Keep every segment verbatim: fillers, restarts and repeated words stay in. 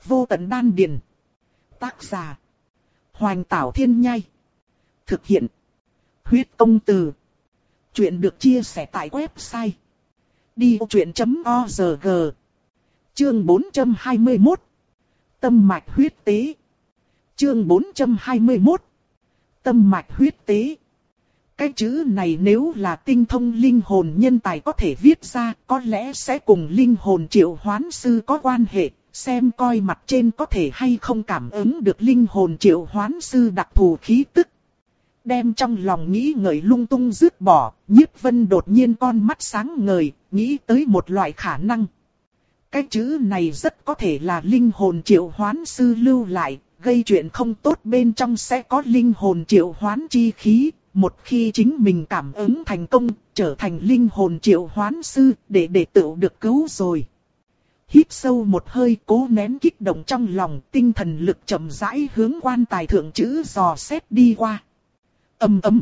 Vô tận đan điền. Tác giả. Hoành Tảo Thiên Nhai. Thực hiện. Huyết Công Từ. Chuyện được chia sẻ tại website đi vô chuyện chấm org. Chương bốn trăm hai mươi mốt. Tâm mạch huyết tế. Chương bốn trăm hai mươi mốt. Tâm mạch huyết tế. Cái chữ này nếu là tinh thông linh hồn nhân tài có thể viết ra, có lẽ sẽ cùng linh hồn triệu hoán sư có quan hệ, xem coi mặt trên có thể hay không cảm ứng được linh hồn triệu hoán sư đặc thù khí tức. Đem trong lòng nghĩ ngợi lung tung dứt bỏ, Nhiếp Vân đột nhiên con mắt sáng ngời, nghĩ tới một loại khả năng. Cái chữ này rất có thể là linh hồn triệu hoán sư lưu lại, gây chuyện không tốt bên trong sẽ có linh hồn triệu hoán chi khí. Một khi chính mình cảm ứng thành công, trở thành linh hồn triệu hoán sư, để đệ tử được cứu rồi. Hít sâu một hơi, cố nén kích động trong lòng, tinh thần lực chậm rãi hướng quan tài thượng chữ dò xét đi qua. Ầm ầm.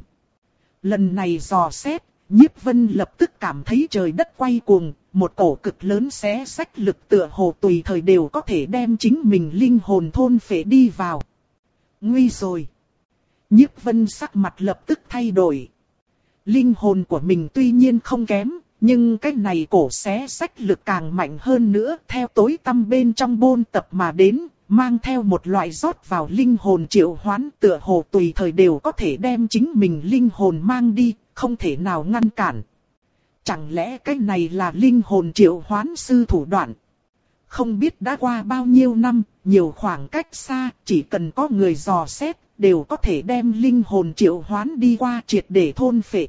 Lần này dò xét, Nhiếp Vân lập tức cảm thấy trời đất quay cuồng, một cổ cực lớn xé xách lực tựa hồ tùy thời đều có thể đem chính mình linh hồn thôn phệ đi vào. Nguy rồi. Nhiếp Vân sắc mặt lập tức thay đổi. Linh hồn của mình tuy nhiên không kém, nhưng cái này cổ xé xách lực càng mạnh hơn nữa, theo tối tăm bên trong bôn tập mà đến, mang theo một loại rót vào linh hồn triệu hoán, tựa hồ tùy thời đều có thể đem chính mình linh hồn mang đi, không thể nào ngăn cản. Chẳng lẽ cái này là linh hồn triệu hoán sư thủ đoạn? Không biết đã qua bao nhiêu năm, nhiều khoảng cách xa, chỉ cần có người dò xét, đều có thể đem linh hồn triệu hoán đi qua triệt để thôn phệ.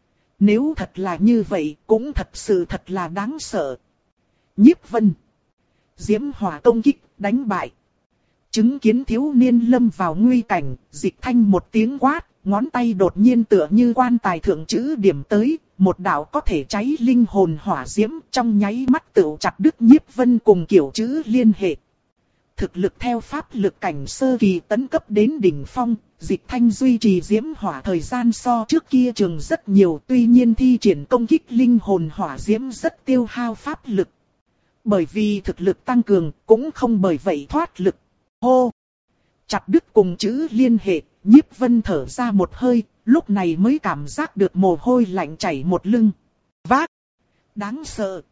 Nếu thật là như vậy, cũng thật sự thật là đáng sợ. Nhiếp Vân. Diễm hỏa công kích, đánh bại. Chứng kiến thiếu niên lâm vào nguy cảnh, Dịch Thanh một tiếng quát, ngón tay đột nhiên tựa như quan tài thượng chữ điểm tới, một đạo có thể cháy linh hồn hỏa diễm trong nháy mắt tựu chặt đứt Nhiếp Vân cùng kiểu chữ liên hệ. Thực lực theo pháp lực cảnh sơ kỳ tấn cấp đến đỉnh phong, Dịch Thanh duy trì diễm hỏa thời gian so trước kia trường rất nhiều, tuy nhiên thi triển công kích linh hồn hỏa diễm rất tiêu hao pháp lực. Bởi vì thực lực tăng cường, cũng không bởi vậy thoát lực. Hô! Chặt đứt cùng chữ liên hệ, Nhiếp Vân thở ra một hơi, lúc này mới cảm giác được mồ hôi lạnh chảy một lưng. Vác! Đáng sợ!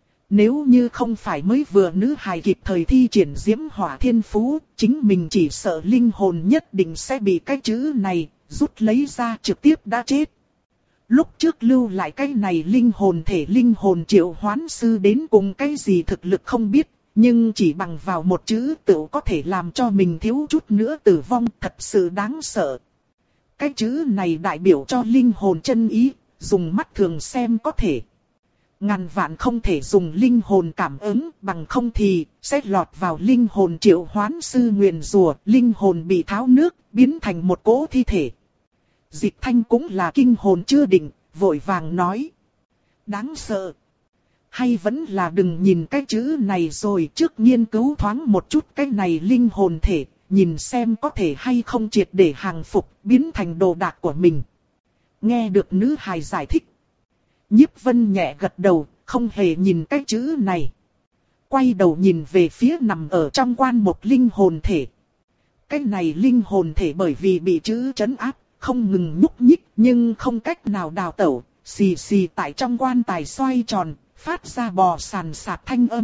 Nếu như không phải mới vừa nữ hài kịp thời thi triển diễm hỏa thiên phú, chính mình chỉ sợ linh hồn nhất định sẽ bị cái chữ này rút lấy ra trực tiếp đã chết. Lúc trước lưu lại cái này linh hồn thể linh hồn triệu hoán sư đến cùng cái gì thực lực không biết, nhưng chỉ bằng vào một chữ tự có thể làm cho mình thiếu chút nữa tử vong, thật sự đáng sợ. Cái chữ này đại biểu cho linh hồn chân ý, dùng mắt thường xem có thể. Ngàn vạn không thể dùng linh hồn cảm ứng, bằng không thì sẽ lọt vào linh hồn triệu hoán sư nguyền rủa, linh hồn bị tháo nước, biến thành một cỗ thi thể. Dịch Thanh cũng là kinh hồn chưa định, vội vàng nói. Đáng sợ. Hay vẫn là đừng nhìn cái chữ này rồi, trước nghiên cứu thoáng một chút cái này linh hồn thể, nhìn xem có thể hay không triệt để hàng phục, biến thành đồ đạc của mình. Nghe được nữ hài giải thích. Nhiếp Vân nhẹ gật đầu, không hề nhìn cái chữ này. Quay đầu nhìn về phía nằm ở trong quan một linh hồn thể. Cái này linh hồn thể bởi vì bị chữ trấn áp, không ngừng nhúc nhích nhưng không cách nào đào tẩu, xì xì tại trong quan tài xoay tròn, phát ra bò sàn sạt thanh âm.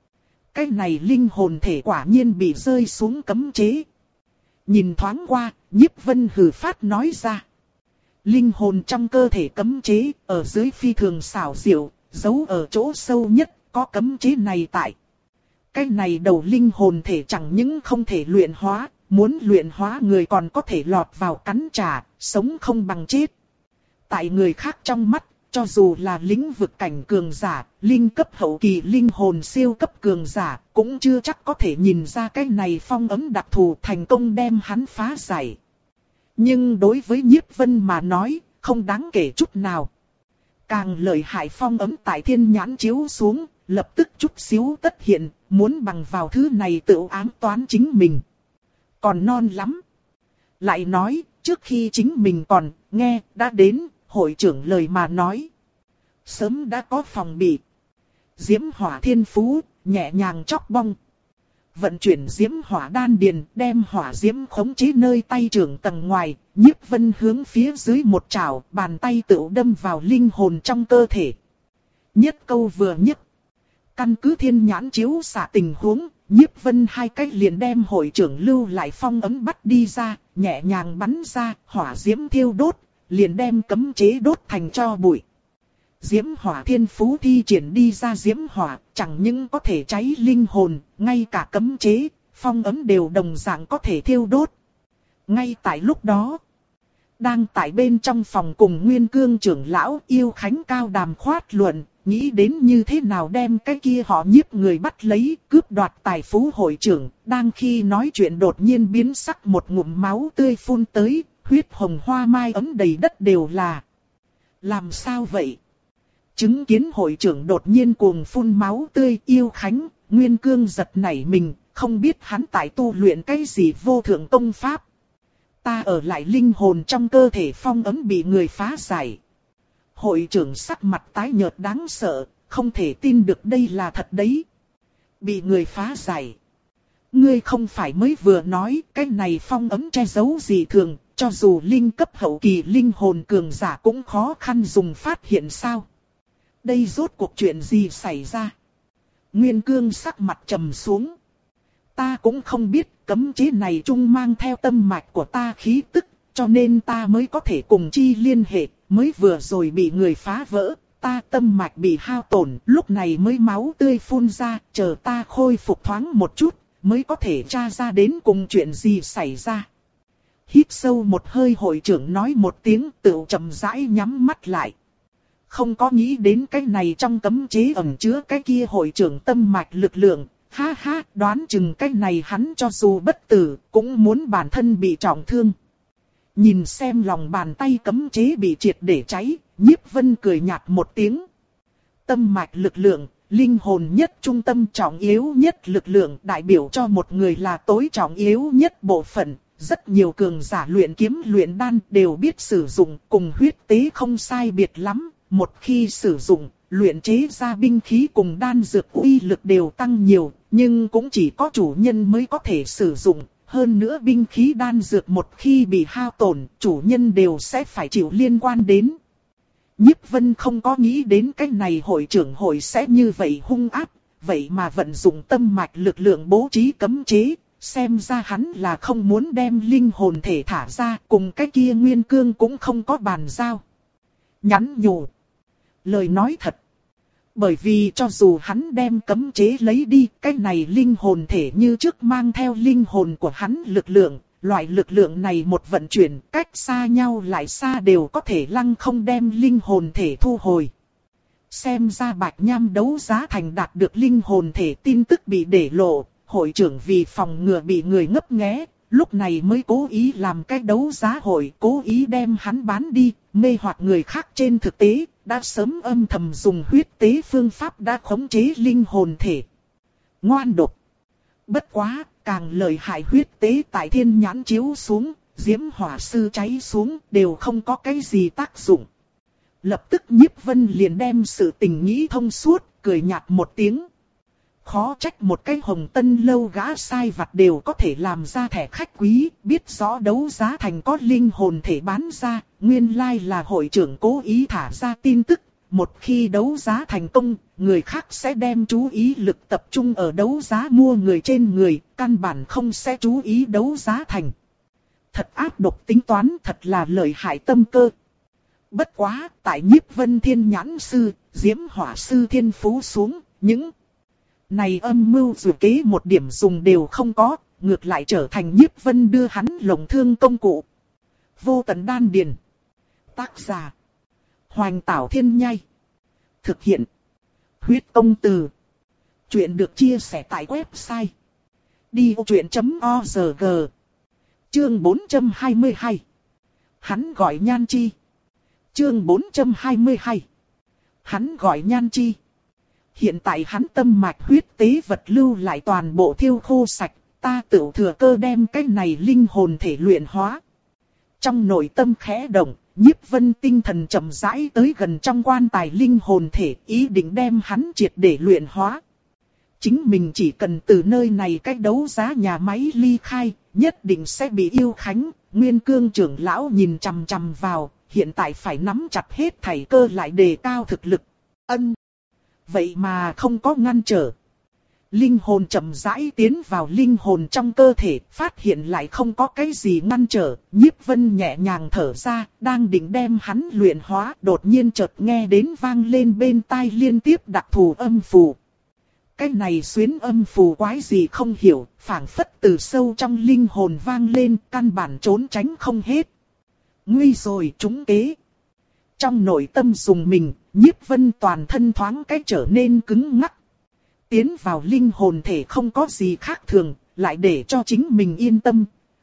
Cái này linh hồn thể quả nhiên bị rơi xuống cấm chế. Nhìn thoáng qua, Nhiếp Vân hừ phát nói ra. Linh hồn trong cơ thể cấm chế, ở dưới phi thường xảo diệu, giấu ở chỗ sâu nhất, có cấm chế này tại. Cái này đầu linh hồn thể chẳng những không thể luyện hóa, muốn luyện hóa người còn có thể lọt vào cắn trả, sống không bằng chết. Tại người khác trong mắt, cho dù là lĩnh vực cảnh cường giả, linh cấp hậu kỳ linh hồn siêu cấp cường giả, cũng chưa chắc có thể nhìn ra cái này phong ấn đặc thù thành công đem hắn phá giải. Nhưng đối với Nhiếp Vân mà nói, không đáng kể chút nào. Càng lợi hại phong ấn tại thiên nhãn chiếu xuống, lập tức chút xíu tất hiện, muốn bằng vào thứ này tự ám toán chính mình. Còn non lắm. Lại nói, trước khi chính mình còn, nghe, đã đến, hội trưởng lời mà nói. Sớm đã có phòng bị. Diễm hỏa thiên phú, nhẹ nhàng chóc bong. vận chuyển diễm hỏa đan điền, đem hỏa diễm khống chế nơi tay trưởng tầng ngoài, Nhiếp Vân hướng phía dưới một trảo, bàn tay tựu đâm vào linh hồn trong cơ thể. Nhất câu vừa nhất. Căn cứ thiên nhãn chiếu xạ tình huống, Nhiếp Vân hai cách liền đem hội trưởng lưu lại phong ấm bắt đi ra, nhẹ nhàng bắn ra, hỏa diễm thiêu đốt, liền đem cấm chế đốt thành tro bụi. Diễm hỏa thiên phú thi triển đi ra diễm hỏa, chẳng những có thể cháy linh hồn, ngay cả cấm chế, phong ấm đều đồng dạng có thể thiêu đốt. Ngay tại lúc đó, đang tại bên trong phòng cùng Nguyên Cương trưởng lão Yêu Khánh cao đàm khoát luận, nghĩ đến như thế nào đem cái kia họ Nhiếp người bắt lấy, cướp đoạt tài phú hội trưởng, đang khi nói chuyện đột nhiên biến sắc, một ngụm máu tươi phun tới, huyết hồng hoa mai ấm đầy đất đều là. Làm sao vậy? Chứng kiến hội trưởng đột nhiên cuồng phun máu tươi, Yêu Khánh, Nguyên Cương giật nảy mình, không biết hắn tại tu luyện cái gì vô thượng công pháp. Ta ở lại linh hồn trong cơ thể phong ấn bị người phá giải. Hội trưởng sắc mặt tái nhợt đáng sợ, không thể tin được đây là thật đấy. Bị người phá giải. Ngươi không phải mới vừa nói cái này phong ấn che giấu gì thường, cho dù linh cấp hậu kỳ linh hồn cường giả cũng khó khăn dùng phát hiện sao. Đây rốt cuộc chuyện gì xảy ra? Nguyên Cương sắc mặt trầm xuống. Ta cũng không biết, cấm chế này chung mang theo tâm mạch của ta khí tức, cho nên ta mới có thể cùng chi liên hệ, mới vừa rồi bị người phá vỡ, ta tâm mạch bị hao tổn, lúc này mới máu tươi phun ra, chờ ta khôi phục thoáng một chút, mới có thể tra ra đến cùng chuyện gì xảy ra. Hít sâu một hơi, hội trưởng nói một tiếng, tự chậm rãi nhắm mắt lại. Không có nghĩ đến cái này trong cấm chế ẩn chứa cái kia hội trưởng tâm mạch lực lượng. Ha ha, đoán chừng cái này hắn cho dù bất tử, cũng muốn bản thân bị trọng thương. Nhìn xem lòng bàn tay cấm chế bị triệt để cháy, Nhiếp Vân cười nhạt một tiếng. Tâm mạch lực lượng, linh hồn nhất trung tâm trọng yếu nhất lực lượng, đại biểu cho một người là tối trọng yếu nhất bộ phận. Rất nhiều cường giả luyện kiếm luyện đan đều biết sử dụng, cùng huyết tế không sai biệt lắm. Một khi sử dụng, luyện chế ra binh khí cùng đan dược uy lực đều tăng nhiều, nhưng cũng chỉ có chủ nhân mới có thể sử dụng. Hơn nữa binh khí đan dược một khi bị hao tổn, chủ nhân đều sẽ phải chịu liên quan đến. Nhiếp Vân không có nghĩ đến cái này hội trưởng hội sẽ như vậy hung ác, vậy mà vận dụng tâm mạch lực lượng bố trí cấm chế, xem ra hắn là không muốn đem linh hồn thể thả ra, cùng cái kia Nguyên Cương cũng không có bàn giao. Nhắn nhủ. Lời nói thật. Bởi vì cho dù hắn đem cấm chế lấy đi, cái này linh hồn thể như trước mang theo linh hồn của hắn lực lượng. Loại lực lượng này một vận chuyển, cách xa nhau lại xa đều có thể lăng không đem linh hồn thể thu hồi. Xem ra Bạch Nham đấu giá thành đạt được linh hồn thể tin tức bị để lộ, hội trưởng vì phòng ngừa bị người ngấp nghé, lúc này mới cố ý làm cái đấu giá hội, cố ý đem hắn bán đi, mê hoặc người khác. Trên thực tế, đã sớm âm thầm dùng huyết tế phương pháp đã khống chế linh hồn thể. Ngoan độc. Bất quá, càng lợi hại huyết tế tại thiên nhãn chiếu xuống, diễm hỏa sư cháy xuống, đều không có cái gì tác dụng. Lập tức Nhiếp Vân liền đem sự tình nghĩ thông suốt, cười nhạt một tiếng. Khó trách một cái Hồng Tân lâu gã sai vặt đều có thể làm ra thẻ khách quý, biết rõ đấu giá thành có linh hồn thể bán ra, nguyên lai là hội trưởng cố ý thả ra tin tức. Một khi đấu giá thành công, người khác sẽ đem chú ý lực tập trung ở đấu giá mua người trên người, căn bản không sẽ chú ý đấu giá thành. Thật ác độc tính toán, thật là lợi hại tâm cơ. Bất quá, tại Nhiếp Vân thiên nhãn sư, diễm hỏa sư thiên phú xuống, những này âm mưu dù kế một điểm dùng đều không có, ngược lại trở thành Nhiếp Vân đưa hắn lồng thương công cụ. Vô tận đan điền. Tác giả Hoành Tảo Thiên Nhai. Thực hiện Huyết Công Từ. Chuyện được chia sẻ tại website đi vô chuyện chấm org. Chương bốn trăm hai mươi hai. Hắn gọi Nhan Chi. Chương bốn trăm hai mươi hai. Hắn gọi Nhan Chi. Hiện tại hắn tâm mạch huyết tế vật lưu lại toàn bộ thiêu khô sạch, ta tự thừa cơ đem cái này linh hồn thể luyện hóa. Trong nội tâm khẽ động, Nhiếp Vân tinh thần chậm rãi tới gần trong quan tài linh hồn thể, ý định đem hắn triệt để luyện hóa. Chính mình chỉ cần từ nơi này cách đấu giá nhà máy ly khai, nhất định sẽ bị Yêu Khánh, Nguyên Cương trưởng lão nhìn chằm chằm vào, hiện tại phải nắm chặt hết thảy cơ lại đề cao thực lực. Ân. Vậy mà không có ngăn trở. Linh hồn chậm rãi tiến vào linh hồn trong cơ thể, phát hiện lại không có cái gì ngăn trở. Nhiếp Vân nhẹ nhàng thở ra, đang định đem hắn luyện hóa, đột nhiên chợt nghe đến vang lên bên tai liên tiếp đặc thù âm phù. Cái này xuyến âm phù quái gì không hiểu, phảng phất từ sâu trong linh hồn vang lên, căn bản trốn tránh không hết. Nguy rồi, trúng kế. Trong nội tâm dùng mình, Nhiếp Vân toàn thân thoáng cái trở nên cứng ngắc. Tiến vào linh hồn thể không có gì khác thường, lại để cho chính mình yên tâm.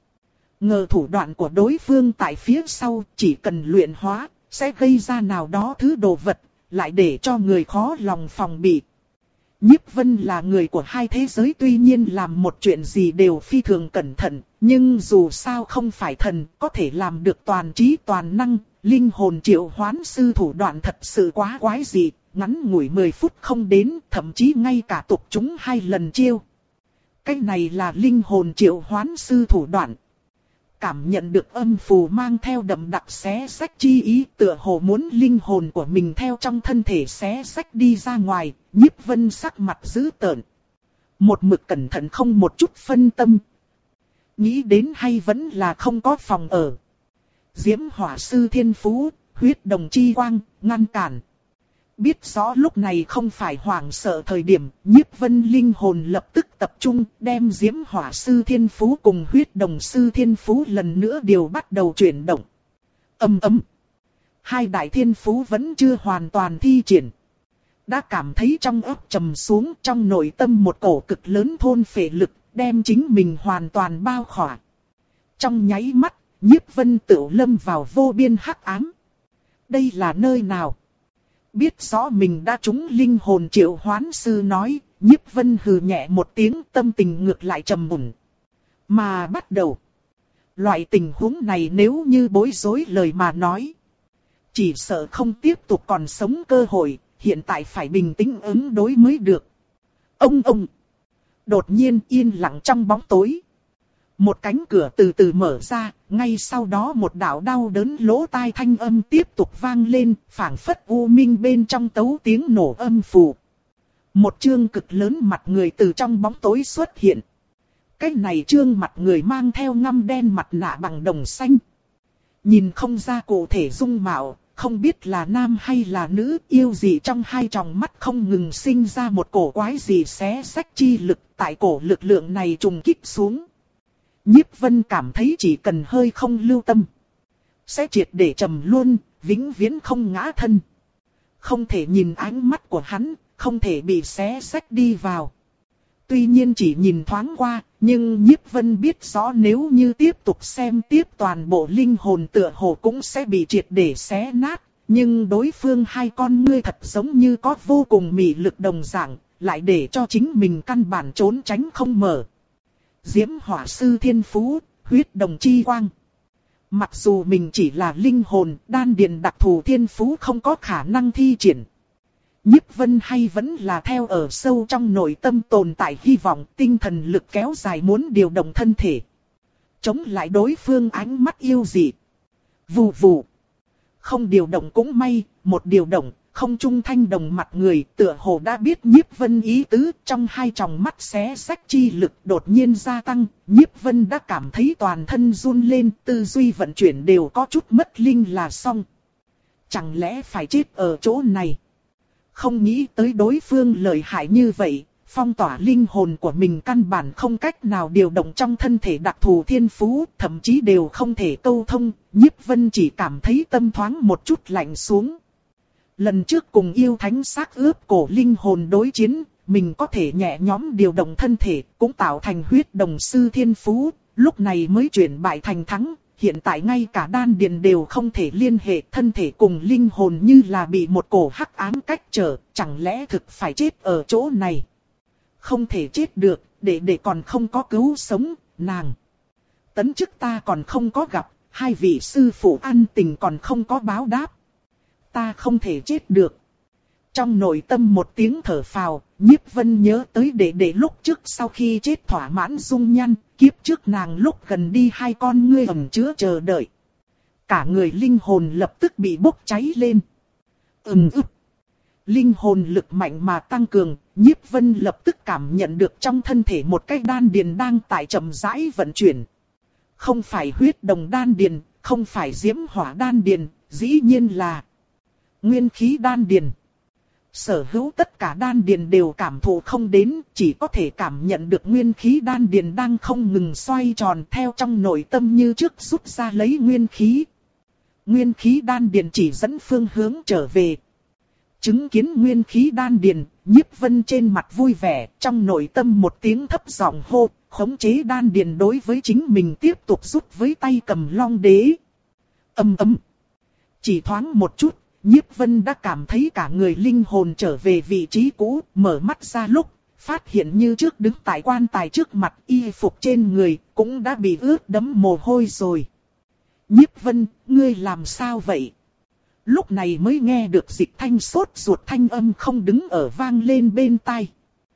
Ngờ thủ đoạn của đối phương tại phía sau, chỉ cần luyện hóa, sẽ gây ra nào đó thứ đồ vật, lại để cho người khó lòng phòng bị. Nhiếp Vân là người của hai thế giới, tuy nhiên làm một chuyện gì đều phi thường cẩn thận, nhưng dù sao không phải thần, có thể làm được toàn trí toàn năng. Linh hồn triệu hoán sư thủ đoạn thật sự quá quái dị, ngắn ngủi mười phút không đến, thậm chí ngay cả tục chúng hai lần chiêu. Cái này là linh hồn triệu hoán sư thủ đoạn. Cảm nhận được âm phù mang theo đậm đặc xé xách chi ý, tựa hồ muốn linh hồn của mình theo trong thân thể xé xách đi ra ngoài. Nhiếp Vân sắc mặt dữ tợn, một mực cẩn thận không một chút phân tâm. Nghĩ đến hay vẫn là không có phòng ở. Diễm hỏa sư thiên phú, huyết đồng chi quang, ngăn cản. Biết rõ lúc này không phải hoảng sợ thời điểm, Nhiếp Vân linh hồn lập tức tập trung, đem Diễm hỏa sư thiên phú cùng huyết đồng sư thiên phú lần nữa đều bắt đầu chuyển động. Ầm ầm. Hai đại thiên phú vẫn chưa hoàn toàn thi triển. Đã cảm thấy trong óc trầm xuống, trong nội tâm một cổ cực lớn thôn phệ lực, đem chính mình hoàn toàn bao khỏa. Trong nháy mắt, Nhiếp Vân tự lâm vào vô biên hắc ám. Đây là nơi nào? Biết rõ mình đã trúng linh hồn triệu hoán sư nói, Nhiếp Vân hừ nhẹ một tiếng, tâm tình ngược lại trầm mùn. Mà bắt đầu. Loại tình huống này nếu như bối rối lời mà nói, chỉ sợ không tiếp tục còn sống cơ hội, hiện tại phải bình tĩnh ứng đối mới được. Ông ông. Đột nhiên yên lặng trong bóng tối. Một cánh cửa từ từ mở ra, ngay sau đó một đạo đau đớn lỗ tai thanh âm tiếp tục vang lên, phảng phất u minh bên trong tấu tiếng nổ âm phù. Một chương cực lớn mặt người từ trong bóng tối xuất hiện. Cái này chương mặt người mang theo ngăm đen mặt nạ bằng đồng xanh. Nhìn không ra cụ thể dung mạo, không biết là nam hay là nữ, yêu gì trong hai tròng mắt không ngừng sinh ra một cổ quái gì xé xách chi lực, tại cổ lực lượng này trùng kích xuống. Nhiếp Vân cảm thấy chỉ cần hơi không lưu tâm, sẽ triệt để trầm luôn, vĩnh viễn không ngã thân. Không thể nhìn ánh mắt của hắn, không thể bị xé xách đi vào. Tuy nhiên chỉ nhìn thoáng qua, nhưng Nhiếp Vân biết rõ nếu như tiếp tục xem tiếp toàn bộ linh hồn tựa hồ cũng sẽ bị triệt để xé nát. Nhưng đối phương hai con ngươi thật giống như có vô cùng mị lực đồng dạng, lại để cho chính mình căn bản trốn tránh không mở. Diễm hỏa sư thiên phú, huyết đồng chi quang. Mặc dù mình chỉ là linh hồn, đan điền đặc thù thiên phú không có khả năng thi triển. Nhiếp Vân hay vẫn là theo ở sâu trong nội tâm tồn tại hy vọng, tinh thần lực kéo dài muốn điều động thân thể. Chống lại đối phương ánh mắt yêu dị. Vù vù. Không điều động cũng may, một điều động, không trung thanh đồng mặt người tựa hồ đã biết Nhiếp Vân ý tứ, trong hai tròng mắt xé xách chi lực đột nhiên gia tăng, Nhiếp Vân đã cảm thấy toàn thân run lên, tư duy vận chuyển đều có chút mất linh là xong. Chẳng lẽ phải chết ở chỗ này? Không nghĩ tới đối phương lợi hại như vậy, phong tỏa linh hồn của mình căn bản không cách nào điều động trong thân thể đặc thù thiên phú, thậm chí đều không thể câu thông, Nhiếp Vân chỉ cảm thấy tâm thoáng một chút lạnh xuống. Lần trước cùng yêu thánh xác ướp cổ linh hồn đối chiến, mình có thể nhẹ nhõm điều động thân thể, cũng tạo thành huyết đồng sư thiên phú, lúc này mới chuyển bại thành thắng. Hiện tại ngay cả đan điền đều không thể liên hệ, thân thể cùng linh hồn như là bị một cổ hắc ám cách trở, chẳng lẽ thực phải chết ở chỗ này? Không thể chết được, để để còn không có cứu sống, nàng. Tấn chức ta còn không có gặp, hai vị sư phụ ăn tình còn không có báo đáp. Ta không thể chết được. Trong nội tâm một tiếng thở phào, Nhiếp Vân nhớ tới đệ đệ lúc trước sau khi chết thỏa mãn dung nhan, kiếp trước nàng lúc gần đi hai con ngươi ẩn chứa chờ đợi. Cả người linh hồn lập tức bị bốc cháy lên. Ừm ức. Linh hồn lực mạnh mà tăng cường, Nhiếp Vân lập tức cảm nhận được trong thân thể một cái đan điền đang tại chậm rãi vận chuyển. Không phải huyết đồng đan điền, không phải diễm hỏa đan điền, dĩ nhiên là nguyên khí đan điền. Sở hữu tất cả đan điền đều cảm thụ không đến, chỉ có thể cảm nhận được nguyên khí đan điền đang không ngừng xoay tròn theo trong nội tâm như trước rút ra lấy nguyên khí. Nguyên khí đan điền chỉ dẫn phương hướng trở về. Chứng kiến nguyên khí đan điền, Nhiếp Vân trên mặt vui vẻ, trong nội tâm một tiếng thấp giọng hô, khống chế đan điền đối với chính mình tiếp tục rút với tay cầm long đế. Âm ầm. Chỉ thoáng một chút, Nhiếp Vân đã cảm thấy cả người linh hồn trở về vị trí cũ, mở mắt ra lúc, phát hiện như trước đứng tại quan tài trước mặt, y phục trên người cũng đã bị ướt đẫm mồ hôi rồi. Nhiếp Vân, ngươi làm sao vậy? Lúc này mới nghe được Dịch Thanh sốt ruột thanh âm không đứng ở vang lên bên tai.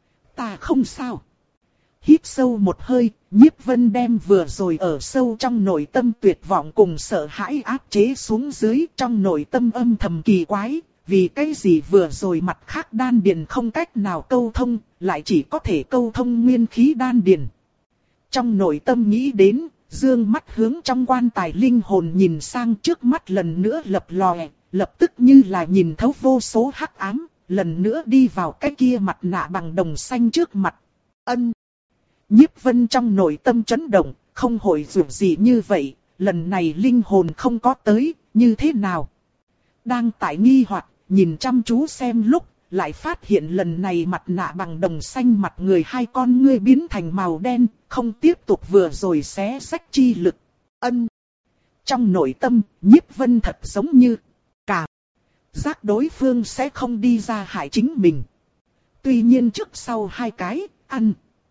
Ta không sao. Hít sâu một hơi, Nhiếp Vân đem vừa rồi ở sâu trong nội tâm tuyệt vọng cùng sợ hãi áp chế xuống dưới, trong nội tâm âm thầm kỳ quái, vì cái gì vừa rồi mặt khác đan điền không cách nào câu thông, lại chỉ có thể câu thông nguyên khí đan điền. Trong nội tâm nghĩ đến, dương mắt hướng trong quan tài linh hồn nhìn sang trước mắt lần nữa lập lòe, lập tức như là nhìn thấu vô số hắc ám, lần nữa đi vào cái kia mặt nạ bằng đồng xanh trước mặt. Ân. Nhiếp Vân trong nội tâm chấn động, không hồi dù gì như vậy, lần này linh hồn không có tới, như thế nào? Đang tại nghi hoặc, nhìn chăm chú xem lúc, lại phát hiện lần này mặt nạ bằng đồng xanh mặt người hai con ngươi biến thành màu đen, không tiếp tục vừa rồi xé sách chi lực. Ân. Trong nội tâm, Nhiếp Vân thật giống như cả giác đối phương sẽ không đi ra hại chính mình. Tuy nhiên trước sau hai cái, ăn.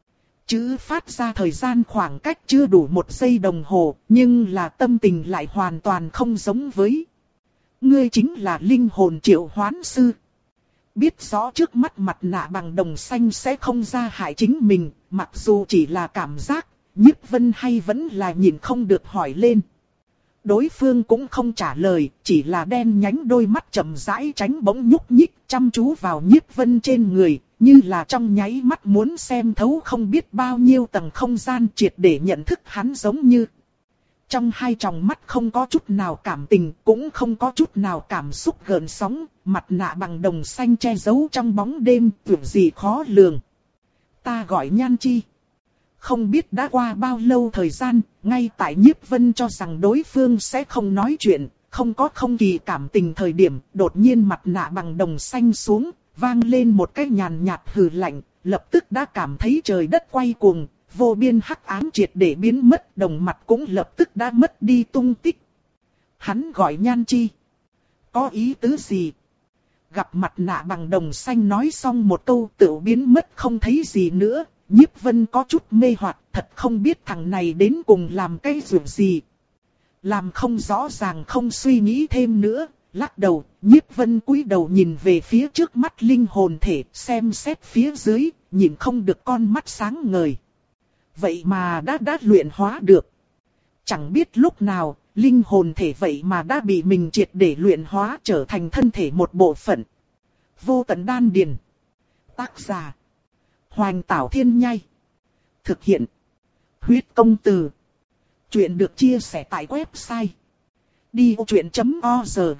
Chữ phát ra thời gian khoảng cách chưa đủ một giây đồng hồ, nhưng là tâm tình lại hoàn toàn không giống với. Ngươi chính là linh hồn triệu hoán sư. Biết rõ trước mắt mặt nạ bằng đồng xanh sẽ không ra hại chính mình, mặc dù chỉ là cảm giác, Nhiếp Vân hay vẫn là nhìn không được hỏi lên. Đối phương cũng không trả lời, chỉ là đen nhánh đôi mắt chậm rãi tránh bỗng nhúc nhích chăm chú vào Nhiếp Vân trên người, như là trong nháy mắt muốn xem thấu không biết bao nhiêu tầng không gian triệt để nhận thức hắn giống như. Trong hai tròng mắt không có chút nào cảm tình, cũng không có chút nào cảm xúc gợn sóng, mặt nạ bằng đồng xanh che giấu trong bóng đêm, tưởng gì khó lường. Ta gọi Nhan Chi. Không biết đã qua bao lâu thời gian, ngay tại Nhiếp Vân cho rằng đối phương sẽ không nói chuyện, không có không kỳ cảm tình thời điểm, đột nhiên mặt nạ bằng đồng xanh xuống, vang lên một cái nhàn nhạt hừ lạnh, lập tức đã cảm thấy trời đất quay cuồng, vô biên hắc ám triệt để biến mất, đồng mặt cũng lập tức đã mất đi tung tích. Hắn gọi Nhan Chi. Có ý tứ gì? Gặp mặt nạ bằng đồng xanh nói xong một câu tự biến mất không thấy gì nữa, Nhiếp Vân có chút mê hoặc, thật không biết thằng này đến cùng làm cái dụng gì. Làm không rõ ràng không suy nghĩ thêm nữa, lắc đầu, Nhiếp Vân cúi đầu nhìn về phía trước mắt linh hồn thể, xem xét phía dưới, nhìn không được con mắt sáng ngời. Vậy mà đã đã luyện hóa được. Chẳng biết lúc nào, linh hồn thể vậy mà đã bị mình triệt để luyện hóa trở thành thân thể một bộ phận. Vô tận đan điền. Tác giả Hoành Tảo Thiên Nhai. Thực hiện Huyết Công Từ. Chuyện được chia sẻ tại website đi ô chuyện chấm org.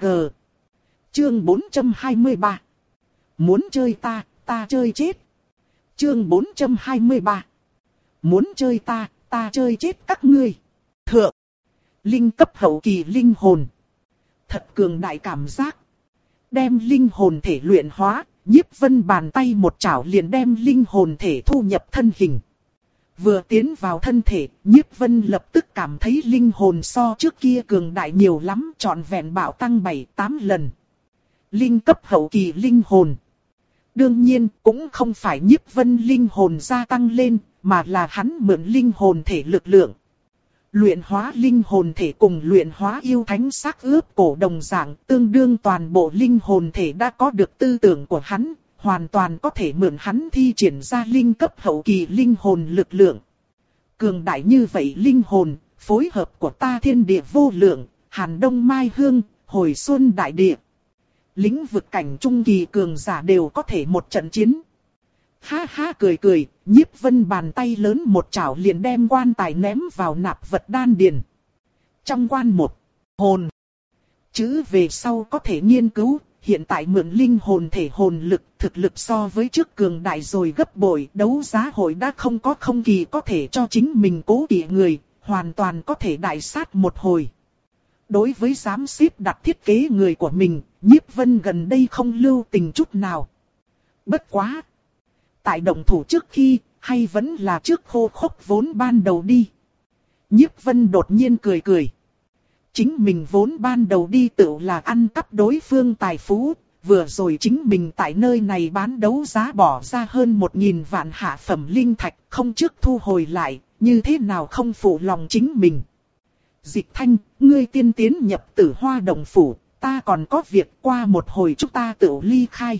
Chương bốn trăm hai mươi ba. Muốn chơi ta, ta chơi chết. Chương bốn trăm hai mươi ba. Muốn chơi ta, ta chơi chết các ngươi. Thượng. Linh cấp hậu kỳ linh hồn. Thật cường đại cảm giác. Đem linh hồn thể luyện hóa, Nhiếp Vân bàn tay một chảo liền đem linh hồn thể thu nhập thân hình. Vừa tiến vào thân thể, Nhiếp Vân lập tức cảm thấy linh hồn so trước kia cường đại nhiều lắm, trọn vẹn bạo tăng bảy tám lần. Linh cấp hậu kỳ linh hồn. Đương nhiên, cũng không phải Nhiếp Vân linh hồn gia tăng lên, mà là hắn mượn linh hồn thể lực lượng. Luyện hóa linh hồn thể cùng luyện hóa yêu thánh xác ướp cổ đồng dạng, tương đương toàn bộ linh hồn thể đã có được tư tưởng của hắn, hoàn toàn có thể mượn hắn thi triển ra linh cấp hậu kỳ linh hồn lực lượng. Cường đại như vậy linh hồn, phối hợp của ta thiên địa vô lượng, hàn đông mai hương, hồi xuân đại địa. Lĩnh vực cảnh trung kỳ cường giả đều có thể một trận chiến. Ha ha cười cười, Nhiếp Vân bàn tay lớn một chảo liền đem quan tài ném vào nạp vật đan điền. Trong quan một, hồn. Chữ về sau có thể nghiên cứu, hiện tại mượn linh hồn thể hồn lực, thực lực so với trước cường đại rồi gấp bội, đấu giá hội đã không có không kỳ có thể cho chính mình cố kỵ người, hoàn toàn có thể đại sát một hồi. Đối với dám xếp đặt thiết kế người của mình, Nhiếp Vân gần đây không lưu tình chút nào. Bất quá! Tại động thủ trước khi, hay vẫn là trước khô khốc vốn ban đầu đi. Nhiếp Vân đột nhiên cười cười. Chính mình vốn ban đầu đi tự là ăn cắp đối phương tài phú, vừa rồi chính mình tại nơi này bán đấu giá bỏ ra hơn một nghìn vạn hạ phẩm linh thạch, không trước thu hồi lại, như thế nào không phụ lòng chính mình. Dịch Thanh, ngươi tiên tiến nhập Tử Hoa Đồng Phủ, ta còn có việc qua một hồi chúng ta tự ly khai.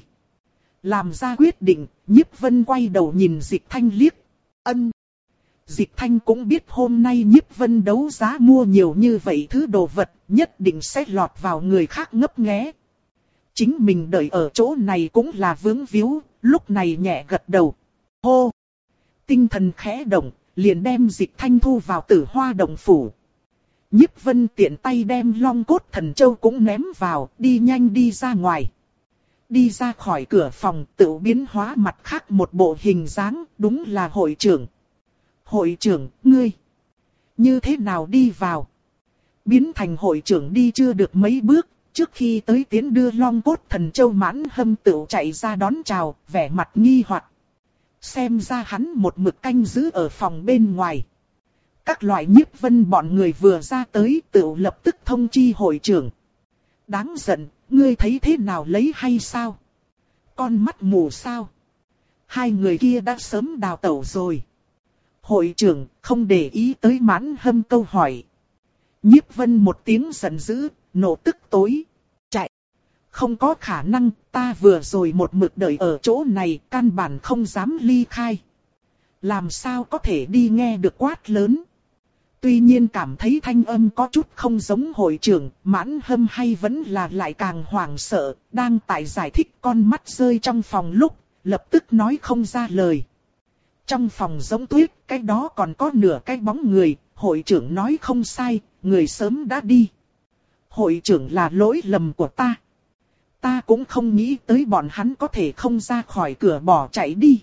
Làm ra quyết định, Nhiếp Vân quay đầu nhìn Dịch Thanh liếc. Ân. Dịch Thanh cũng biết hôm nay Nhiếp Vân đấu giá mua nhiều như vậy thứ đồ vật, nhất định sẽ lọt vào người khác ngấp nghé. Chính mình đợi ở chỗ này cũng là vướng víu, lúc này nhẹ gật đầu. Hô! Tinh thần khẽ động, liền đem Dịch Thanh thu vào Tử Hoa Đồng Phủ. Nhiếp Vân tiện tay đem Long Cốt Thần Châu cũng ném vào, đi nhanh đi ra ngoài. Đi ra khỏi cửa phòng, tự biến hóa mặt khác một bộ hình dáng, đúng là hội trưởng. Hội trưởng, ngươi, như thế nào đi vào? Biến thành hội trưởng đi chưa được mấy bước, trước khi tới tiến đưa Long Cốt Thần Châu Mãn Hâm tự chạy ra đón chào, vẻ mặt nghi hoặc. Xem ra hắn một mực canh giữ ở phòng bên ngoài. Các loại Nhiếp Vân bọn người vừa ra tới tự lập tức thông chi hội trưởng. Đáng giận, ngươi thấy thế nào lấy hay sao? Con mắt mù sao? Hai người kia đã sớm đào tẩu rồi. Hội trưởng không để ý tới Mãn Hâm câu hỏi. Nhiếp Vân một tiếng giận dữ, nổ tức tối. Chạy! Không có khả năng, ta vừa rồi một mực đợi ở chỗ này, căn bản không dám ly khai. Làm sao có thể đi nghe được quát lớn? Tuy nhiên cảm thấy thanh âm có chút không giống hội trưởng, Mãn Hâm hay vẫn là lại càng hoảng sợ, đang tại giải thích con mắt rơi trong phòng lúc, lập tức nói không ra lời. Trong phòng giống tuyết, cái đó còn có nửa cái bóng người, hội trưởng nói không sai, người sớm đã đi. Hội trưởng là lỗi lầm của ta. Ta cũng không nghĩ tới bọn hắn có thể không ra khỏi cửa bỏ chạy đi.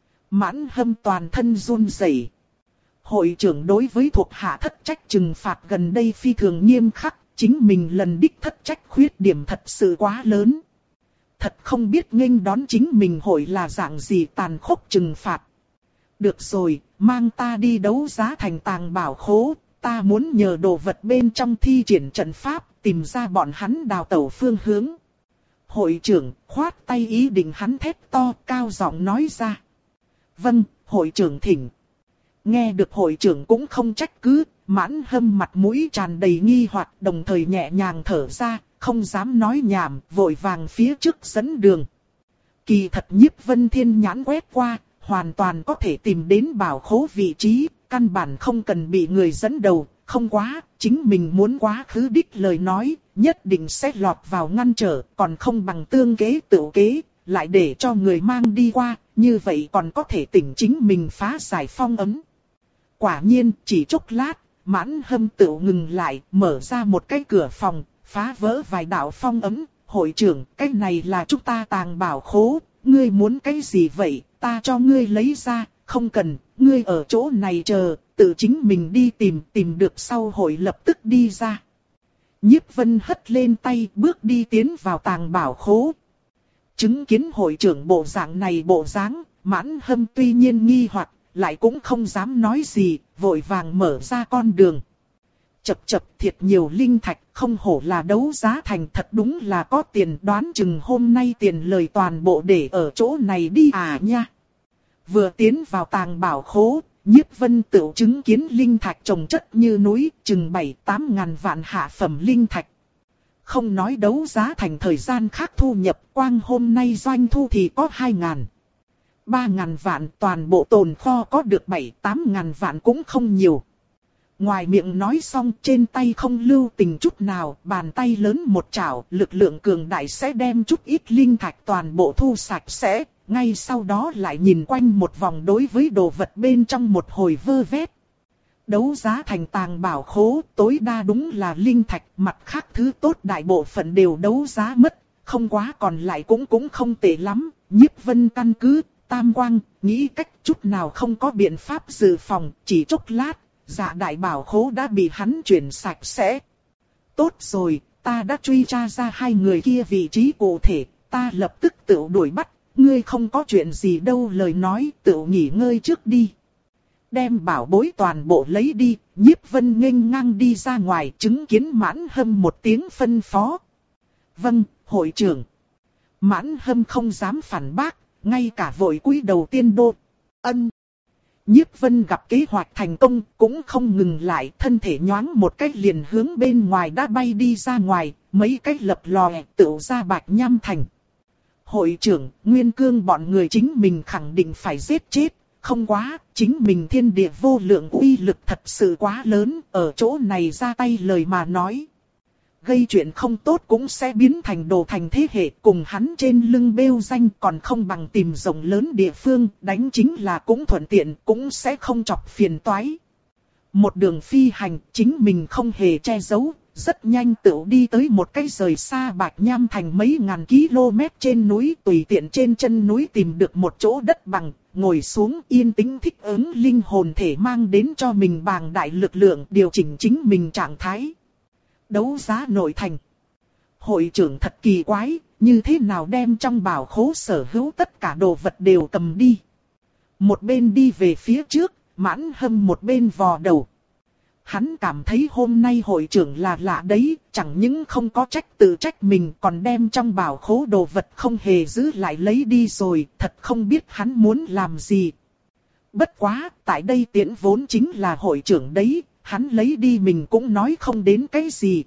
Mãn Hâm toàn thân run rẩy. Hội trưởng đối với thuộc hạ thất trách trừng phạt gần đây phi thường nghiêm khắc, chính mình lần đích thất trách khuyết điểm thật sự quá lớn. Thật không biết nghênh đón chính mình hội là dạng gì tàn khốc trừng phạt. Được rồi, mang ta đi đấu giá thành tàng bảo khố, ta muốn nhờ đồ vật bên trong thi triển trận pháp, tìm ra bọn hắn đào tẩu phương hướng. Hội trưởng khoát tay ý định hắn thét to, cao giọng nói ra. Vâng, hội trưởng thỉnh. Nghe được hội trưởng cũng không trách cứ, Mãn Hâm mặt mũi tràn đầy nghi hoặc, đồng thời nhẹ nhàng thở ra, không dám nói nhảm, vội vàng phía trước dẫn đường. Kỳ thật Nhiếp Vân thiên nhãn quét qua, hoàn toàn có thể tìm đến bảo khố vị trí, căn bản không cần bị người dẫn đầu, không quá, chính mình muốn quá khứ đích lời nói, nhất định sẽ lọt vào ngăn trở, còn không bằng tương kế tự kế, lại để cho người mang đi qua, như vậy còn có thể tỉnh chính mình phá giải phong ấn. Quả nhiên, chỉ chốc lát, Mãn Hâm tự ngừng lại, mở ra một cái cửa phòng, phá vỡ vài đạo phong ấn. Hội trưởng, cái này là chúng ta tàng bảo khố, ngươi muốn cái gì vậy, ta cho ngươi lấy ra, không cần, ngươi ở chỗ này chờ, tự chính mình đi tìm, tìm được sau hội lập tức đi ra. Nhiếp Vân hất lên tay, bước đi tiến vào tàng bảo khố. Chứng kiến hội trưởng bộ dạng này bộ dáng, Mãn Hâm tuy nhiên nghi hoặc, lại cũng không dám nói gì, vội vàng mở ra con đường. Chập chập thiệt nhiều linh thạch, không hổ là đấu giá thành, thật đúng là có tiền, đoán chừng hôm nay tiền lời toàn bộ để ở chỗ này đi à nha. Vừa tiến vào tàng bảo khố, Nhiếp Vân tự chứng kiến linh thạch chồng chất như núi, chừng bảy tám ngàn vạn hạ phẩm linh thạch. không nói đấu giá thành thời gian khác thu nhập, quang hôm nay doanh thu thì có hai ngàn. ba ngàn vạn, toàn bộ tồn kho có được bảy tám ngàn vạn cũng không nhiều. Ngoài miệng nói xong, trên tay không lưu tình chút nào, bàn tay lớn một chảo, lực lượng cường đại sẽ đem chút ít linh thạch toàn bộ thu sạch sẽ, ngay sau đó lại nhìn quanh một vòng đối với đồ vật bên trong một hồi vơ vét. Đấu giá thành tàng bảo khố, tối đa đúng là linh thạch, mặt khác thứ tốt đại bộ phận đều đấu giá mất, không quá còn lại cũng cũng không tệ lắm. Nhiếp Vân căn cứ, tam quang, nghĩ cách chút nào không có biện pháp dự phòng, chỉ chốc lát, dạ đại bảo khố đã bị hắn chuyển sạch sẽ. Tốt rồi, ta đã truy tra ra hai người kia vị trí cụ thể, ta lập tức tự đuổi bắt, ngươi không có chuyện gì đâu lời nói, tự nghỉ ngơi trước đi. Đem bảo bối toàn bộ lấy đi, Nhiếp Vân nghênh ngang đi ra ngoài, chứng kiến Mãn Hâm một tiếng phân phó. Vâng, hội trưởng. Mãn Hâm không dám phản bác, ngay cả vội cúi đầu tiên đô. Ân. Nhiếp Vân gặp kế hoạch thành công, cũng không ngừng lại, thân thể nhoáng một cách liền hướng bên ngoài đã bay đi ra ngoài, mấy cách lập lòe tựu ra Bạch Nham Thành. Hội trưởng, Nguyên Cương bọn người chính mình khẳng định phải giết chết. Không quá, chính mình thiên địa vô lượng uy lực thật sự quá lớn, ở chỗ này ra tay lời mà nói. Gây chuyện không tốt cũng sẽ biến thành đồ thành thế hệ, cùng hắn trên lưng bêu danh còn không bằng tìm rộng lớn địa phương, đánh chính là cũng thuận tiện, cũng sẽ không chọc phiền toái. Một đường phi hành, chính mình không hề che giấu, rất nhanh tựu đi tới một cái rời xa Bạch Nham Thành mấy ngàn km trên núi, tùy tiện trên chân núi tìm được một chỗ đất bằng. Ngồi xuống yên tĩnh thích ứng linh hồn thể mang đến cho mình bàng đại lực lượng điều chỉnh chính mình trạng thái. Đấu giá nội thành. Hội trưởng thật kỳ quái, như thế nào đem trong bảo khố sở hữu tất cả đồ vật đều cầm đi. Một bên đi về phía trước, Mãn Hâm một bên vò đầu. Hắn cảm thấy hôm nay hội trưởng là lạ đấy, chẳng những không có trách tự trách mình còn đem trong bảo khố đồ vật không hề giữ lại lấy đi rồi, thật không biết hắn muốn làm gì. Bất quá, tại đây tiễn vốn chính là hội trưởng đấy, hắn lấy đi mình cũng nói không đến cái gì.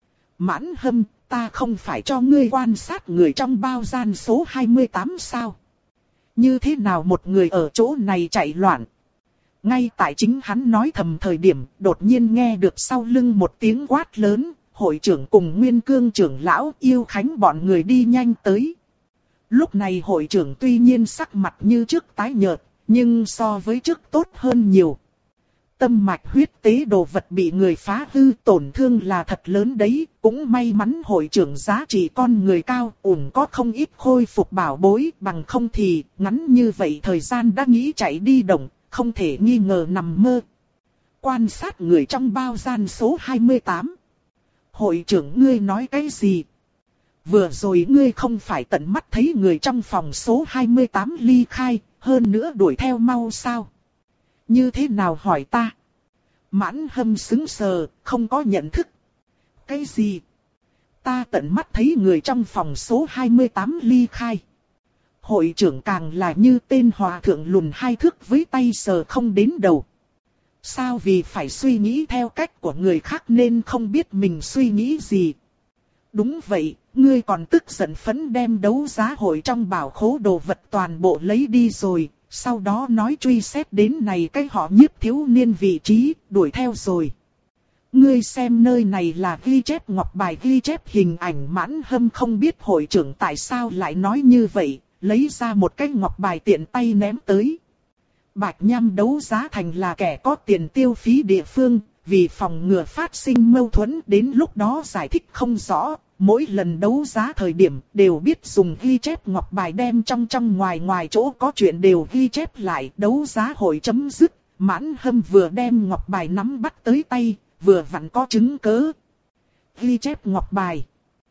Mãn Hâm, ta không phải cho ngươi quan sát người trong bao gian số hai mươi tám sao? Như thế nào một người ở chỗ này chạy loạn? Ngay tại chính hắn nói thầm thời điểm, đột nhiên nghe được sau lưng một tiếng quát lớn, hội trưởng cùng Nguyên Cương trưởng lão Yêu Khánh bọn người đi nhanh tới. Lúc này hội trưởng tuy nhiên sắc mặt như trước tái nhợt, nhưng so với trước tốt hơn nhiều. Tâm mạch huyết tế đồ vật bị người phá hư tổn thương là thật lớn đấy, cũng may mắn hội trưởng giá trị con người cao, ủng có không ít khôi phục bảo bối, bằng không thì ngắn như vậy thời gian đã nghĩ chạy đi động. Không thể nghi ngờ nằm mơ. Quan sát người trong bao gian số hai mươi tám. Hội trưởng ngươi nói cái gì? Vừa rồi ngươi không phải tận mắt thấy người trong phòng số hai mươi tám ly khai, hơn nữa đuổi theo mau sao? Như thế nào hỏi ta? Mãn Hâm sững sờ, không có nhận thức. Cái gì? Ta tận mắt thấy người trong phòng số hai mươi tám ly khai. Hội trưởng càng là như tên hòa thượng lùn hai thước với tay sờ không đến đầu. Sao vì phải suy nghĩ theo cách của người khác nên không biết mình suy nghĩ gì. Đúng vậy, ngươi còn tức giận phẫn đem đấu giá hội trong bảo khố đồ vật toàn bộ lấy đi rồi, sau đó nói truy xét đến này cái họ Nhiếp thiếu niên vị trí, đuổi theo rồi. Ngươi xem nơi này là ghi chép ngọc bài ghi chép hình ảnh. Mãn Hâm không biết hội trưởng tại sao lại nói như vậy. Lấy ra một cái ngọc bài tiện tay ném tới. Bạch Nham đấu giá thành là kẻ có tiền tiêu phí địa phương, vì phòng ngừa phát sinh mâu thuẫn đến lúc đó giải thích không rõ, mỗi lần đấu giá thời điểm đều biết dùng ghi chép ngọc bài đem trong trong ngoài ngoài chỗ có chuyện đều ghi chép lại. Đấu giá hội chấm dứt, Mãn Hâm vừa đem ngọc bài nắm bắt tới tay, vừa vặn có chứng cớ. Ghi chép ngọc bài.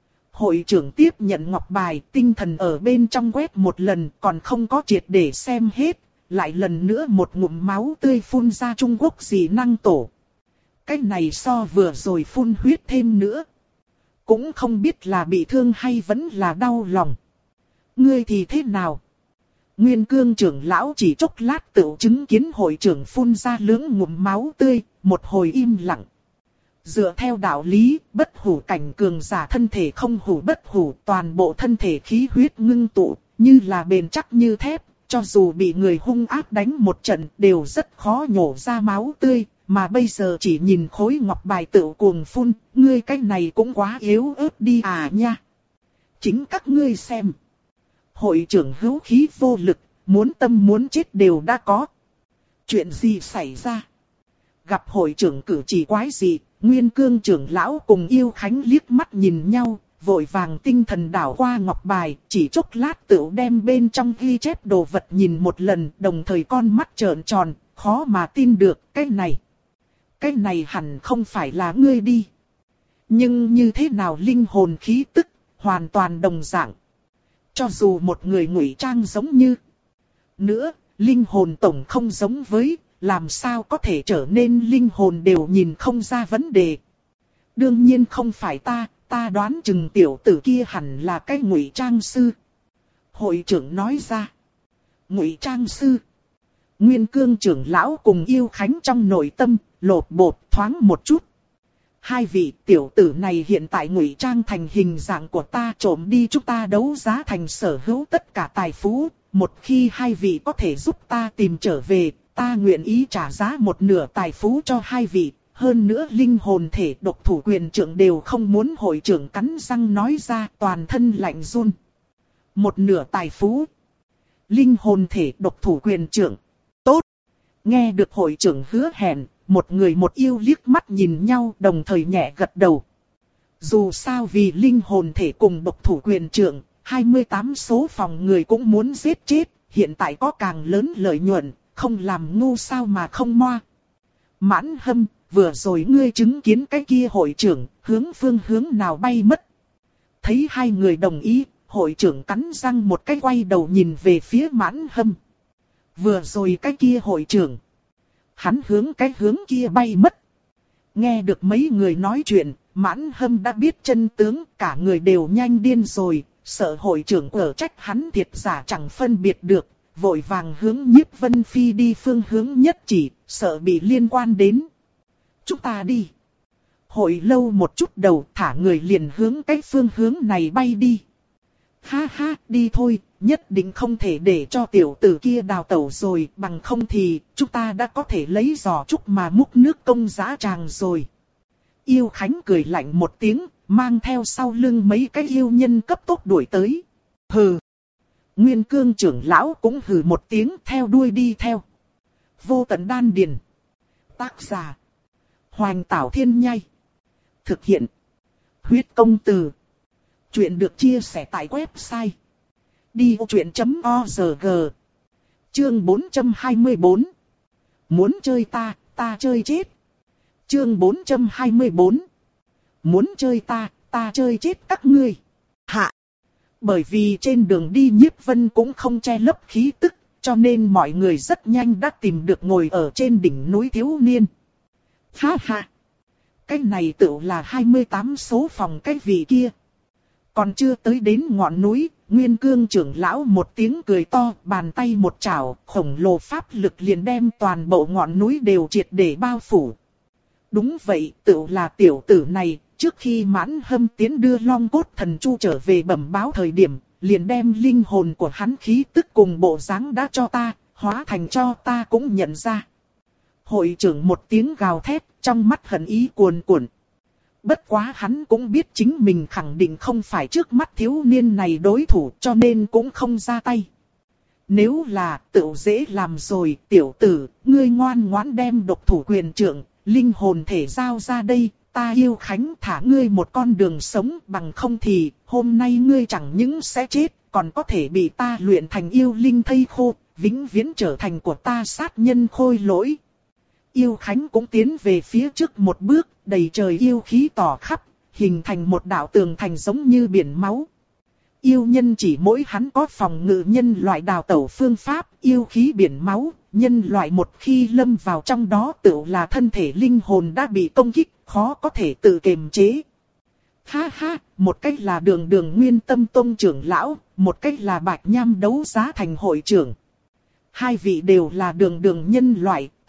Hội trưởng tiếp nhận ngọc bài, tinh thần ở bên trong quét một lần, còn không có triệt để xem hết, lại lần nữa một ngụm máu tươi phun ra Trung Quốc dị năng tổ. Cái này so vừa rồi phun huyết thêm nữa. Cũng không biết là bị thương hay vẫn là đau lòng. Ngươi thì thế nào? Nguyên Cương trưởng lão chỉ chốc lát tự chứng kiến hội trưởng phun ra lưỡng ngụm máu tươi, một hồi im lặng. Dựa theo đạo lý, bất hủ cảnh cường giả thân thể không hủ bất hủ, toàn bộ thân thể khí huyết ngưng tụ, như là bền chắc như thép, cho dù bị người hung ác đánh một trận đều rất khó nhổ ra máu tươi, mà bây giờ chỉ nhìn khối ngọc bài tự cuồng phun, ngươi cái này cũng quá yếu ớt đi à nha. Chính các ngươi xem. Hội trưởng hữu khí vô lực, muốn tâm muốn chết đều đã có. Chuyện gì xảy ra? Gặp hội trưởng cử chỉ quái gì, Nguyên Cương trưởng lão cùng Yêu Khánh liếc mắt nhìn nhau, vội vàng tinh thần đảo qua ngọc bài, chỉ chốc lát tựu đem bên trong ghi chép đồ vật nhìn một lần, đồng thời con mắt trợn tròn, khó mà tin được, cái này. Cái này hẳn không phải là ngươi đi. Nhưng như thế nào linh hồn khí tức, hoàn toàn đồng dạng. Cho dù một người ngụy trang giống như. Nữa, linh hồn tổng không giống với, làm sao có thể trở nên linh hồn đều nhìn không ra vấn đề. Đương nhiên không phải ta, ta đoán chừng tiểu tử kia hẳn là cái ngụy trang sư. Hội trưởng nói ra. Ngụy trang sư. Nguyên Cương trưởng lão cùng Yêu Khánh trong nội tâm, lột bột thoáng một chút. Hai vị tiểu tử này hiện tại ngụy trang thành hình dạng của ta, trộm đi chúng ta đấu giá thành sở hữu tất cả tài phú. Một khi hai vị có thể giúp ta tìm trở về, ta nguyện ý trả giá một nửa tài phú cho hai vị. Hơn nữa linh hồn thể độc thủ quyền trưởng đều không muốn. Hội trưởng cắn răng nói ra, toàn thân lạnh run. Một nửa tài phú. Linh hồn thể độc thủ quyền trưởng. Tốt. Nghe được hội trưởng hứa hẹn, một người một yêu liếc mắt nhìn nhau đồng thời nhẹ gật đầu. Dù sao vì linh hồn thể cùng độc thủ quyền trưởng, hai mươi tám số phòng người cũng muốn giết chết, hiện tại có càng lớn lợi nhuận, không làm ngu sao mà không moa. Mãn Hâm, vừa rồi ngươi chứng kiến cái kia hội trưởng, hướng phương hướng nào bay mất. Thấy hai người đồng ý, hội trưởng cắn răng một cái quay đầu nhìn về phía Mãn Hâm. Vừa rồi cái kia hội trưởng, hắn hướng cái hướng kia bay mất. Nghe được mấy người nói chuyện, Mãn Hâm đã biết chân tướng, cả người đều nhanh điên rồi, sợ hội trưởng ở trách hắn thiệt giả chẳng phân biệt được, vội vàng hướng Nhiếp Vân Phi đi phương hướng nhất chỉ, sợ bị liên quan đến. Chúng ta đi. Hội lâu một chút đầu, thả người liền hướng cái phương hướng này bay đi. Ha ha, đi thôi, nhất định không thể để cho tiểu tử kia đào tẩu rồi, bằng không thì chúng ta đã có thể lấy giò trúc mà múc nước công giá tràng rồi. Yêu Khánh cười lạnh một tiếng, mang theo sau lưng mấy cái yêu nhân cấp tốc đuổi tới. Hừ. Nguyên Cương trưởng lão cũng hừ một tiếng theo đuôi đi theo. Vô Tận Đan Điền. Tác giả. Hoành Tảo Thiên Nhai. Thực hiện. Huyết Công Từ. Chuyện được chia sẻ tại website đi vô chuyện chấm org. Chương bốn trăm hai mươi bốn. Muốn chơi ta, ta chơi chết. Chương bốn trăm hai mươi bốn. Muốn chơi ta, ta chơi chết các ngươi. Hạ. Bởi vì trên đường đi Nhiếp Vân cũng không che lấp khí tức, cho nên mọi người rất nhanh đã tìm được ngồi ở trên đỉnh núi thiếu niên. Ha ha. Cái này tự là hai mươi tám số phòng cái vị kia. Còn chưa tới đến ngọn núi, Nguyên Cương trưởng lão một tiếng cười to, bàn tay một chảo, khổng lồ pháp lực liền đem toàn bộ ngọn núi đều triệt để bao phủ. Đúng vậy, tự là tiểu tử này, trước khi Mãn Hâm tiến đưa Long Cốt Thần Chu trở về bẩm báo thời điểm, liền đem linh hồn của hắn khí tức cùng bộ dáng đã cho ta, hóa thành cho ta cũng nhận ra. Hội trưởng một tiếng gào thét, trong mắt hận ý cuồn cuộn. Bất quá hắn cũng biết chính mình khẳng định không phải trước mắt thiếu niên này đối thủ, cho nên cũng không ra tay. Nếu là tự dễ làm rồi, tiểu tử, ngươi ngoan ngoãn đem độc thủ quyền trưởng, linh hồn thể giao ra đây, ta Yêu Khánh thả ngươi một con đường sống, bằng không thì hôm nay ngươi chẳng những sẽ chết, còn có thể bị ta luyện thành yêu linh thây khô, vĩnh viễn trở thành của ta sát nhân khôi lỗi. Yêu Khánh cũng tiến về phía trước một bước, đầy trời yêu khí tỏ khắp, hình thành một đạo tường thành giống như biển máu. Yêu nhân chỉ mỗi hắn có phòng ngự nhân loại đào tẩu phương pháp, yêu khí biển máu, nhân loại một khi lâm vào trong đó tự là thân thể linh hồn đã bị công kích, khó có thể tự kiềm chế. Ha ha, một cách là Đường Đường Nguyên Tâm Tông trưởng lão, một cách là Bạch Nham đấu giá thành hội trưởng. Hai vị đều là đường đường nhân loại,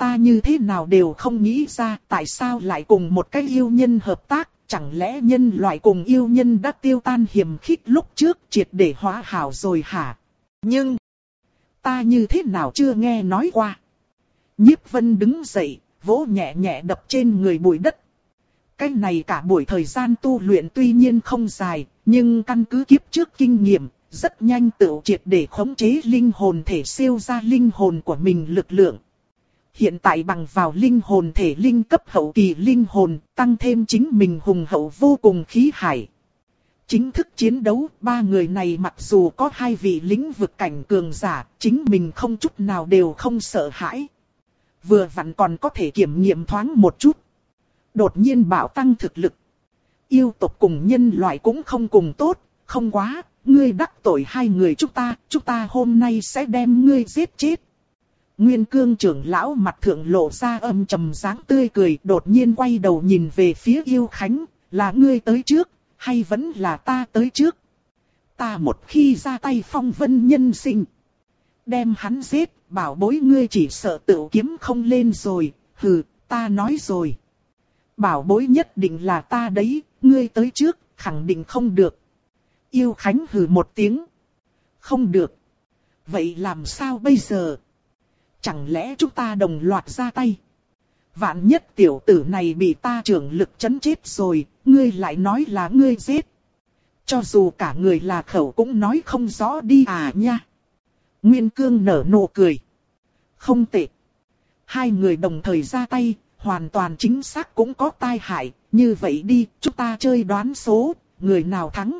ta như thế nào đều không nghĩ ra tại sao lại cùng một cái yêu nhân hợp tác, chẳng lẽ nhân loại cùng yêu nhân đã tiêu tan hiềm khích lúc trước triệt để hóa hảo rồi hả? Nhưng, ta như thế nào chưa nghe nói qua. Nhiếp Vân đứng dậy, vỗ nhẹ nhẹ đập trên người bụi đất. Cái này cả buổi thời gian tu luyện tuy nhiên không dài, nhưng căn cứ kiếp trước kinh nghiệm, rất nhanh tự triệt để khống chế linh hồn thể siêu ra linh hồn của mình lực lượng. Hiện tại bằng vào linh hồn thể linh cấp hậu kỳ linh hồn, tăng thêm chính mình hùng hậu vô cùng khí hải. Chính thức chiến đấu, ba người này mặc dù có hai vị lĩnh vực cảnh cường giả, chính mình không chút nào đều không sợ hãi. Vừa vặn còn có thể kiểm nghiệm thoáng một chút. Đột nhiên bạo tăng thực lực. Yêu tộc cùng nhân loại cũng không cùng tốt, không quá, ngươi đắc tội hai người chúng ta, chúng ta hôm nay sẽ đem ngươi giết chết. Nguyên Cương trưởng lão mặt thượng lộ ra âm trầm dáng tươi cười, đột nhiên quay đầu nhìn về phía Yêu Khánh, là ngươi tới trước, hay vẫn là ta tới trước? Ta một khi ra tay phong vân nhân sinh, đem hắn giết, bảo bối ngươi chỉ sợ tự kiếm không lên rồi, hừ, ta nói rồi. Bảo bối nhất định là ta đấy, ngươi tới trước, khẳng định không được. Yêu Khánh hừ một tiếng. Không được. Vậy làm sao bây giờ? Chẳng lẽ chúng ta đồng loạt ra tay? Vạn nhất tiểu tử này bị ta trưởng lực chấn chết rồi, ngươi lại nói là ngươi giết. Cho dù cả người là khẩu cũng nói không rõ đi à nha. Nguyên Cương nở nụ cười. Không tệ. Hai người đồng thời ra tay, hoàn toàn chính xác cũng có tai hại. Như vậy đi, chúng ta chơi đoán số, người nào thắng.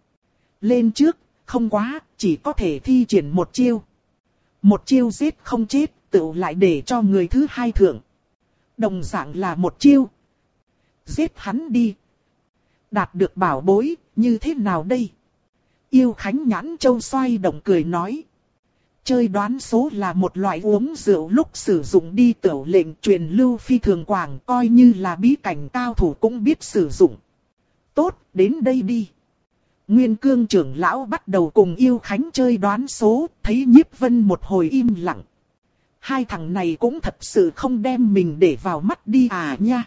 Lên trước, không quá, chỉ có thể thi triển một chiêu. Một chiêu giết không chết, tự lại để cho người thứ hai thượng. Đồng dạng là một chiêu. Giết hắn đi. Đạt được bảo bối, như thế nào đây? Yêu Khánh nhãn châu xoay động cười nói. Chơi đoán số là một loại uống rượu lúc sử dụng đi tiểu lệnh truyền lưu phi thường quảng, coi như là bí cảnh cao thủ cũng biết sử dụng. Tốt, đến đây đi. Nguyên Cương trưởng lão bắt đầu cùng Yêu Khánh chơi đoán số, thấy Nhiếp Vân một hồi im lặng. Hai thằng này cũng thật sự không đem mình để vào mắt đi à nha.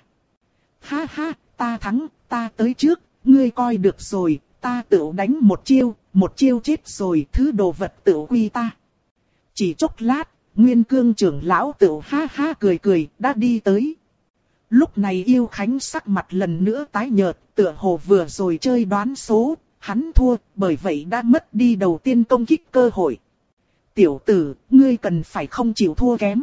Ha ha, ta thắng, ta tới trước, ngươi coi được rồi, ta tự đánh một chiêu, một chiêu chết rồi, thứ đồ vật tự quy ta. Chỉ chốc lát, Nguyên Cương trưởng lão tự ha ha cười cười, đã đi tới. Lúc này Yêu Khánh sắc mặt lần nữa tái nhợt, tựa hồ vừa rồi chơi đoán số, hắn thua, bởi vậy đã mất đi đầu tiên công kích cơ hội. Tiểu tử, ngươi cần phải không chịu thua kém.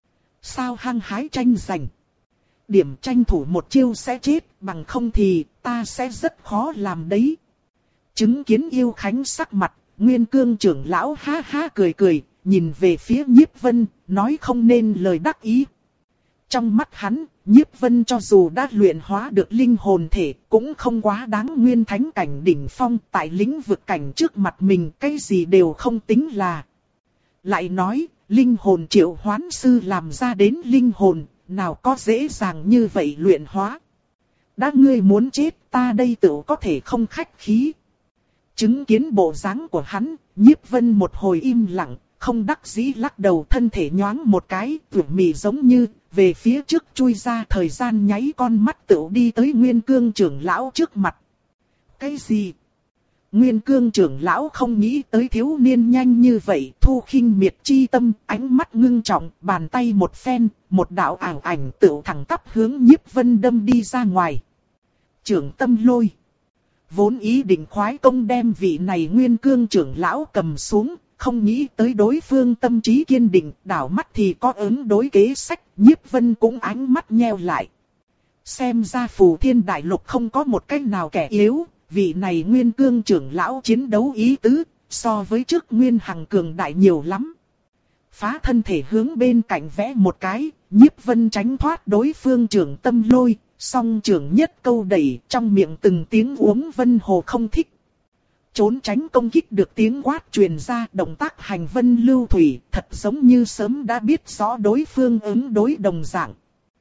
Sao hăng hái tranh giành? Điểm tranh thủ một chiêu sẽ chết, bằng không thì ta sẽ rất khó làm đấy. Chứng kiến Yêu Khánh sắc mặt, Nguyên Cương trưởng lão ha ha cười cười, nhìn về phía Nhiếp Vân, nói không nên lời đắc ý. Trong mắt hắn, Nhiếp Vân cho dù đã luyện hóa được linh hồn thể, cũng không quá đáng nguyên thánh cảnh đỉnh phong, tại lĩnh vực cảnh trước mặt mình cái gì đều không tính là. Lại nói, linh hồn triệu hoán sư làm ra đến linh hồn, nào có dễ dàng như vậy luyện hóa. Đã ngươi muốn chết, ta đây tự có thể không khách khí. Chứng kiến bộ dáng của hắn, Nhiếp Vân một hồi im lặng, không đắc dĩ lắc đầu, thân thể nhoáng một cái, tưởng mì giống như, về phía trước chui ra, thời gian nháy con mắt tự đi tới Nguyên Cương trưởng lão trước mặt. Cái gì? Nguyên Cương trưởng lão không nghĩ tới thiếu niên nhanh như vậy, thu khinh miệt chi tâm, ánh mắt ngưng trọng, bàn tay một phen, một đạo ảo ảnh tự thẳng tắp hướng Nhiếp Vân đâm đi ra ngoài. Trưởng tâm lôi. Vốn ý định khoái công đem vị này Nguyên Cương trưởng lão cầm xuống, không nghĩ tới đối phương tâm trí kiên định, đảo mắt thì có ứng đối kế sách, Nhiếp Vân cũng ánh mắt nheo lại. Xem ra Phù Thiên Đại Lục không có một cách nào kẻ yếu, vị này Nguyên Cương trưởng lão chiến đấu ý tứ, so với trước Nguyên Hằng cường đại nhiều lắm. Phá thân thể hướng bên cạnh vẽ một cái, Nhiếp Vân tránh thoát đối phương trưởng tâm lôi, song trưởng nhất câu đẩy, trong miệng từng tiếng uống vân hồ không thích. Trốn tránh công kích được tiếng quát truyền ra, động tác hành vân lưu thủy, thật giống như sớm đã biết rõ đối phương ứng đối đồng dạng.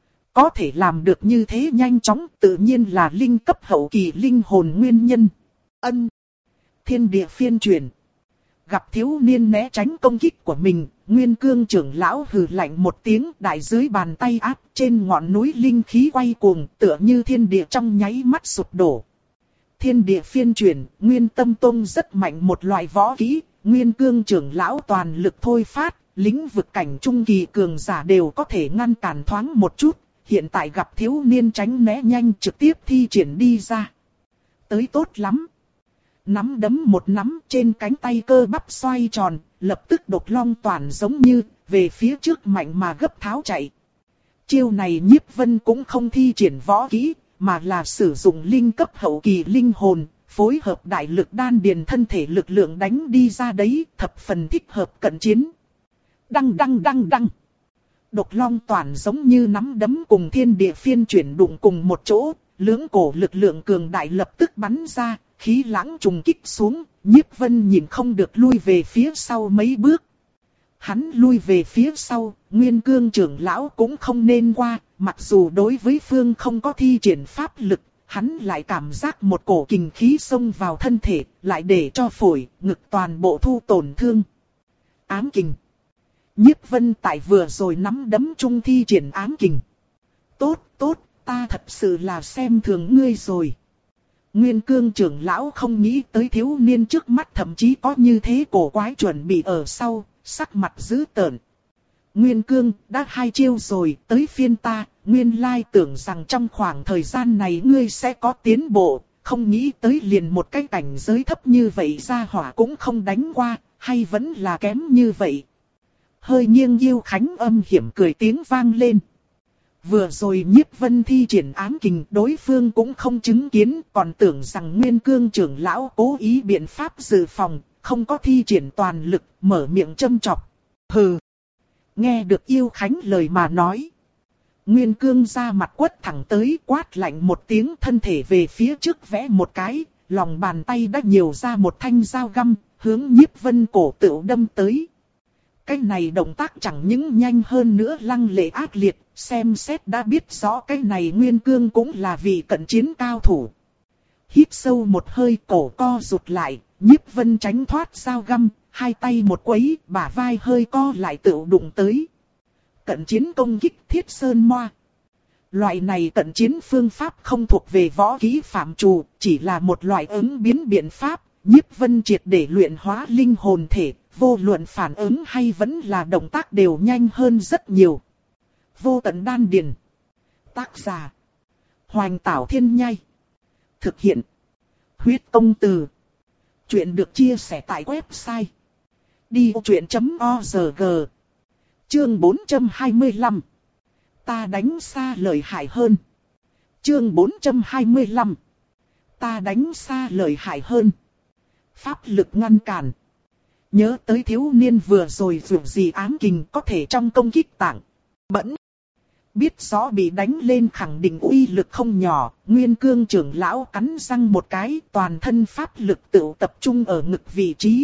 Có thể làm được như thế nhanh chóng, tự nhiên là linh cấp hậu kỳ linh hồn nguyên nhân. Ân. Thiên địa phiên truyền. gặp thiếu niên né tránh công kích của mình, Nguyên Cương trưởng lão hừ lạnh một tiếng, đại dưới bàn tay áp trên ngọn núi linh khí quay cuồng, tựa như thiên địa trong nháy mắt sụp đổ. Thiên địa phiên chuyển, Nguyên Tâm Tông rất mạnh một loại võ kỹ, Nguyên Cương trưởng lão toàn lực thôi phát, lĩnh vực cảnh trung kỳ cường giả đều có thể ngăn cản thoáng một chút, hiện tại gặp thiếu niên tránh né nhanh trực tiếp thi triển đi ra. Tới tốt lắm. Nắm đấm một nắm trên cánh tay cơ bắp xoay tròn, lập tức độc long toàn giống như về phía trước mạnh mà gấp tháo chạy. Chiêu này Nhiếp Vân cũng không thi triển võ kỹ, mà là sử dụng linh cấp hậu kỳ linh hồn, phối hợp đại lực đan điền thân thể lực lượng đánh đi ra đấy, thập phần thích hợp cận chiến. Đăng đăng đăng đăng. Độc long toàn giống như nắm đấm cùng thiên địa phiên chuyển đụng cùng một chỗ, lưỡng cổ lực lượng cường đại lập tức bắn ra, khí lãng trùng kích xuống, Nhiếp Vân nhìn không được lui về phía sau mấy bước. Hắn lui về phía sau, Nguyên Cương trưởng lão cũng không nên qua, mặc dù đối với phương không có thi triển pháp lực, hắn lại cảm giác một cổ kình khí xông vào thân thể, lại để cho phổi, ngực toàn bộ thu tổn thương. Ám kình. Nhiếp Vân tại vừa rồi nắm đấm trung thi triển ám kình. Tốt, tốt, ta thật sự là xem thường ngươi rồi. Nguyên Cương trưởng lão không nghĩ tới thiếu niên trước mắt thậm chí có như thế cổ quái chuẩn bị ở sau, sắc mặt dữ tợn. Nguyên Cương, đã hai chiêu rồi, tới phiên ta, nguyên lai tưởng rằng trong khoảng thời gian này ngươi sẽ có tiến bộ, không nghĩ tới liền một cái cảnh giới thấp như vậy ra hỏa cũng không đánh qua, hay vẫn là kém như vậy. Hơi nghiêng yêu khánh âm hiểm cười tiếng vang lên. Vừa rồi Nhiếp Vân thi triển ám kình, đối phương cũng không chứng kiến, còn tưởng rằng Nguyên Cương trưởng lão cố ý biện pháp dự phòng, không có thi triển toàn lực, mở miệng châm chọc. Hừ. Nghe được yêu khánh lời mà nói. Nguyên Cương ra mặt quất thẳng tới, quát lạnh một tiếng, thân thể về phía trước vẽ một cái, lòng bàn tay đã nhiều ra một thanh dao găm, hướng Nhiếp Vân cổ tựu đâm tới. Cái này động tác chẳng những nhanh hơn nữa lăng lệ ác liệt, xem xét đã biết rõ cái này Nguyên Cương cũng là vị cận chiến cao thủ. Hít sâu một hơi, cổ co rụt lại, Nhiếp Vân tránh thoát dao găm, hai tay một quấy, bả vai hơi co lại tựu đụng tới. Cận chiến công kích Thiết Sơn Moa. Loại này cận chiến phương pháp không thuộc về võ kỹ phạm trù, chỉ là một loại ứng biến biện pháp. Nhiếp Vân triệt để luyện hóa linh hồn thể, vô luận phản ứng hay vẫn là động tác đều nhanh hơn rất nhiều. Vô tận đan điền. Tác giả: Hoành Tảo Thiên Nhai. Thực hiện: Huyết Công Từ. Chuyện được chia sẻ tại website đi ô chuyện chấm org. Chương bốn trăm hai mươi lăm. Ta đánh xa lợi hại hơn. Chương bốn trăm hai mươi lăm. Ta đánh xa lợi hại hơn. Pháp lực ngăn cản. Nhớ tới thiếu niên vừa rồi dù gì ám kình có thể trong công kích tạng. Bẫn. Biết rõ bị đánh lên khẳng định uy lực không nhỏ, Nguyên Cương trưởng lão cắn răng một cái, toàn thân pháp lực tự tập trung ở ngực vị trí.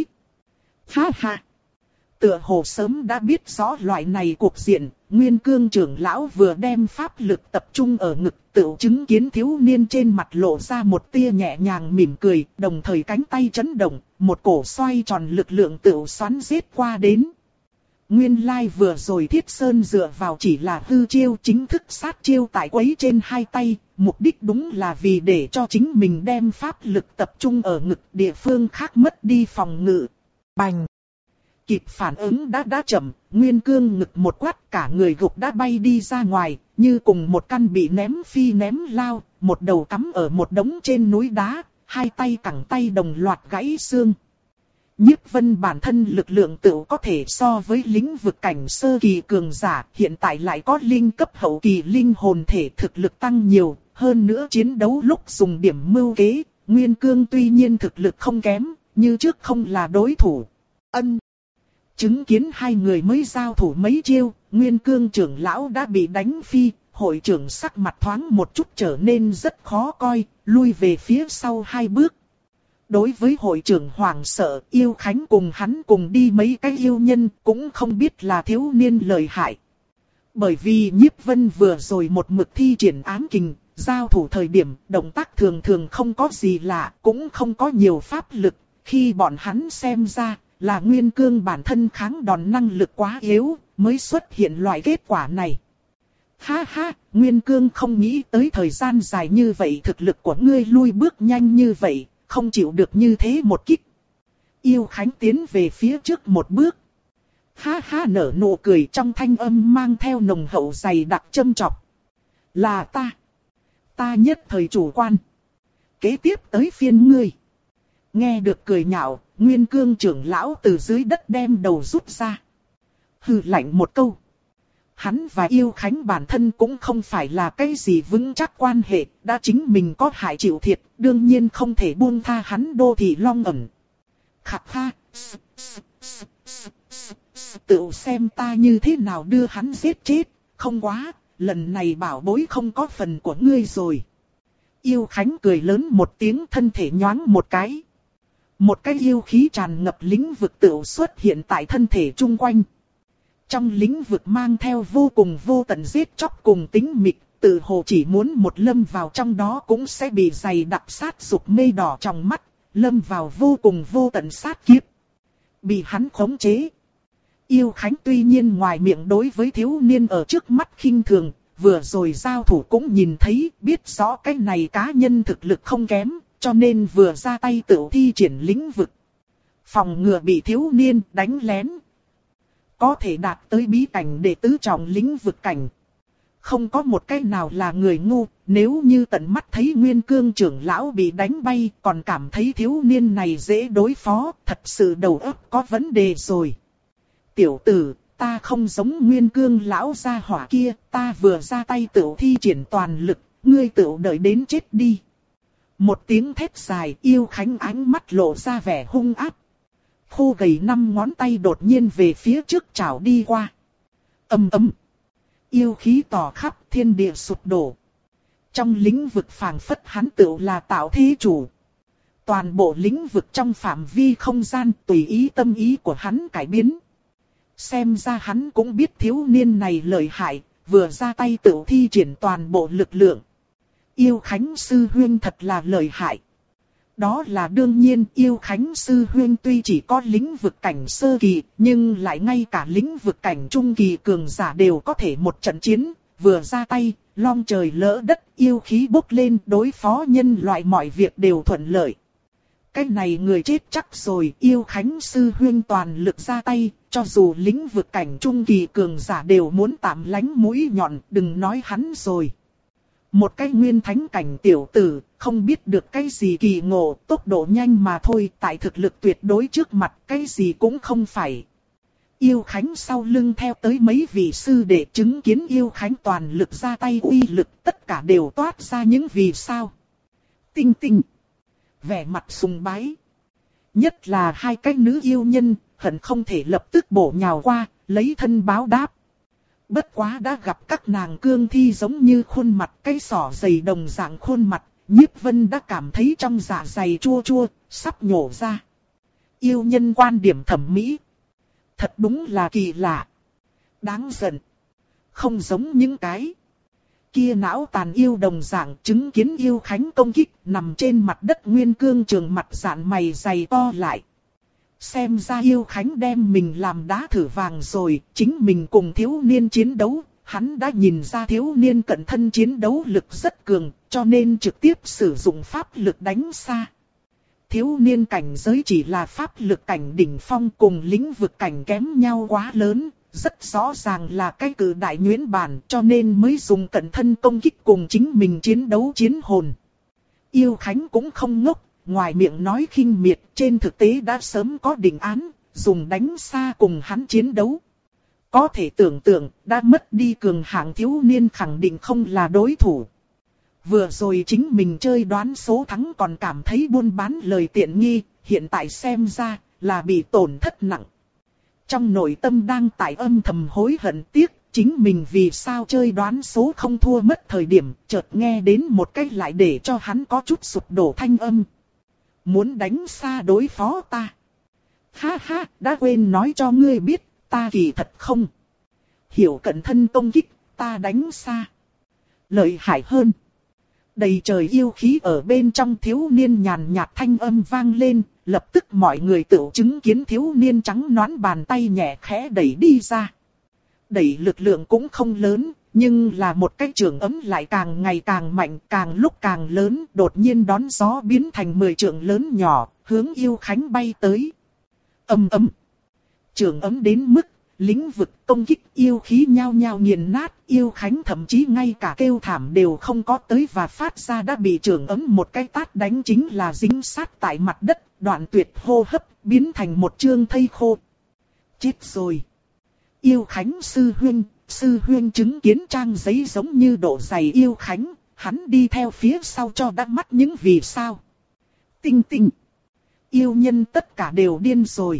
Ha ha! Tựa hồ sớm đã biết rõ loại này cuộc diện, Nguyên Cương trưởng lão vừa đem pháp lực tập trung ở ngực tự chứng kiến thiếu niên trên mặt lộ ra một tia nhẹ nhàng mỉm cười, đồng thời cánh tay chấn động, một cổ xoay tròn lực lượng tự xoắn giết qua đến. Nguyên lai vừa rồi Thiết Sơn dựa vào chỉ là hư chiêu, chính thức sát chiêu tại quấy trên hai tay, mục đích đúng là vì để cho chính mình đem pháp lực tập trung ở ngực, địa phương khác mất đi phòng ngự. Bành! Kịp phản ứng đã đã chậm, Nguyên Cương ngực một quát, cả người gục đã bay đi ra ngoài, như cùng một căn bị ném phi ném lao, một đầu cắm ở một đống trên núi đá, hai tay cẳng tay đồng loạt gãy xương. Nhiếp Vân bản thân lực lượng tự có thể so với lĩnh vực cảnh sơ kỳ cường giả, hiện tại lại có linh cấp hậu kỳ linh hồn thể, thực lực tăng nhiều, hơn nữa chiến đấu lúc dùng điểm mưu kế, Nguyên Cương tuy nhiên thực lực không kém, như trước không là đối thủ. Ân. Chứng kiến hai người mới giao thủ mấy chiêu, Nguyên Cương trưởng lão đã bị đánh phi, hội trưởng sắc mặt thoáng một chút trở nên rất khó coi, lui về phía sau hai bước. Đối với hội trưởng hoảng sợ, Yêu Khánh cùng hắn cùng đi mấy cái yêu nhân cũng không biết là thiếu niên lợi hại. Bởi vì Nhiếp Vân vừa rồi một mực thi triển ám kình, giao thủ thời điểm động tác thường thường không có gì lạ, cũng không có nhiều pháp lực, khi bọn hắn xem ra, là Nguyên Cương bản thân kháng đòn năng lực quá yếu, mới xuất hiện loại kết quả này. Ha ha, Nguyên Cương không nghĩ tới thời gian dài như vậy thực lực của ngươi lui bước nhanh như vậy, không chịu được như thế một kích. Yêu Khánh tiến về phía trước một bước. Ha ha nở nụ cười trong thanh âm mang theo nồng hậu dày đặc châm chọc. Là ta. Ta nhất thời chủ quan. Kế tiếp tới phiên ngươi. Nghe được cười nhạo, Nguyên Cương trưởng lão từ dưới đất đem đầu rút ra. Hừ lạnh một câu. Hắn và Yêu Khánh bản thân cũng không phải là cái gì vững chắc quan hệ, đã chính mình có hại chịu thiệt, đương nhiên không thể buông tha hắn đô thị long ẩn. Khặt ha, tự xem ta như thế nào đưa hắn giết chết, không quá, lần này bảo bối không có phần của ngươi rồi. Yêu Khánh cười lớn một tiếng, thân thể nhoáng một cái. Một cái yêu khí tràn ngập lĩnh vực tự xuất hiện tại thân thể chung quanh. Trong lĩnh vực mang theo vô cùng vô tận giết chóc cùng tính mịch, tự hồ chỉ muốn một lâm vào trong đó cũng sẽ bị dày đặc sát dục mê đỏ trong mắt, lâm vào vô cùng vô tận sát kiếp. Bị hắn khống chế. Yêu Khánh tuy nhiên ngoài miệng đối với thiếu niên ở trước mắt khinh thường, vừa rồi giao thủ cũng nhìn thấy, biết rõ cái này cá nhân thực lực không kém, cho nên vừa ra tay tự thi triển lĩnh vực. Phòng ngừa bị thiếu niên đánh lén. Có thể đạt tới bí cảnh để tứ trọng lĩnh vực cảnh. Không có một cái nào là người ngu, nếu như tận mắt thấy Nguyên Cương trưởng lão bị đánh bay, còn cảm thấy thiếu niên này dễ đối phó, thật sự đầu óc có vấn đề rồi. Tiểu tử, ta không giống Nguyên Cương lão gia hỏa kia, ta vừa ra tay tự thi triển toàn lực, ngươi tự đợi đến chết đi. Một tiếng thét dài, Yêu Khánh ánh mắt lộ ra vẻ hung ác. Khô gầy năm ngón tay đột nhiên về phía trước chảo đi qua. Ầm ầm. Yêu khí tỏ khắp thiên địa sụp đổ. Trong lĩnh vực phảng phất hắn tự là tạo thế chủ. Toàn bộ lĩnh vực trong phạm vi không gian tùy ý tâm ý của hắn cải biến. Xem ra hắn cũng biết thiếu niên này lợi hại, vừa ra tay tự thi triển toàn bộ lực lượng. Yêu Khánh sư huynh thật là lợi hại. Đó là đương nhiên, Yêu Khánh sư huynh tuy chỉ có lĩnh vực cảnh sơ kỳ, nhưng lại ngay cả lĩnh vực cảnh trung kỳ cường giả đều có thể một trận chiến, vừa ra tay, long trời lỡ đất, yêu khí bốc lên, đối phó nhân loại mọi việc đều thuận lợi. Cái này người chết chắc rồi, Yêu Khánh sư huynh toàn lực ra tay, cho dù lĩnh vực cảnh trung kỳ cường giả đều muốn tạm lánh mũi nhọn, đừng nói hắn rồi. Một cái nguyên thánh cảnh tiểu tử, không biết được cái gì kỳ ngộ, tốc độ nhanh mà thôi, tại thực lực tuyệt đối trước mặt, cái gì cũng không phải. Yêu Khánh sau lưng theo tới mấy vị sư để chứng kiến Yêu Khánh toàn lực ra tay uy lực, tất cả đều toát ra những vì sao. Tinh tinh. Vẻ mặt sùng bái. Nhất là hai cái nữ yêu nhân, hận không thể lập tức bổ nhào qua, lấy thân báo đáp. Bất quá đã gặp các nàng cương thi giống như khuôn mặt cây sỏ dày đồng dạng khuôn mặt, Nhiếp Vân đã cảm thấy trong dạ dày chua chua, sắp nhổ ra. Yêu nhân quan điểm thẩm mỹ. Thật đúng là kỳ lạ. Đáng giận. Không giống những cái kia não tàn yêu đồng dạng chứng kiến Yêu Khánh công kích nằm trên mặt đất Nguyên Cương trường mặt dạn mày dày to lại. Xem ra Yêu Khánh đem mình làm đá thử vàng rồi, chính mình cùng thiếu niên chiến đấu, hắn đã nhìn ra thiếu niên cận thân chiến đấu lực rất cường, cho nên trực tiếp sử dụng pháp lực đánh xa. Thiếu niên cảnh giới chỉ là pháp lực cảnh đỉnh phong cùng lĩnh vực cảnh kém nhau quá lớn, rất rõ ràng là cái cử đại nhuyễn bản cho nên mới dùng cận thân công kích cùng chính mình chiến đấu chiến hồn. Yêu Khánh cũng không ngốc. Ngoài miệng nói khinh miệt, trên thực tế đã sớm có định án, dùng đánh xa cùng hắn chiến đấu. Có thể tưởng tượng, đã mất đi cường hạng thiếu niên khẳng định không là đối thủ. Vừa rồi chính mình chơi đoán số thắng còn cảm thấy buôn bán lời tiện nghi, hiện tại xem ra là bị tổn thất nặng. Trong nội tâm đang tại âm thầm hối hận tiếc, chính mình vì sao chơi đoán số không thua mất thời điểm, chợt nghe đến một cách lại để cho hắn có chút sụp đổ thanh âm. Muốn đánh xa đối phó ta. Ha ha, đã quên nói cho ngươi biết, ta kỳ thật không hiểu cận thân công kích, ta đánh xa lợi hại hơn. Đầy trời yêu khí ở bên trong thiếu niên nhàn nhạt thanh âm vang lên, lập tức mọi người tự chứng kiến thiếu niên trắng nõn bàn tay nhẹ khẽ đẩy đi ra. Đẩy lực lượng cũng không lớn, nhưng là một cái trường ấm lại càng ngày càng mạnh, càng lúc càng lớn, đột nhiên đón gió biến thành mười trượng lớn nhỏ, hướng Yêu Khánh bay tới. Ầm ầm. Trường ấm đến mức lĩnh vực công kích yêu khí nhao nhao nghiền nát, Yêu Khánh thậm chí ngay cả kêu thảm đều không có tới và phát ra đã bị trường ấm một cái tát đánh chính là dính sát tại mặt đất, đoạn tuyệt hô hấp, biến thành một chương thây khô. Chết rồi. Yêu Khánh sư huynh, sư huynh chứng kiến trang giấy giống như độ dày Yêu Khánh, hắn đi theo phía sau cho đắp mắt những vì sao. Tinh tinh. Yêu nhân tất cả đều điên rồi.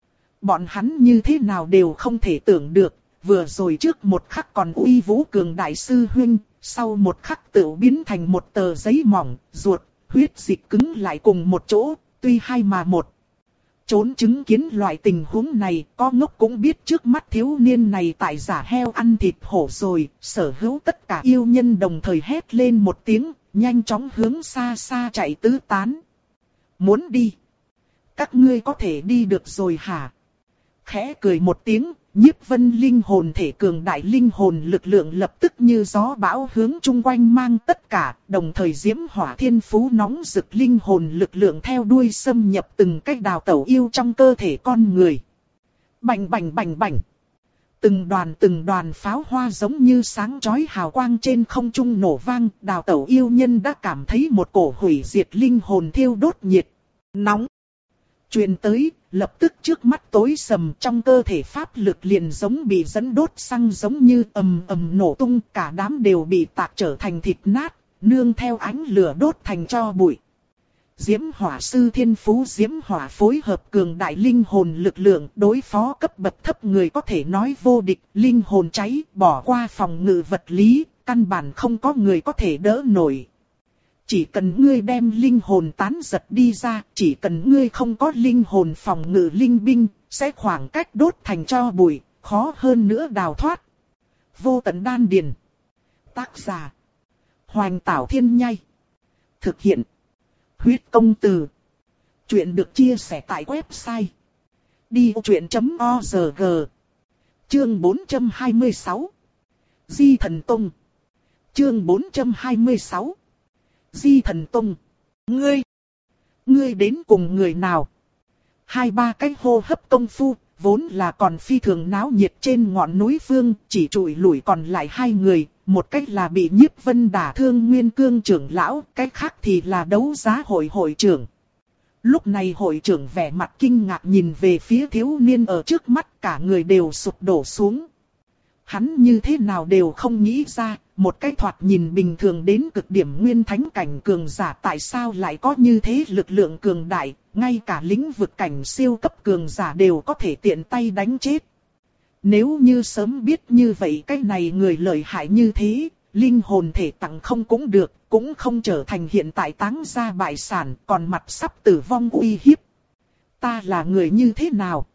Bọn hắn như thế nào đều không thể tưởng được, vừa rồi trước một khắc còn uy vũ cường đại sư huynh, sau một khắc tự biến thành một tờ giấy mỏng, ruột, huyết dịch cứng lại cùng một chỗ, tuy hai mà một. Trốn chứng kiến loại tình huống này, có ngốc cũng biết trước mắt thiếu niên này tại giả heo ăn thịt hổ rồi, sở hữu tất cả yêu nhân đồng thời hét lên một tiếng, nhanh chóng hướng xa xa chạy tứ tán. Muốn đi? Các ngươi có thể đi được rồi hả? Khẽ cười một tiếng, Nhiếp Vân linh hồn thể cường đại linh hồn lực lượng lập tức như gió bão hướng chung quanh mang tất cả, đồng thời diễm hỏa thiên phú nóng rực linh hồn lực lượng theo đuôi xâm nhập từng cách đào tẩu yêu trong cơ thể con người. Bành bành bành bành. Từng đoàn từng đoàn pháo hoa giống như sáng chói hào quang trên không trung nổ vang, đào tẩu yêu nhân đã cảm thấy một cổ hủy diệt linh hồn thiêu đốt nhiệt, nóng. Truyền tới, lập tức trước mắt tối sầm, trong cơ thể pháp lực liền giống bị dẫn đốt xăng giống như ầm ầm nổ tung, cả đám đều bị tạc trở thành thịt nát, nương theo ánh lửa đốt thành tro bụi. Diễm hỏa sư thiên phú diễm hỏa phối hợp cường đại linh hồn lực lượng đối phó cấp bậc thấp người có thể nói vô địch, linh hồn cháy, bỏ qua phòng ngự vật lý, căn bản không có người có thể đỡ nổi. Chỉ cần ngươi đem linh hồn tán giật đi ra, chỉ cần ngươi không có linh hồn phòng ngự linh binh, sẽ khoảng cách đốt thành tro bụi, khó hơn nữa đào thoát. Vô tận đan điền. Tác giả: Hoành Tảo Thiên Nhai. Thực hiện: Huyết Công Từ. Chuyện được chia sẻ tại website đi o chuyện chấm org. Chương bốn trăm hai mươi sáu. Di Thần Tông. Chương bốn trăm hai mươi sáu. Di Thần Tông. Ngươi, ngươi đến cùng người nào? Hai ba cái hô hấp công phu, vốn là còn phi thường náo nhiệt trên ngọn núi phương, chỉ trụi lủi còn lại hai người, một cách là bị Nhiếp Vân đả thương Nguyên Cương trưởng lão, cách khác thì là đấu giá hội hội trưởng. Lúc này hội trưởng vẻ mặt kinh ngạc nhìn về phía thiếu niên ở trước mắt, cả người đều sụp đổ xuống. Hắn như thế nào đều không nghĩ ra, một cái thoạt nhìn bình thường đến cực điểm nguyên thánh cảnh cường giả tại sao lại có như thế lực lượng cường đại, ngay cả lĩnh vực cảnh siêu cấp cường giả đều có thể tiện tay đánh chết. Nếu như sớm biết như vậy cái này người lợi hại như thế, linh hồn thể tặng không cũng được, cũng không trở thành hiện tại táng ra bại sản, còn mặt sắp tử vong uy hiếp. Ta là người như thế nào?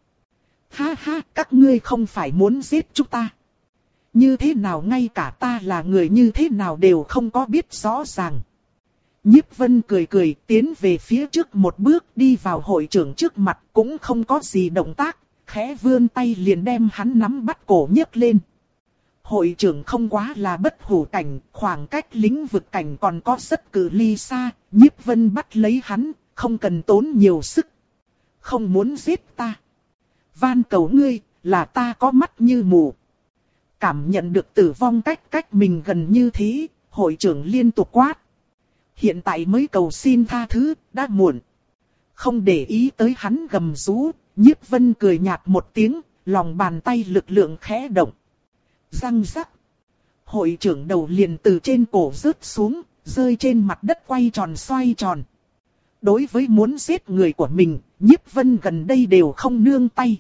Ha ha, các ngươi không phải muốn giết chúng ta. Như thế nào ngay cả ta là người như thế nào đều không có biết rõ ràng. Nhiếp Vân cười cười tiến về phía trước một bước đi vào hội trưởng trước mặt cũng không có gì động tác, khẽ vươn tay liền đem hắn nắm bắt cổ nhấc lên. Hội trưởng không quá là bất hủ cảnh, khoảng cách lĩnh vực cảnh còn có rất cự ly xa, Nhiếp Vân bắt lấy hắn, không cần tốn nhiều sức. Không muốn giết ta. Van cầu ngươi, là ta có mắt như mù. Cảm nhận được tử vong cách cách mình gần như thế, hội trưởng liên tục quát. Hiện tại mới cầu xin tha thứ, đã muộn. Không để ý tới hắn gầm rú, Nhiếp Vân cười nhạt một tiếng, lòng bàn tay lực lượng khẽ động. Răng rắc. Hội trưởng đầu liền từ trên cổ rớt xuống, rơi trên mặt đất quay tròn xoay tròn. Đối với muốn giết người của mình, Nhiếp Vân gần đây đều không nương tay.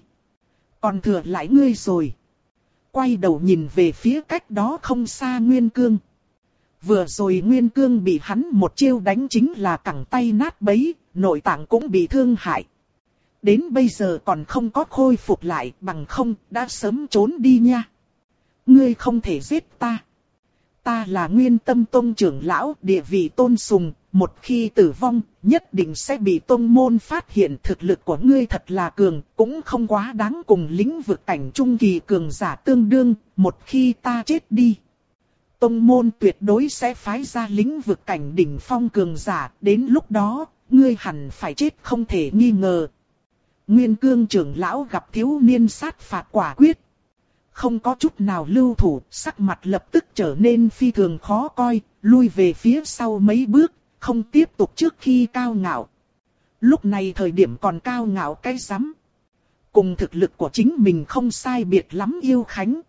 Còn thừa lại ngươi rồi. Quay đầu nhìn về phía cách đó không xa Nguyên Cương. Vừa rồi Nguyên Cương bị hắn một chiêu đánh chính là cẳng tay nát bấy, nội tạng cũng bị thương hại. Đến bây giờ còn không có khôi phục lại, bằng không đã sớm trốn đi nha. Ngươi không thể giết ta. Ta là Nguyên Tâm Tông trưởng lão, địa vị tôn sùng, một khi tử vong, nhất định sẽ bị tông môn phát hiện thực lực của ngươi thật là cường, cũng không quá đáng cùng lĩnh vực cảnh trung kỳ cường giả tương đương, một khi ta chết đi. Tông môn tuyệt đối sẽ phái ra lĩnh vực cảnh đỉnh phong cường giả, đến lúc đó, ngươi hẳn phải chết không thể nghi ngờ. Nguyên Cương trưởng lão gặp thiếu niên sát phạt quả quyết. Không có chút nào lưu thủ, sắc mặt lập tức trở nên phi thường khó coi, lui về phía sau mấy bước, không tiếp tục trước khi cao ngạo. Lúc này thời điểm còn cao ngạo cái rắm. Cùng thực lực của chính mình không sai biệt lắm yêu khánh.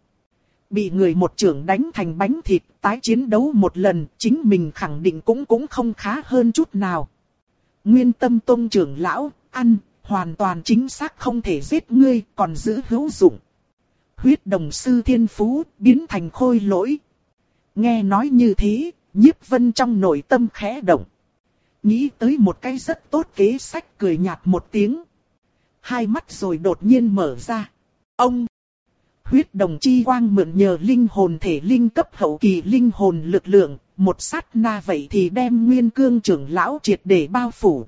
Bị người một trưởng đánh thành bánh thịt, tái chiến đấu một lần, chính mình khẳng định cũng cũng không khá hơn chút nào. Nguyên Tâm Tông trưởng lão, ăn, hoàn toàn chính xác không thể giết ngươi, còn giữ hữu dụng. Huyết đồng sư thiên phú, biến thành khôi lỗi. Nghe nói như thế, Nhiếp Vân trong nội tâm khẽ động. Nghĩ tới một cái rất tốt kế sách, cười nhạt một tiếng. Hai mắt rồi đột nhiên mở ra. Ông! Huyết đồng chi quang mượn nhờ linh hồn thể linh cấp hậu kỳ linh hồn lực lượng, một sát na vậy thì đem Nguyên Cương trưởng lão triệt để bao phủ.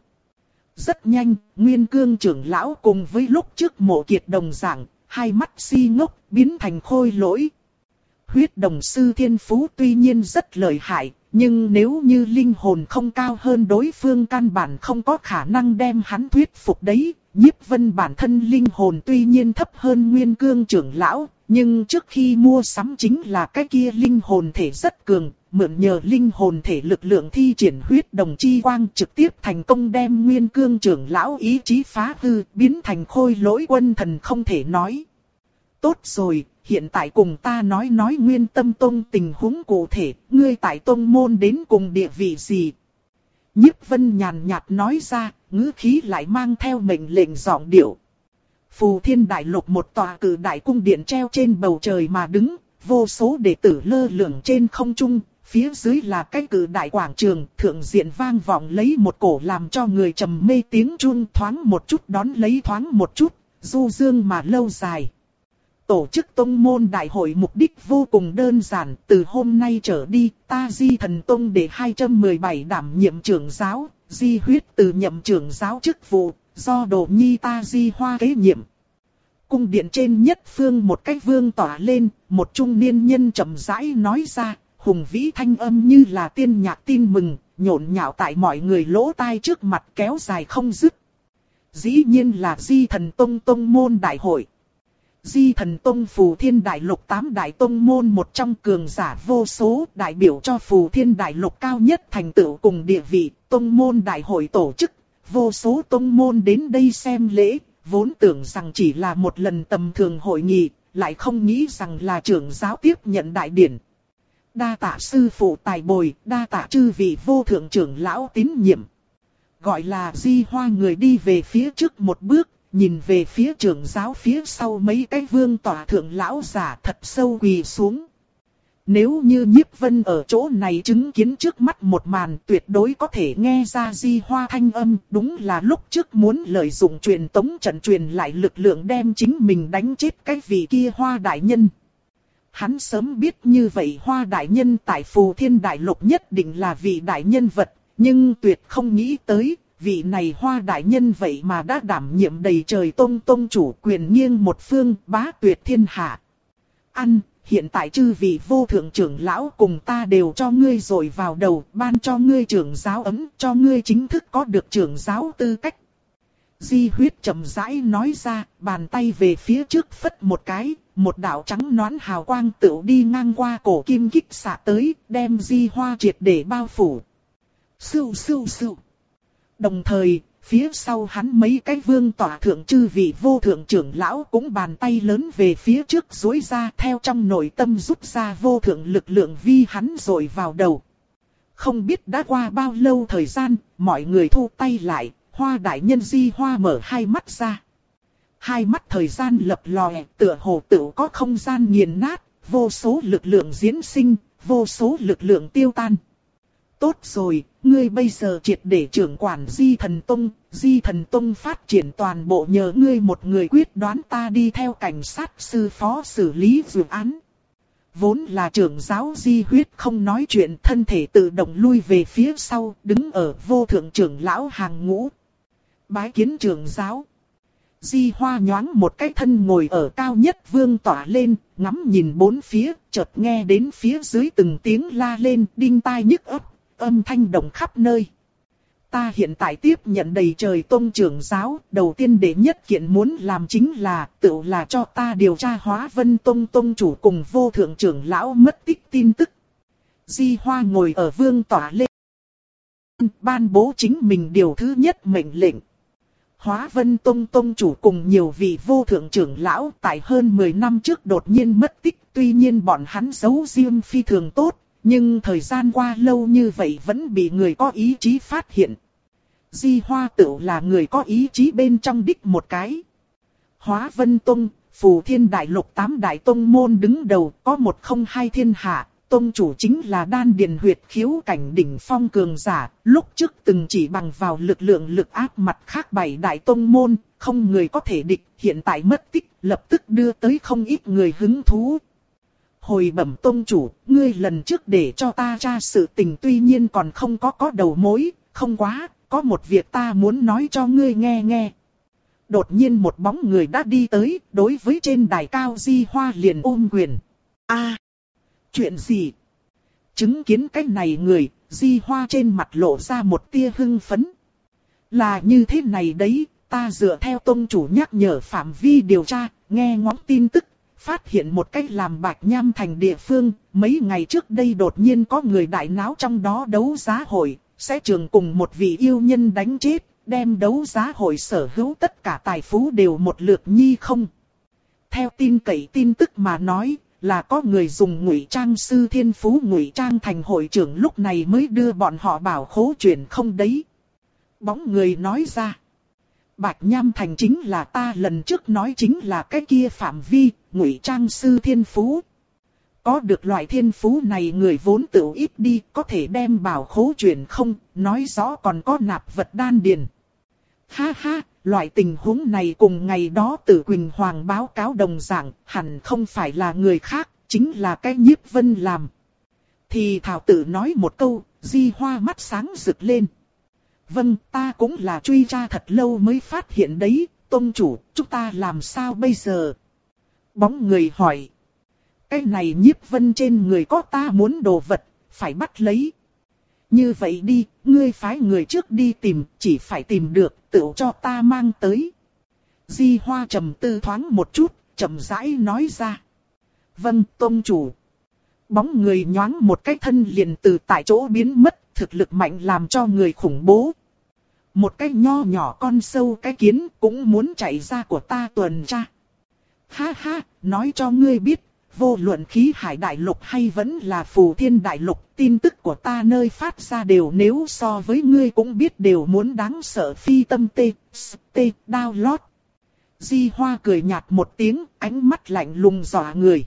Rất nhanh, Nguyên Cương trưởng lão cùng với lúc trước Mộ Kiệt đồng dạng, hai mắt si ngốc, biến thành khôi lỗi. Huyết đồng sư thiên phú tuy nhiên rất lợi hại, nhưng nếu như linh hồn không cao hơn đối phương căn bản không có khả năng đem hắn thuyết phục đấy. Nhiếp Vân bản thân linh hồn tuy nhiên thấp hơn Nguyên Cương trưởng lão, nhưng trước khi mua sắm chính là cái kia linh hồn thể rất cường, mượn nhờ linh hồn thể lực lượng thi triển huyết đồng chi quang trực tiếp thành công đem Nguyên Cương trưởng lão ý chí phá hư, biến thành khôi lỗi quân thần không thể nói. Tốt rồi, hiện tại cùng ta nói nói Nguyên Tâm Tông tình huống cụ thể, ngươi tại tông môn đến cùng địa vị gì? Nhiếp Vân nhàn nhạt nói ra, ngữ khí lại mang theo mệnh lệnh giọng điệu. Phù Thiên Đại Lục một tòa cử đại cung điện treo trên bầu trời mà đứng, vô số đệ tử lơ lửng trên không trung, phía dưới là cái cử đại quảng trường, thượng diện vang vọng lấy một cổ làm cho người trầm mê tiếng chuông, thoáng một chút đón lấy thoáng một chút, du dương mà lâu dài. Tổ chức tông môn đại hội mục đích vô cùng đơn giản, từ hôm nay trở đi, ta Di Thần Tông để hai trăm mười bảy đảm nhiệm trưởng giáo, Di Huyết từ nhậm trưởng giáo chức vụ, do Đồ Nhi ta Di Hoa kế nhiệm. Cung điện trên nhất phương một cái vương tỏa lên, một trung niên nhân chậm rãi nói ra, hùng vĩ thanh âm như là tiên nhạc tin mừng, nhộn nhạo tại mọi người lỗ tai trước mặt kéo dài không dứt. Dĩ nhiên là Di Thần Tông Tông môn đại hội. Di Thần Tông Phù Thiên Đại Lục tám đại tông môn một trong cường giả vô số, đại biểu cho Phù Thiên Đại Lục cao nhất thành tựu cùng địa vị, tông môn đại hội tổ chức, vô số tông môn đến đây xem lễ, vốn tưởng rằng chỉ là một lần tầm thường hội nghị, lại không nghĩ rằng là trưởng giáo tiếp nhận đại điển. Đa tạ sư phụ tài bồi, đa tạ chư vị vô thượng trưởng lão tín nhiệm. Gọi là Di Hoa người đi về phía trước một bước. Nhìn về phía trưởng giáo phía sau mấy cái vương tỏa thượng lão giả thật sâu quỳ xuống. Nếu như Nhiếp Vân ở chỗ này chứng kiến trước mắt một màn tuyệt đối có thể nghe ra Di Hoa thanh âm. Đúng là lúc trước muốn lợi dụng truyền tống trận truyền lại lực lượng đem chính mình đánh chết cái vị kia Hoa đại nhân. Hắn sớm biết như vậy Hoa đại nhân tại Phù Thiên Đại Lục nhất định là vị đại nhân vật, nhưng tuyệt không nghĩ tới. Vị này Hoa đại nhân vậy mà đã đảm nhiệm đầy trời tông tông chủ quyền nghiêng một phương bá tuyệt thiên hạ. Ăn, hiện tại chư vị vô thượng trưởng lão cùng ta đều cho ngươi rồi vào đầu, ban cho ngươi trưởng giáo ấm, cho ngươi chính thức có được trưởng giáo tư cách. Di Huyết chậm rãi nói ra, bàn tay về phía trước phất một cái, một đạo trắng nõn hào quang tựu đi ngang qua cổ kim kích xạ tới, đem Di Hoa triệt để bao phủ. Sưu sưu sưu. Đồng thời, phía sau hắn mấy cái vương tỏa thượng chư vị vô thượng trưởng lão cũng bàn tay lớn về phía trước duỗi ra theo trong nội tâm rút ra vô thượng lực lượng vi hắn rồi vào đầu. Không biết đã qua bao lâu thời gian, mọi người thu tay lại, Hoa đại nhân Di Hoa mở hai mắt ra. Hai mắt thời gian lập lòe, tựa hồ tựu có không gian nghiền nát, vô số lực lượng diễn sinh, vô số lực lượng tiêu tan. Tốt rồi, ngươi bây giờ triệt để trưởng quản Di Thần Tông, Di Thần Tông phát triển toàn bộ nhờ ngươi một người quyết đoán, ta đi theo cảnh sát sư phó xử lý vụ án. Vốn là trưởng giáo Di Huyết không nói chuyện, thân thể tự động lui về phía sau, đứng ở vô thượng trưởng lão hàng ngũ. Bái kiến trưởng giáo. Di Hoa nhoáng một cái thân ngồi ở cao nhất vương tỏa lên, ngắm nhìn bốn phía, chợt nghe đến phía dưới từng tiếng la lên, đinh tai nhức óc, âm thanh động khắp nơi. Ta hiện tại tiếp nhận đầy trời tôn trưởng giáo, đầu tiên đệ nhất kiện muốn làm chính là, tự là cho ta điều tra Hóa Vân Tông tông chủ cùng vô thượng trưởng lão mất tích tin tức. Di Hoa ngồi ở vương tỏa lên, ban bố chính mình điều thứ nhất mệnh lệnh. Hóa Vân Tông tông chủ cùng nhiều vị vô thượng trưởng lão tại hơn mười năm trước đột nhiên mất tích, tuy nhiên bọn hắn giấu riêng phi thường tốt, nhưng thời gian qua lâu như vậy vẫn bị người có ý chí phát hiện. Di Hoa tự là người có ý chí bên trong đích một cái. Hóa Vân Tông, Phù Thiên Đại Lục tám đại tông môn đứng đầu, có một không hai thiên hạ. Tông chủ chính là đan điền huyệt khiếu cảnh đỉnh phong cường giả, lúc trước từng chỉ bằng vào lực lượng lực áp mặt khác bảy đại tông môn, không người có thể địch, hiện tại mất tích, lập tức đưa tới không ít người hứng thú. Hồi bẩm tông chủ, ngươi lần trước để cho ta tra sự tình tuy nhiên còn không có có đầu mối, không quá, có một việc ta muốn nói cho ngươi nghe nghe. Đột nhiên một bóng người đã đi tới, đối với trên đài cao Di Hoa liền ôm quyền. A, chuyện gì? Chứng kiến cái này người, Di Hoa trên mặt lộ ra một tia hưng phấn. Là như thế này đấy, ta dựa theo tông chủ nhắc nhở phạm vi điều tra, nghe ngóng tin tức, phát hiện một cách làm Bạch Nham Thành địa phương, mấy ngày trước đây đột nhiên có người đại náo trong đó đấu giá hội, sẽ trường cùng một vị yêu nhân đánh chết, đem đấu giá hội sở hữu tất cả tài phú đều một lượt nhi không. Theo tin cậy tin tức mà nói, là có người dùng ngụy trang sư thiên phú ngụy trang thành hội trưởng lúc này mới đưa bọn họ bảo khố chuyển không đấy. Bóng người nói ra. Bạch Nham Thành chính là ta lần trước nói chính là cái kia phạm vi, ngụy trang sư thiên phú. Có được loại thiên phú này người vốn tự ít đi, có thể đem bảo khố chuyển không, nói rõ còn có nạp vật đan điền. Ha ha, loại tình huống này cùng ngày đó Tử Quỳnh Hoàng báo cáo đồng dạng, hẳn không phải là người khác, chính là cái Nhiếp Vân làm. Thì Thảo Tử nói một câu, Di Hoa mắt sáng rực lên. Vâng, ta cũng là truy tra thật lâu mới phát hiện đấy, tông chủ, chúng ta làm sao bây giờ? Bóng người hỏi. Cái này Nhiếp Vân trên người có ta muốn đồ vật, phải bắt lấy. Như vậy đi, ngươi phái người trước đi tìm, chỉ phải tìm được, tự cho ta mang tới. Di Hoa trầm tư thoáng một chút, chậm rãi nói ra. Vâng, tông chủ. Bóng người nhoáng một cái thân liền từ tại chỗ biến mất, thực lực mạnh làm cho người khủng bố. Một cái nho nhỏ con sâu cái kiến cũng muốn chạy ra của ta tuần tra. Ha ha, nói cho ngươi biết. Vô luận khí hải đại lục hay vẫn là phù thiên đại lục, tin tức của ta nơi phát ra đều nếu so với ngươi cũng biết đều muốn đáng sợ phi tâm tê, tê, download. Di Hoa cười nhạt một tiếng, ánh mắt lạnh lùng dọa người.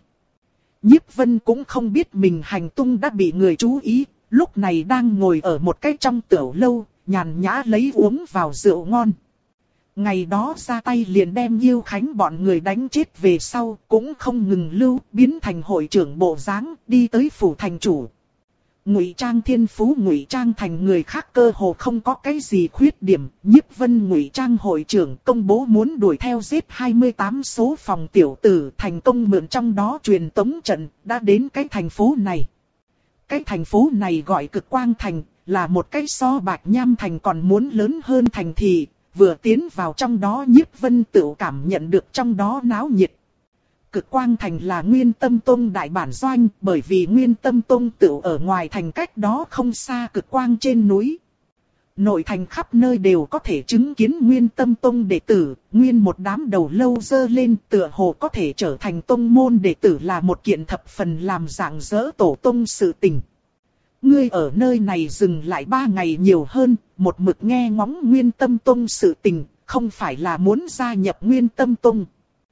Nhiếp Vân cũng không biết mình hành tung đã bị người chú ý, lúc này đang ngồi ở một cái trong tiểu lâu, nhàn nhã lấy uống vào rượu ngon. Ngày đó ra tay liền đem Yêu Khánh bọn người đánh chết về sau, cũng không ngừng lưu, biến thành hội trưởng bộ dáng, đi tới phủ thành chủ. Ngụy trang thiên phú ngụy trang thành người khác cơ hồ không có cái gì khuyết điểm, Nhiếp Vân ngụy trang hội trưởng công bố muốn đuổi theo giết hai mươi tám số phòng tiểu tử, thành công mượn trong đó truyền tống trận, đã đến cái thành phố này. Cái thành phố này gọi Cực Quang Thành, là một cái so Bạch Nham Thành còn muốn lớn hơn thành thị. Vừa tiến vào trong đó Nhiếp Vân tự cảm nhận được trong đó náo nhiệt. Cực Quang Thành là Nguyên Tâm Tông đại bản doanh, bởi vì Nguyên Tâm Tông tự ở ngoài thành cách đó không xa Cực Quang trên núi. Nội thành khắp nơi đều có thể chứng kiến Nguyên Tâm Tông đệ tử, nguyên một đám đầu lâu dơ lên tựa hồ có thể trở thành tông môn đệ tử là một kiện thập phần làm rạng rỡ tổ tông sự tình. Ngươi ở nơi này dừng lại ba ngày nhiều hơn, một mực nghe ngóng Nguyên Tâm Tông sự tình, không phải là muốn gia nhập Nguyên Tâm Tông.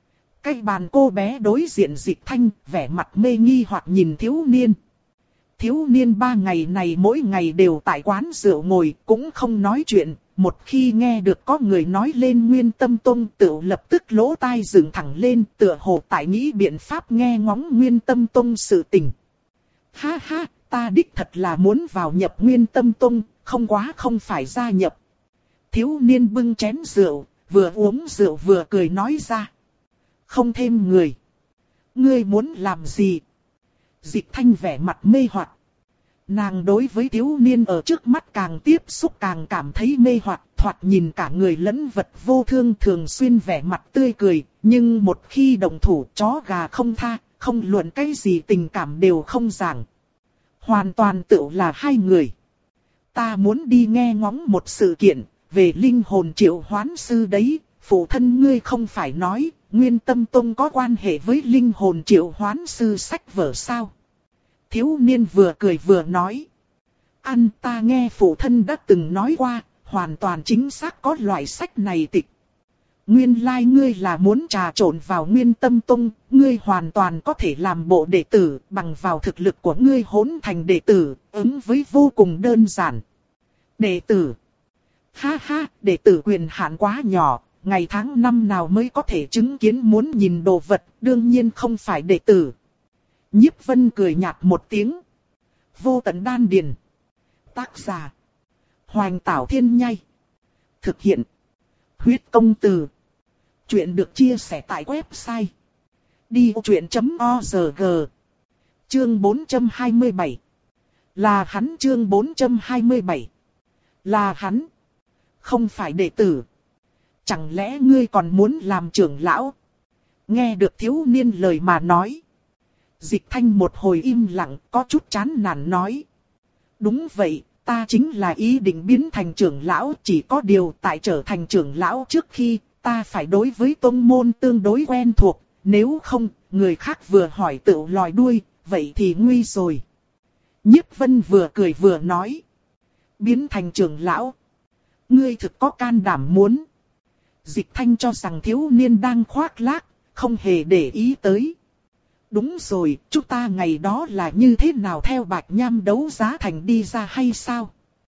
Cái bàn cô bé đối diện Dịch Thanh, vẻ mặt mê nghi hoặc nhìn thiếu niên. Thiếu niên ba ngày này mỗi ngày đều tại quán rượu ngồi, cũng không nói chuyện, một khi nghe được có người nói lên Nguyên Tâm Tông tự lập tức lỗ tai dựng thẳng lên, tựa hồ tại nghĩ biện pháp nghe ngóng Nguyên Tâm Tông sự tình. Ha ha, ta đích thật là muốn vào nhập Nguyên Tâm Tông, không quá không phải gia nhập. Thiếu niên bưng chén rượu, vừa uống rượu vừa cười nói ra. Không thêm người. Ngươi muốn làm gì? Dịch Thanh vẻ mặt mê hoặc. Nàng đối với thiếu niên ở trước mắt càng tiếp xúc càng cảm thấy mê hoặc, thoạt nhìn cả người lẫn vật vô thương, thường xuyên vẻ mặt tươi cười, nhưng một khi động thủ chó gà không tha, không luận cái gì tình cảm đều không giảng. Hoàn toàn tự là hai người. Ta muốn đi nghe ngóng một sự kiện, về linh hồn triệu hoán sư đấy, phụ thân ngươi không phải nói, Nguyên Tâm Tông có quan hệ với linh hồn triệu hoán sư sách vở sao? Thiếu niên vừa cười vừa nói. Ăn, ta nghe phụ thân đã từng nói qua, hoàn toàn chính xác có loại sách này tịch. Nguyên lai like ngươi là muốn trà trộn vào Nguyên Tâm Tông, ngươi hoàn toàn có thể làm bộ đệ tử, bằng vào thực lực của ngươi hỗn thành đệ tử, ứng với vô cùng đơn giản. Đệ tử. Ha ha, đệ tử quyền hạn quá nhỏ, ngày tháng năm nào mới có thể chứng kiến muốn nhìn đồ vật, đương nhiên không phải đệ tử. Nhiếp Vân cười nhạt một tiếng. Vô tận đan điền. Tác giả. Hoành Tảo Thiên Nhai. Thực hiện. Huyết Công Từ. Chuyện được chia sẻ tại website. đi ô chuyện chấm org. Chương bốn trăm hai mươi bảy. Là hắn. Chương bốn trăm hai mươi bảy. Là hắn. Không phải đệ tử. Chẳng lẽ ngươi còn muốn làm trưởng lão? Nghe được thiếu niên lời mà nói. Dịch Thanh một hồi im lặng, có chút chán nản nói. Đúng vậy, ta chính là ý định biến thành trưởng lão, chỉ có điều tại trở thành trưởng lão trước khi, ta phải đối với tông môn tương đối quen thuộc, nếu không, người khác vừa hỏi tự lòi đuôi, vậy thì nguy rồi. Nhiếp Vân vừa cười vừa nói. Biến thành trưởng lão. Ngươi thực có can đảm muốn. Dịch Thanh cho rằng thiếu niên đang khoác lác, không hề để ý tới. Đúng rồi, chúng ta ngày đó là như thế nào theo Bạch Nham đấu giá thành đi ra hay sao?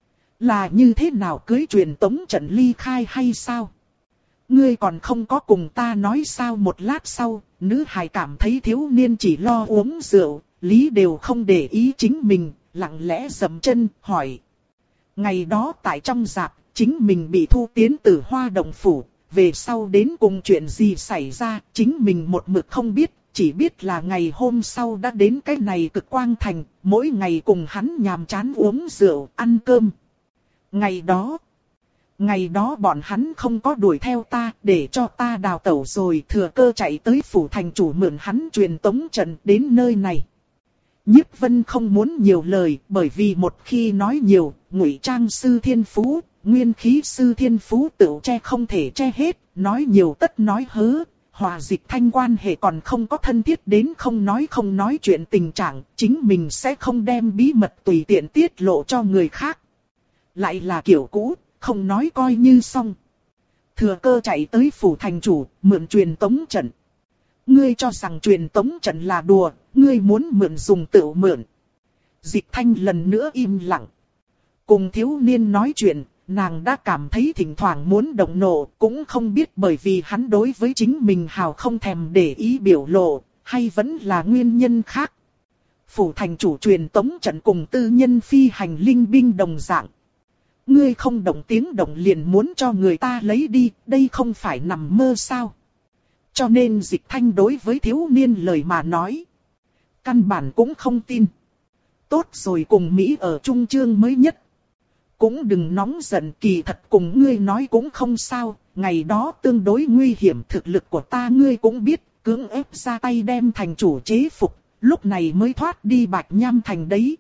Là như thế nào cưới truyền tống trận ly khai hay sao? Ngươi còn không có cùng ta nói sao? Một lát sau, nữ hài cảm thấy thiếu niên chỉ lo uống rượu, lý đều không để ý chính mình, lặng lẽ dậm chân, hỏi. Ngày đó tại trong rạp, chính mình bị thu tiến Tử Hoa Động Phủ, về sau đến cùng chuyện gì xảy ra, chính mình một mực không biết. Chỉ biết là ngày hôm sau đã đến cái này Cực Quang Thành, mỗi ngày cùng hắn nhàm chán uống rượu, ăn cơm. Ngày đó, ngày đó bọn hắn không có đuổi theo ta, để cho ta đào tẩu rồi thừa cơ chạy tới phủ thành chủ mượn hắn truyền tống trận đến nơi này. Nhiếp Vân không muốn nhiều lời, bởi vì một khi nói nhiều, Ngụy Trang sư thiên phú, nguyên khí sư thiên phú tự che không thể che hết, nói nhiều tất nói hớ. Hòa Dịch Thanh quan hệ còn không có thân thiết đến không nói không nói chuyện tình trạng, chính mình sẽ không đem bí mật tùy tiện tiết lộ cho người khác. Lại là kiểu cũ, không nói coi như xong. Thừa cơ chạy tới phủ thành chủ, mượn truyền tống trận. Ngươi cho rằng truyền tống trận là đùa, ngươi muốn mượn dùng tự mượn. Dịch Thanh lần nữa im lặng. Cùng thiếu niên nói chuyện. Nàng đã cảm thấy thỉnh thoảng muốn động nộ, cũng không biết bởi vì hắn đối với chính mình hào không thèm để ý biểu lộ, hay vẫn là nguyên nhân khác. Phủ thành chủ truyền tống trận cùng tư nhân phi hành linh binh đồng dạng. Ngươi không động tiếng động liền muốn cho người ta lấy đi, đây không phải nằm mơ sao. Cho nên Dịch Thanh đối với thiếu niên lời mà nói. Căn bản cũng không tin. Tốt rồi, cùng Mỹ ở Trung Chương mới nhất. Cũng đừng nóng giận, kỳ thật cùng ngươi nói cũng không sao, ngày đó tương đối nguy hiểm, thực lực của ta ngươi cũng biết, cưỡng ép ra tay đem thành chủ chế phục, lúc này mới thoát đi Bạch Nham Thành đấy.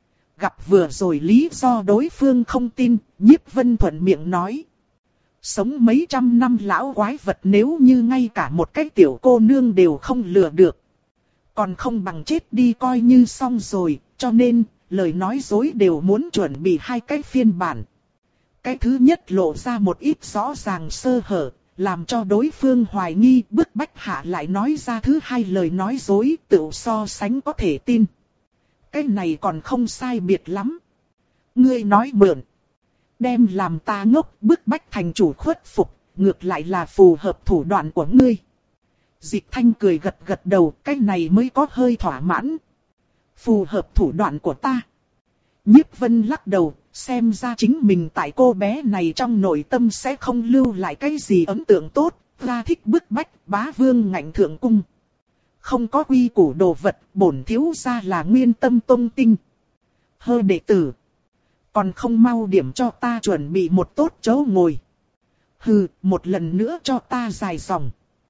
Gặp vừa rồi lý do đối phương không tin, Nhiếp Vân thuận miệng nói. Sống mấy trăm năm lão quái vật nếu như ngay cả một cái tiểu cô nương đều không lừa được. Còn không bằng chết đi coi như xong rồi, cho nên... lời nói dối đều muốn chuẩn bị hai cái phiên bản. Cái thứ nhất lộ ra một ít rõ ràng sơ hở, làm cho đối phương hoài nghi, bức bách hạ lại nói ra thứ hai lời nói dối, tự so sánh có thể tin. Cái này còn không sai biệt lắm. Ngươi nói mượn. Đem làm ta ngốc bức bách thành chủ khuất phục, ngược lại là phù hợp thủ đoạn của ngươi. Dịch Thanh cười gật gật đầu, cái này mới có hơi thỏa mãn. Phù hợp thủ đoạn của ta. Nhiếp Vân lắc đầu, xem ra chính mình tại cô bé này trong nội tâm sẽ không lưu lại cái gì ấn tượng tốt, ra thích bức bách, bá vương ngạnh thượng cung. Không có quy củ đồ vật, bổn thiếu gia là Nguyên Tâm Tông tinh. Hơ đệ tử. Còn không mau điểm cho ta chuẩn bị một tốt chỗ ngồi. Hừ, một lần nữa cho ta dài dòng.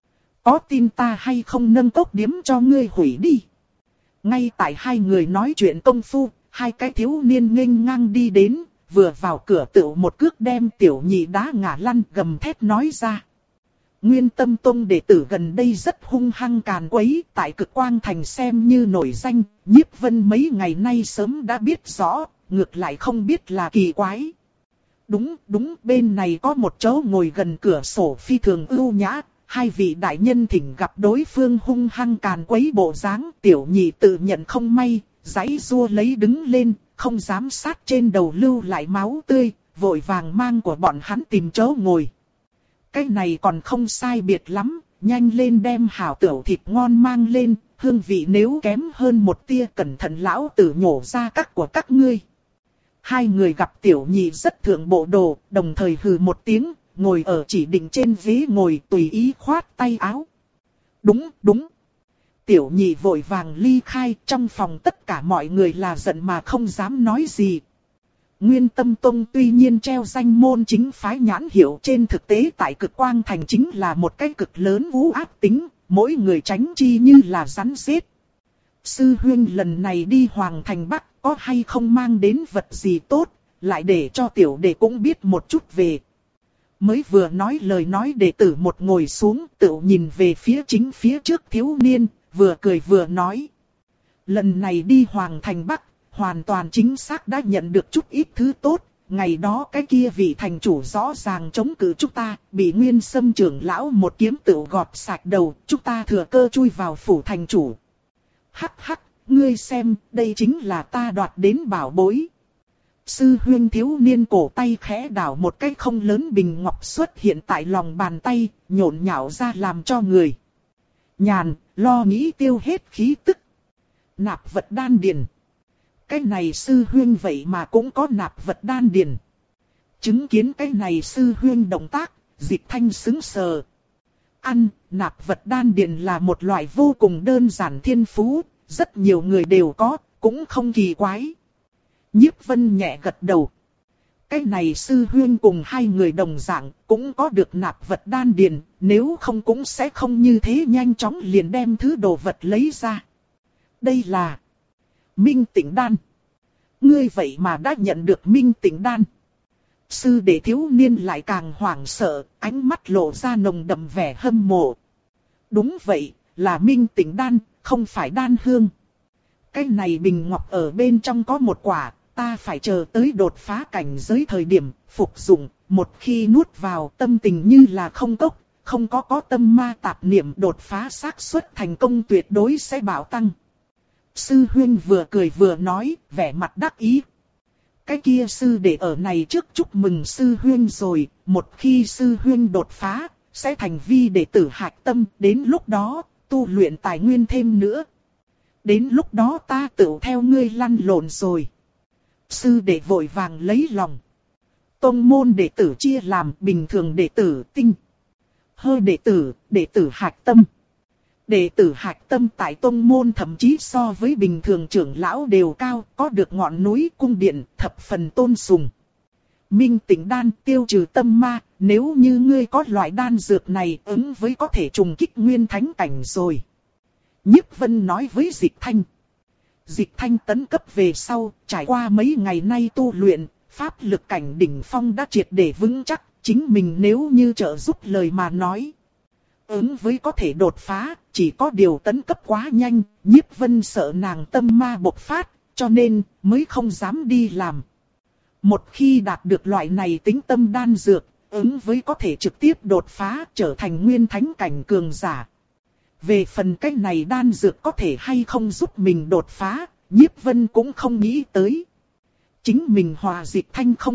Có tin ta hay không nâng cốc điếm cho ngươi hủy đi. Ngay tại hai người nói chuyện công phu, hai cái thiếu niên nghênh ngang đi đến, vừa vào cửa tựu một cước đem tiểu nhị đá ngã lăn, gầm thét nói ra. Nguyên Tâm Tông đệ tử gần đây rất hung hăng càn quấy, tại Cực Quang Thành xem như nổi danh, Nhiếp Vân mấy ngày nay sớm đã biết rõ, ngược lại không biết là kỳ quái. Đúng, đúng, bên này có một chỗ ngồi gần cửa sổ phi thường ưu nhã, hai vị đại nhân thỉnh gặp đối phương hung hăng càn quấy bộ dáng, tiểu nhị tự nhận không may, giãy giụa lấy đứng lên, không dám sát trên đầu lưu lại máu tươi, vội vàng mang của bọn hắn tìm chỗ ngồi. Cái này còn không sai biệt lắm, nhanh lên đem hảo tửu thịt ngon mang lên, hương vị nếu kém hơn một tia cẩn thận lão tử nhổ ra các của các ngươi. Hai người gặp tiểu nhị rất thượng bộ đồ, đồng thời hừ một tiếng, ngồi ở chỉ định trên ghế ngồi tùy ý khoát tay áo. Đúng, đúng. Tiểu nhị vội vàng ly khai, trong phòng tất cả mọi người là giận mà không dám nói gì. Nguyên Tâm Tông tuy nhiên treo danh môn chính phái nhãn hiệu, trên thực tế tại Cực Quang Thành chính là một cái cực lớn vũ ác tính, mỗi người tránh chi như là rắn rết. Sư huynh lần này đi Hoàng Thành Bắc có hay không mang đến vật gì tốt, lại để cho tiểu đệ cũng biết một chút về. Mới vừa nói lời nói đệ tử một ngồi xuống tự nhìn về phía chính phía trước thiếu niên, vừa cười vừa nói. Lần này đi Hoàng Thành Bắc, hoàn toàn chính xác đã nhận được chút ít thứ tốt. Ngày đó cái kia vị thành chủ rõ ràng chống cự chúng ta, bị Nguyên Sâm trưởng lão một kiếm tự gọt sạch đầu, chúng ta thừa cơ chui vào phủ thành chủ. Hắc hắc, ngươi xem, đây chính là ta đoạt đến bảo bối. Sư huynh thiếu niên cổ tay khẽ đảo một cái không lớn bình ngọc xuất hiện tại lòng bàn tay, nhộn nhạo ra làm cho người nhàn, lo nghĩ tiêu hết khí tức. Nạp vật đan điền. Cái này sư huynh vậy mà cũng có nạp vật đan điền. Chứng kiến cái này sư huynh động tác, Dịch Thanh sững sờ. Ăn, nạp vật đan điền là một loại vô cùng đơn giản thiên phú, rất nhiều người đều có, cũng không kỳ quái. Nhiếp Vân nhẹ gật đầu. Cái này sư huynh cùng hai người đồng dạng, cũng có được nạp vật đan điền, nếu không cũng sẽ không như thế nhanh chóng liền đem thứ đồ vật lấy ra. Đây là Minh Tịnh Đan. Ngươi vậy mà đã nhận được Minh Tịnh Đan. Sư đệ thiếu niên lại càng hoảng sợ, ánh mắt lộ ra nồng đậm vẻ hâm mộ. Đúng vậy, là Minh Tịnh Đan, không phải đan hương. Cái này bình ngọc ở bên trong có một quả, ta phải chờ tới đột phá cảnh giới thời điểm, phục dụng, một khi nuốt vào tâm tình như là không cốc, không có có tâm ma tạp niệm, đột phá xác suất thành công tuyệt đối sẽ bạo tăng. Sư huynh vừa cười vừa nói, vẻ mặt đắc ý. Cái kia sư đệ ở này trước chúc mừng sư huynh rồi, một khi sư huynh đột phá, sẽ thành vi đệ tử hạch tâm, đến lúc đó, tu luyện tài nguyên thêm nữa. Đến lúc đó ta tự theo ngươi lăn lộn rồi. Sư đệ vội vàng lấy lòng. Tông môn đệ tử chia làm bình thường đệ tử tinh, hơ đệ tử, đệ tử hạch tâm. Đệ tử hạch tâm tại tông môn thậm chí so với bình thường trưởng lão đều cao, có được ngọn núi cung điện, thập phần tôn sùng. Minh Tịnh Đan tiêu trừ tâm ma, nếu như ngươi có loại đan dược này ứng với có thể trùng kích nguyên thánh cảnh rồi. Nhiếp Vân nói với Dịch Thanh. Dịch Thanh tấn cấp về sau, trải qua mấy ngày nay tu luyện, pháp lực cảnh đỉnh phong đã triệt để vững chắc, chính mình nếu như trợ giúp lời mà nói. Ứng với có thể đột phá, chỉ có điều tấn cấp quá nhanh, Nhiếp Vân sợ nàng tâm ma bộc phát, cho nên mới không dám đi làm. Một khi đạt được loại này tính tâm đan dược, ứng với có thể trực tiếp đột phá trở thành nguyên thánh cảnh cường giả. Về phần cách này đan dược có thể hay không giúp mình đột phá, Nhiếp Vân cũng không nghĩ tới. Chính mình hòa Dịch Thanh không đồng,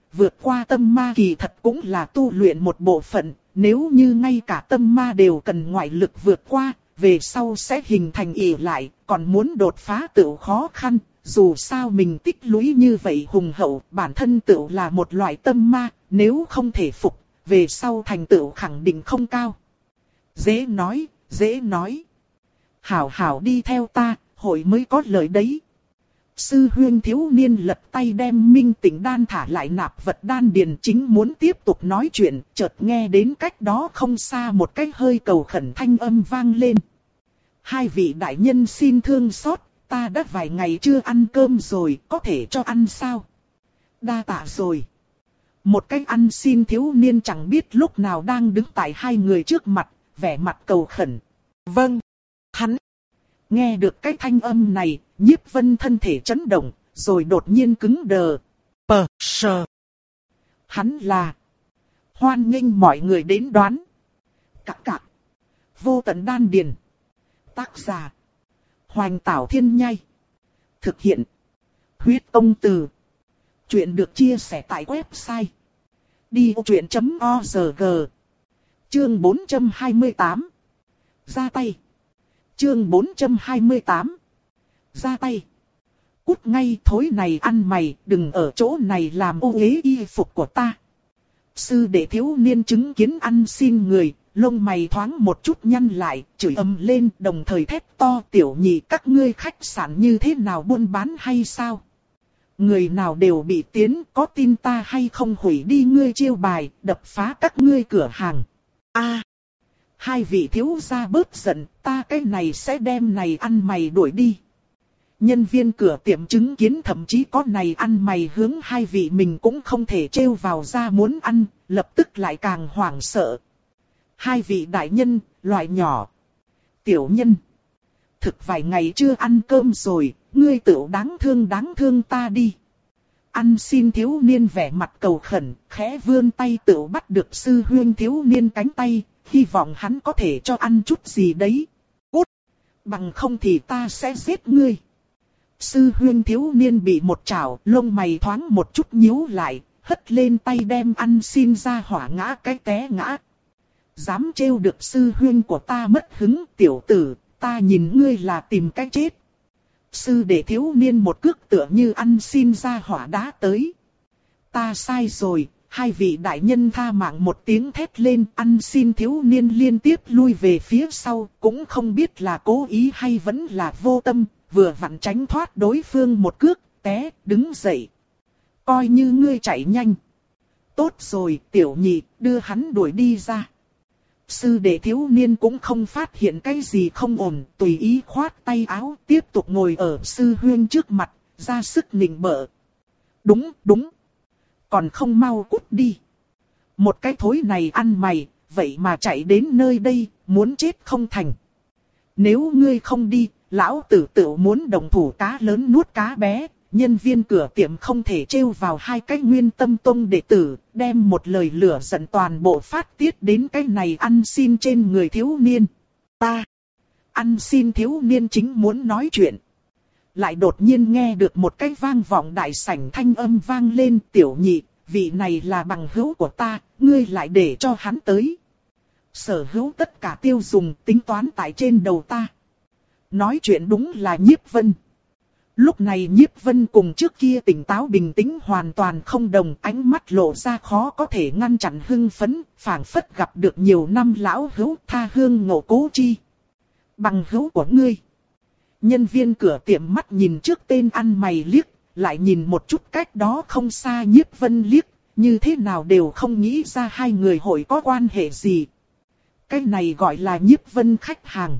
vượt qua tâm ma kỳ thật cũng là tu luyện một bộ phận, nếu như ngay cả tâm ma đều cần ngoại lực vượt qua, về sau sẽ hình thành ỷ lại, còn muốn đột phá tựu khó khăn, dù sao mình tích lũy như vậy hùng hậu, bản thân tựu là một loại tâm ma, nếu không thể phục, về sau thành tựu khẳng định không cao. Dễ nói, dễ nói. Hảo hảo đi theo ta, hội mới có lời đấy. Sư huyên thiếu niên lật tay đem minh tĩnh đan thả lại nạp vật đan điền, chính muốn tiếp tục nói chuyện, chợt nghe đến cách đó không xa một cái hơi cầu khẩn thanh âm vang lên. Hai vị đại nhân xin thương xót, ta đã vài ngày chưa ăn cơm rồi, có thể cho ăn sao? Đa tạ rồi. Một cái ăn xin thiếu niên chẳng biết lúc nào đang đứng tại hai người trước mặt, vẻ mặt cầu khẩn. Vâng, hắn. Nghe được cái thanh âm này, Nhiếp Vân thân thể chấn động, rồi đột nhiên cứng đờ. Pờ, sờ. Hắn là. Hoan nghênh mọi người đến đoán. Cạc cạc. Vô tận đan điền. Tác giả. Hoành Tảo Thiên Nhai. Thực hiện. Huyết Tông Từ. Chuyện được chia sẻ tại website. đi vô chuyện chấm org. Chương bốn trăm hai mươi tám. Ra tay. Chương bốn trăm hai mươi tám. Ra tay. Cút ngay thối này ăn mày, đừng ở chỗ này làm ô uế y phục của ta. Sư đệ thiếu niên chứng kiến ăn xin người, lông mày thoáng một chút nhăn lại, chửi ầm lên, đồng thời thét to: tiểu nhị, các ngươi khách sạn như thế nào buôn bán hay sao? Người nào đều bị tiến, có tin ta hay không hủy đi ngươi chiêu bài, đập phá các ngươi cửa hàng. A, hai vị thiếu gia bớt giận, ta cái này sẽ đem này ăn mày đuổi đi. Nhân viên cửa tiệm chứng kiến thậm chí có này ăn mày hướng hai vị mình cũng không thể trêu vào ra muốn ăn, lập tức lại càng hoảng sợ. Hai vị đại nhân, loại nhỏ. Tiểu nhân. Thực vài ngày chưa ăn cơm rồi, ngươi tự đáng thương đáng thương ta đi. Ăn xin thiếu niên vẻ mặt cầu khẩn, khẽ vươn tay tự bắt được sư huyên thiếu niên cánh tay, hy vọng hắn có thể cho ăn chút gì đấy. Cút! Bằng không thì ta sẽ giết ngươi. Sư huyên thiếu niên bị một chảo, lông mày thoáng một chút nhíu lại, hất lên tay đem ăn xin ra hỏa ngã cái té ngã. Dám trêu được sư huyên của ta mất hứng, tiểu tử, ta nhìn ngươi là tìm cái chết. Sư đệ thiếu niên một cước tựa như ăn xin ra hỏa đá tới. Ta sai rồi, hai vị đại nhân tha mạng một tiếng thét lên, ăn xin thiếu niên liên tiếp lui về phía sau, cũng không biết là cố ý hay vẫn là vô tâm, vừa vặn tránh thoát đối phương một cước, té, đứng dậy. Coi như ngươi chạy nhanh. Tốt rồi, tiểu nhị, đưa hắn đuổi đi ra. Sư đệ thiếu niên cũng không phát hiện cái gì không ổn, tùy ý khoát tay áo, tiếp tục ngồi ở sư huyên trước mặt, ra sức nịnh bợ. Đúng, đúng. Còn không mau cút đi. Một cái thối này ăn mày, vậy mà chạy đến nơi đây, muốn chết không thành. Nếu ngươi không đi, lão tử tự muốn đồng thủ cá lớn nuốt cá bé. Nhân viên cửa tiệm không thể trêu vào hai cái nguyên tâm tông đệ tử, đem một lời lửa giận toàn bộ phát tiết đến cái này ăn xin trên người thiếu niên. Ta, ăn xin thiếu niên chính muốn nói chuyện. Lại đột nhiên nghe được một cái vang vọng đại sảnh thanh âm vang lên, tiểu nhị, vị này là bằng hữu của ta, ngươi lại để cho hắn tới. Sở hữu tất cả tiêu dùng tính toán tại trên đầu ta. Nói chuyện đúng là Nhiếp Vân. Lúc này Nhiếp Vân cùng trước kia tỉnh táo bình tĩnh hoàn toàn không đồng, ánh mắt lộ ra khó có thể ngăn chặn hưng phấn, phảng phất gặp được nhiều năm lão hữu, tha hương ngộ cố chi. Bằng hữu của ngươi. Nhân viên cửa tiệm mắt nhìn trước tên ăn mày liếc, lại nhìn một chút cách đó không xa Nhiếp Vân liếc, như thế nào đều không nghĩ ra hai người hội có quan hệ gì. Cái này gọi là Nhiếp Vân khách hàng.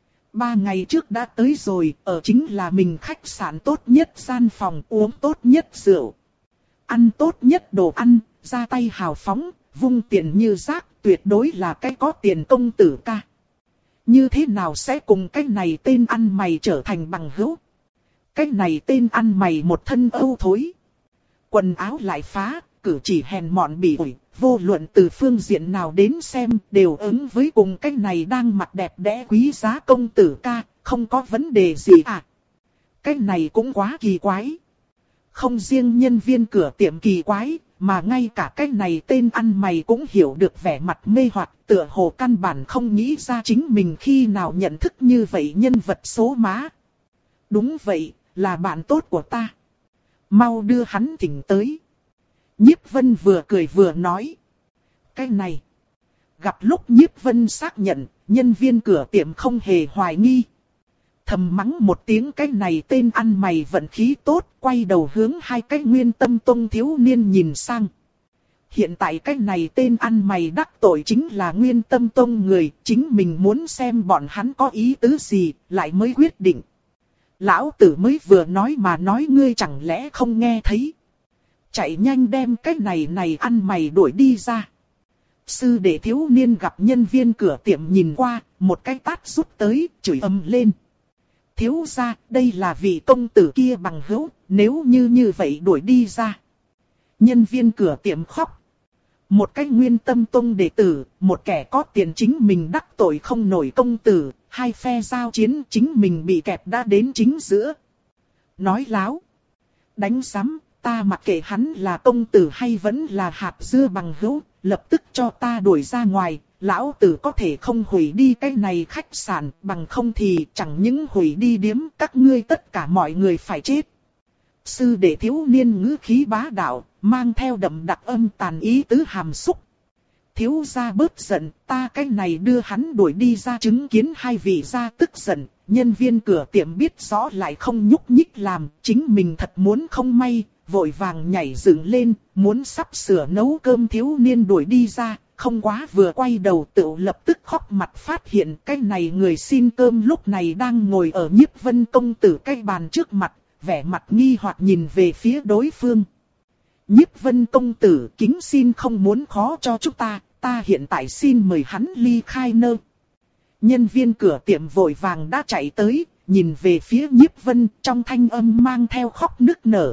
Ba ngày trước đã tới rồi, ở chính là mình khách sạn tốt nhất gian phòng, uống tốt nhất rượu. Ăn tốt nhất đồ ăn, ra tay hào phóng, vung tiền như rác, tuyệt đối là cái có tiền công tử ca. Như thế nào sẽ cùng cái này tên ăn mày trở thành bằng hữu? Cái này tên ăn mày một thân âu thối. Quần áo lại phá, cử chỉ hèn mọn bỉ ổi, vô luận từ phương diện nào đến xem đều ứng với cùng cái này đang mặt đẹp đẽ quý giá công tử ca, không có vấn đề gì à. Cái này cũng quá kỳ quái. Không riêng nhân viên cửa tiệm kỳ quái, mà ngay cả cái này tên ăn mày cũng hiểu được vẻ mặt mê hoặc, tựa hồ căn bản không nghĩ ra chính mình khi nào nhận thức như vậy nhân vật số má. Đúng vậy, là bạn tốt của ta. Mau đưa hắn thỉnh tới. Nhiếp Vân vừa cười vừa nói. Cái này. Gặp lúc Nhiếp Vân xác nhận, nhân viên cửa tiệm không hề hoài nghi. Thầm mắng một tiếng cái này tên ăn mày vận khí tốt, quay đầu hướng hai cái Nguyên Tâm Tông thiếu niên nhìn sang. Hiện tại cái này tên ăn mày đắc tội chính là Nguyên Tâm Tông người, chính mình muốn xem bọn hắn có ý tứ gì, lại mới quyết định. Lão tử mới vừa nói mà nói ngươi chẳng lẽ không nghe thấy. Chạy nhanh đem cái này này ăn mày đuổi đi ra. Sư đệ thiếu niên gặp nhân viên cửa tiệm nhìn qua, một cái tát rút tới, chửi ầm lên. Thiếu gia, đây là vị công tử kia bằng hữu, nếu như như vậy đuổi đi ra. Nhân viên cửa tiệm khóc. Một cái Nguyên Tâm Tông đệ tử, một kẻ có tiền chính mình đắc tội không nổi công tử, hai phe giao chiến chính mình bị kẹp đã đến chính giữa. Nói láo. Đánh sắm, ta mặc kệ hắn là công tử hay vẫn là hạt dưa bằng hữu, lập tức cho ta đuổi ra ngoài. Lão tử có thể không hủy đi cái này khách sạn, bằng không thì chẳng những hủy đi điếm, các ngươi tất cả mọi người phải chết. Sư đệ thiếu niên ngữ khí bá đạo, mang theo đậm đặc âm tàn ý tứ hàm xúc. Thiếu gia bớt giận, ta cái này đưa hắn đuổi đi ra chứng kiến hai vị gia tức giận. Nhân viên cửa tiệm biết rõ lại không nhúc nhích làm, chính mình thật muốn không may, vội vàng nhảy dựng lên, muốn sắp sửa nấu cơm thiếu niên đuổi đi ra. Không quá vừa quay đầu tự lập tức khóc mặt phát hiện cái này người xin cơm lúc này đang ngồi ở Nhiếp Vân công tử cái bàn trước mặt, vẻ mặt nghi hoặc nhìn về phía đối phương. Nhiếp Vân công tử kính xin không muốn khó cho chúng ta, ta hiện tại xin mời hắn ly khai nơ. Nhân viên cửa tiệm vội vàng đã chạy tới, nhìn về phía Nhiếp Vân trong thanh âm mang theo khóc nức nở.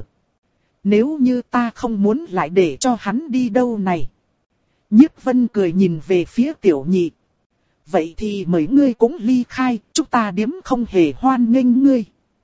Nếu như ta không muốn lại để cho hắn đi đâu này. Nhiếp Vân cười nhìn về phía tiểu nhị. Vậy thì mời ngươi cũng ly khai, chúng ta điếm không hề hoan nghênh ngươi.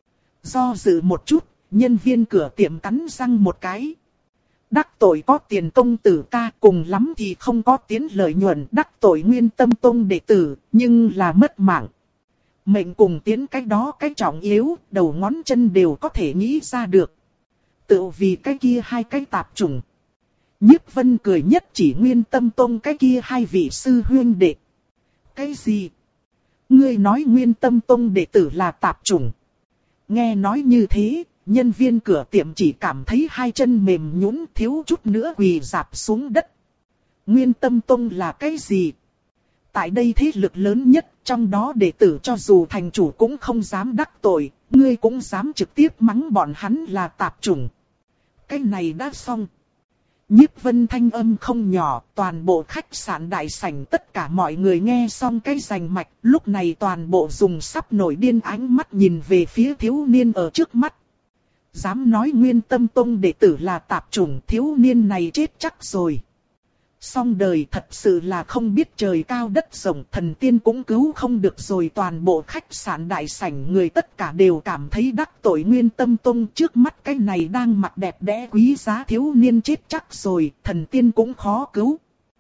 Do dự một chút, nhân viên cửa tiệm cắn răng một cái. Đắc tội có tiền công tử ca, cùng lắm thì không có tiến lợi nhuận, đắc tội Nguyên Tâm Tông đệ tử, nhưng là mất mạng. Mệnh cùng tiến cái đó cái trọng yếu, đầu ngón chân đều có thể nghĩ ra được. Tự vì cái kia hai cái tạp chủng. Nhiếp Vân cười nhất chỉ Nguyên Tâm Tông cái kia hai vị sư huynh đệ. Cái gì? Ngươi nói Nguyên Tâm Tông đệ tử là tạp chủng. Nghe nói như thế, nhân viên cửa tiệm chỉ cảm thấy hai chân mềm nhũn, thiếu chút nữa quỳ rạp xuống đất. Nguyên Tâm Tông là cái gì? Tại đây thế lực lớn nhất, trong đó đệ tử cho dù thành chủ cũng không dám đắc tội, ngươi cũng dám trực tiếp mắng bọn hắn là tạp chủng. Cái này đã xong. Nhiếp Vân thanh âm không nhỏ, toàn bộ khách sạn đại sảnh tất cả mọi người nghe xong cái rành mạch, lúc này toàn bộ dùng sắp nổi điên ánh mắt nhìn về phía thiếu niên ở trước mắt. Dám nói Nguyên Tâm Tông đệ tử là tạp chủng, thiếu niên này chết chắc rồi. Xong đời thật sự là không biết trời cao đất rộng, thần tiên cũng cứu không được rồi. Toàn bộ khách sạn đại sảnh người tất cả đều cảm thấy đắc tội Nguyên Tâm Tông, trước mắt cái này đang mặc đẹp đẽ quý giá thiếu niên chết chắc rồi, thần tiên cũng khó cứu.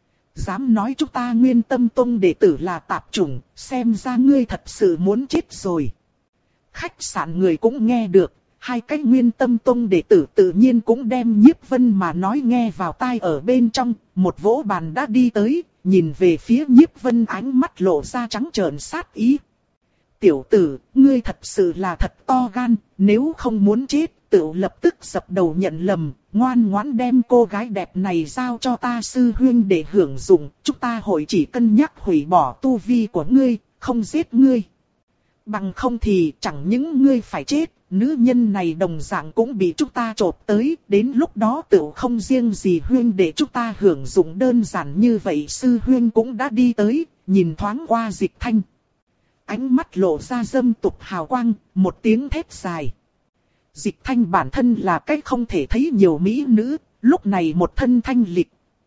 Dám nói chúng ta Nguyên Tâm Tông đệ tử là tạp chủng, xem ra ngươi thật sự muốn chết rồi. Khách sạn người cũng nghe được. Hai cái Nguyên Tâm Tông đệ tử tự nhiên cũng đem Nhiếp Vân mà nói nghe vào tai ở bên trong, một vỗ bàn đã đi tới, nhìn về phía Nhiếp Vân ánh mắt lộ ra trắng trợn sát ý. Tiểu tử, ngươi thật sự là thật to gan, nếu không muốn chết, tự lập tức dập đầu nhận lầm, ngoan ngoãn đem cô gái đẹp này giao cho ta sư huynh để hưởng dụng, chúng ta hội chỉ cân nhắc hủy bỏ tu vi của ngươi, không giết ngươi. Bằng không thì chẳng những ngươi phải chết, nữ nhân này đồng dạng cũng bị chúng ta chộp tới, đến lúc đó tự không riêng gì huynh để chúng ta hưởng dụng đơn giản như vậy. Sư huynh cũng đã đi tới, nhìn thoáng qua Dịch Thanh. Ánh mắt lộ ra dâm tục hào quang, một tiếng thét dài. Dịch Thanh bản thân là cái không thể thấy nhiều mỹ nữ, lúc này một thân thanh lịch.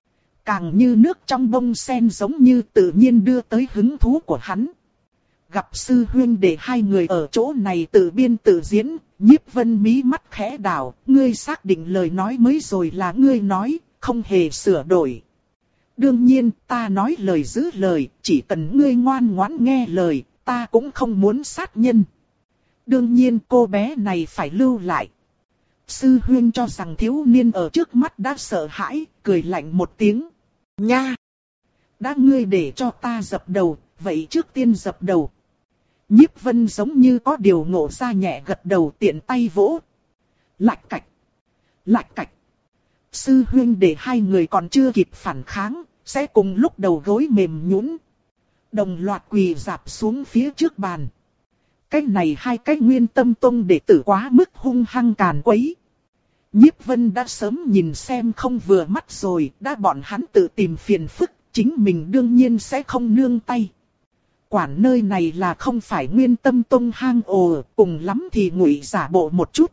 Càng như nước trong bông sen giống như tự nhiên đưa tới hứng thú của hắn. Gặp sư huynh để hai người ở chỗ này tự biên tự diễn, Nhiếp Vân mí mắt khẽ đảo, ngươi xác định lời nói mới rồi là ngươi nói, không hề sửa đổi. Đương nhiên, ta nói lời giữ lời, chỉ cần ngươi ngoan ngoãn nghe lời, ta cũng không muốn sát nhân. Đương nhiên cô bé này phải lưu lại. Sư huynh cho rằng thiếu niên ở trước mắt đã sợ hãi, cười lạnh một tiếng. Nha! Đã ngươi để cho ta dập đầu, vậy trước tiên dập đầu. Nhiếp Vân giống như có điều ngộ ra, nhẹ gật đầu, tiện tay vỗ. Lạch cạch! Lạch cạch! Sư huynh để hai người còn chưa kịp phản kháng, sẽ cùng lúc đầu gối mềm nhũn, đồng loạt quỳ rạp xuống phía trước bàn. Cái này hai cái Nguyên Tâm Tông đệ tử quá mức hung hăng càn quấy. Nhiếp Vân đã sớm nhìn xem không vừa mắt rồi, đã bọn hắn tự tìm phiền phức, chính mình đương nhiên sẽ không nương tay. Quản nơi này là không phải Nguyên Tâm Tông hang ổ, cùng lắm thì ngụy giả bộ một chút.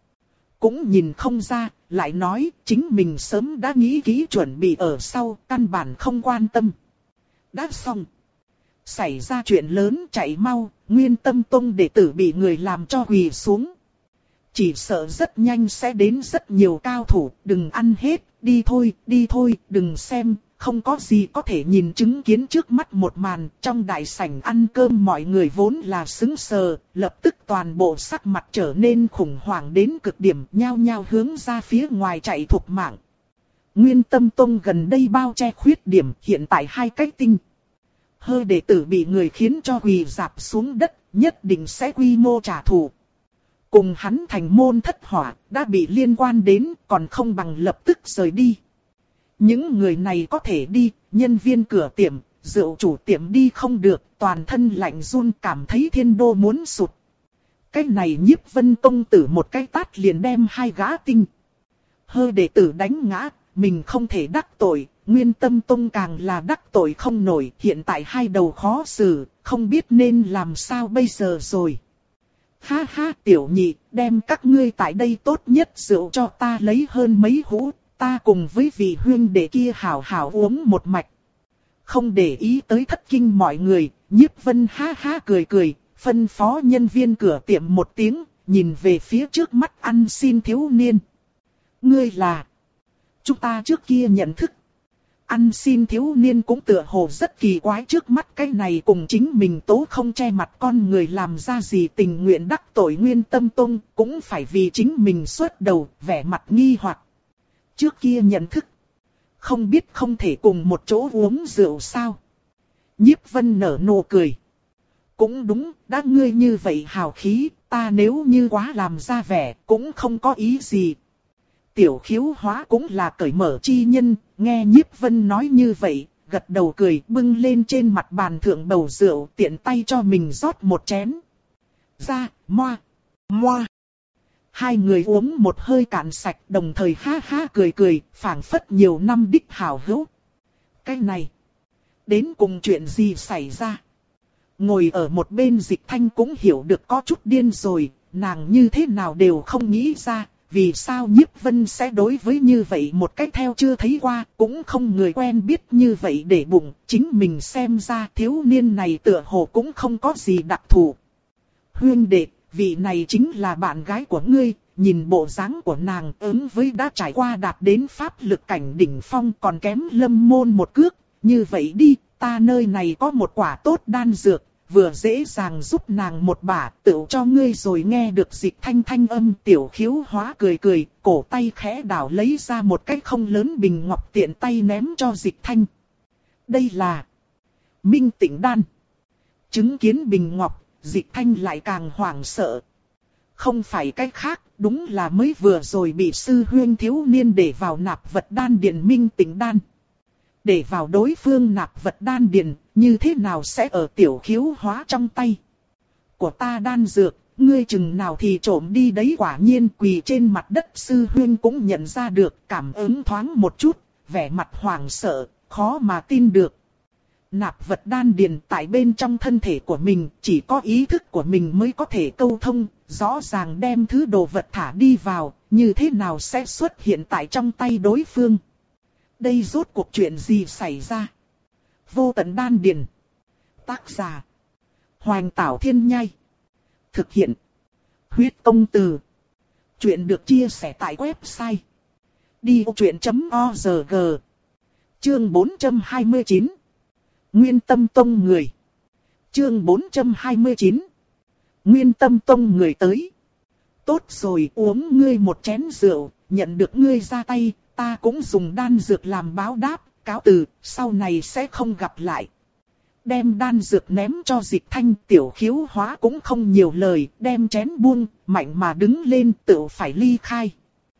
Cũng nhìn không ra, lại nói chính mình sớm đã nghĩ kỹ chuẩn bị ở sau, căn bản không quan tâm. Đã xong. Xảy ra chuyện lớn, chạy mau, Nguyên Tâm Tông đệ tử bị người làm cho quỳ xuống. Chỉ sợ rất nhanh sẽ đến rất nhiều cao thủ, đừng ăn hết, đi thôi, đi thôi, đừng xem, không có gì có thể nhìn chứng kiến trước mắt một màn. Trong đại sảnh ăn cơm mọi người vốn là sững sờ, lập tức toàn bộ sắc mặt trở nên khủng hoảng đến cực điểm, nhao nhao hướng ra phía ngoài chạy thục mạng. Nguyên Tâm Tông gần đây bao che khuyết điểm, hiện tại hai cái tinh hơi đệ tử bị người khiến cho quỳ rạp xuống đất, nhất định sẽ quy mô trả thù. Cùng hắn thành môn thất hỏa, đã bị liên quan đến, còn không bằng lập tức rời đi. Những người này có thể đi, nhân viên cửa tiệm, rượu chủ tiệm đi không được, toàn thân lạnh run, cảm thấy thiên đô muốn sụt. Cái này Nhiếp Vân công tử một cái tát liền đem hai gã tinh hơi đệ tử đánh ngã, mình không thể đắc tội, Nguyên Tâm Tông càng là đắc tội không nổi, hiện tại hai đầu khó xử, không biết nên làm sao bây giờ rồi. Ha ha, tiểu nhị, đem các ngươi tại đây tốt nhất rượu cho ta lấy hơn mấy hũ, ta cùng với vị huynh đệ kia hảo hảo uống một mạch. Không để ý tới thất kinh mọi người, Nhiếp Vân ha ha cười cười, phân phó nhân viên cửa tiệm một tiếng, nhìn về phía trước mắt ăn xin thiếu niên. Ngươi là... Chúng ta trước kia nhận thức. Ăn xin thiếu niên cũng tựa hồ rất kỳ quái, trước mắt cái này cùng chính mình tố không che mặt con người làm ra gì tình nguyện đắc tội Nguyên Tâm Tông, cũng phải vì chính mình xuất đầu, vẻ mặt nghi hoặc. Trước kia nhận thức. Không biết không thể cùng một chỗ uống rượu sao? Nhiếp Vân nở nụ cười. Cũng đúng, đã ngươi như vậy hào khí, ta nếu như quá làm ra vẻ, cũng không có ý gì. Tiểu Khiếu Hóa cũng là cởi mở chi nhân, nghe Nhiếp Vân nói như vậy, gật đầu cười, bưng lên trên mặt bàn thượng bầu rượu, tiện tay cho mình rót một chén. Ra, moa, moa. Hai người uống một hơi cạn sạch, đồng thời ha ha cười cười, phảng phất nhiều năm đích hảo hữu. Cái này, đến cùng chuyện gì xảy ra? Ngồi ở một bên Dịch Thanh cũng hiểu được có chút điên rồi, nàng như thế nào đều không nghĩ ra. Vì sao Nhiếp Vân sẽ đối với như vậy một cách theo chưa thấy qua, cũng không người quen biết như vậy để bụng, chính mình xem ra thiếu niên này tựa hồ cũng không có gì đặc thù. Huynh đệ, vị này chính là bạn gái của ngươi, nhìn bộ dáng của nàng ứng với đã trải qua đạt đến pháp lực cảnh đỉnh phong còn kém Lâm Môn một cước, như vậy đi, ta nơi này có một quả tốt đan dược. Vừa dễ dàng giúp nàng một bả, tựu cho ngươi rồi. Nghe được Dịch Thanh thanh âm, Tiểu Khiếu Hóa cười cười, cổ tay khẽ đảo lấy ra một cái không lớn bình ngọc, tiện tay ném cho Dịch Thanh. Đây là Minh Tịnh Đan. Chứng kiến bình ngọc, Dịch Thanh lại càng hoảng sợ. Không phải cái khác, đúng là mới vừa rồi bị sư huynh thiếu niên để vào nạp vật đan điền Minh Tịnh Đan. Để vào đối phương nạp vật đan điền, như thế nào sẽ ở Tiểu Khiếu Hóa trong tay của ta đan dược, ngươi chừng nào thì trộm đi đấy. Quả nhiên quỳ trên mặt đất sư huynh cũng nhận ra được, cảm ứng thoáng một chút, vẻ mặt hoảng sợ, khó mà tin được. Nạp vật đan điền tại bên trong thân thể của mình, chỉ có ý thức của mình mới có thể câu thông, rõ ràng đem thứ đồ vật thả đi vào, như thế nào sẽ xuất hiện tại trong tay đối phương. Đây rốt cuộc chuyện gì xảy ra? Vô tận đan điền. Tác giả: Hoành Tảo Thiên Nhai. Thực hiện: Huyết Công Từ. Chuyện được chia sẻ tại website đi vô chuyện chấm org. Chương bốn trăm hai mươi chín. Nguyên Tâm Tông người. Chương bốn trăm hai mươi chín. Nguyên Tâm Tông người tới. Tốt rồi, uống ngươi một chén rượu, nhận được ngươi ra tay, ta cũng dùng đan dược làm báo đáp, cáo từ, sau này sẽ không gặp lại. Đem đan dược ném cho Dịch Thanh, Tiểu Khiếu Hóa cũng không nhiều lời, đem chén buông, mạnh mà đứng lên, tự phải ly khai.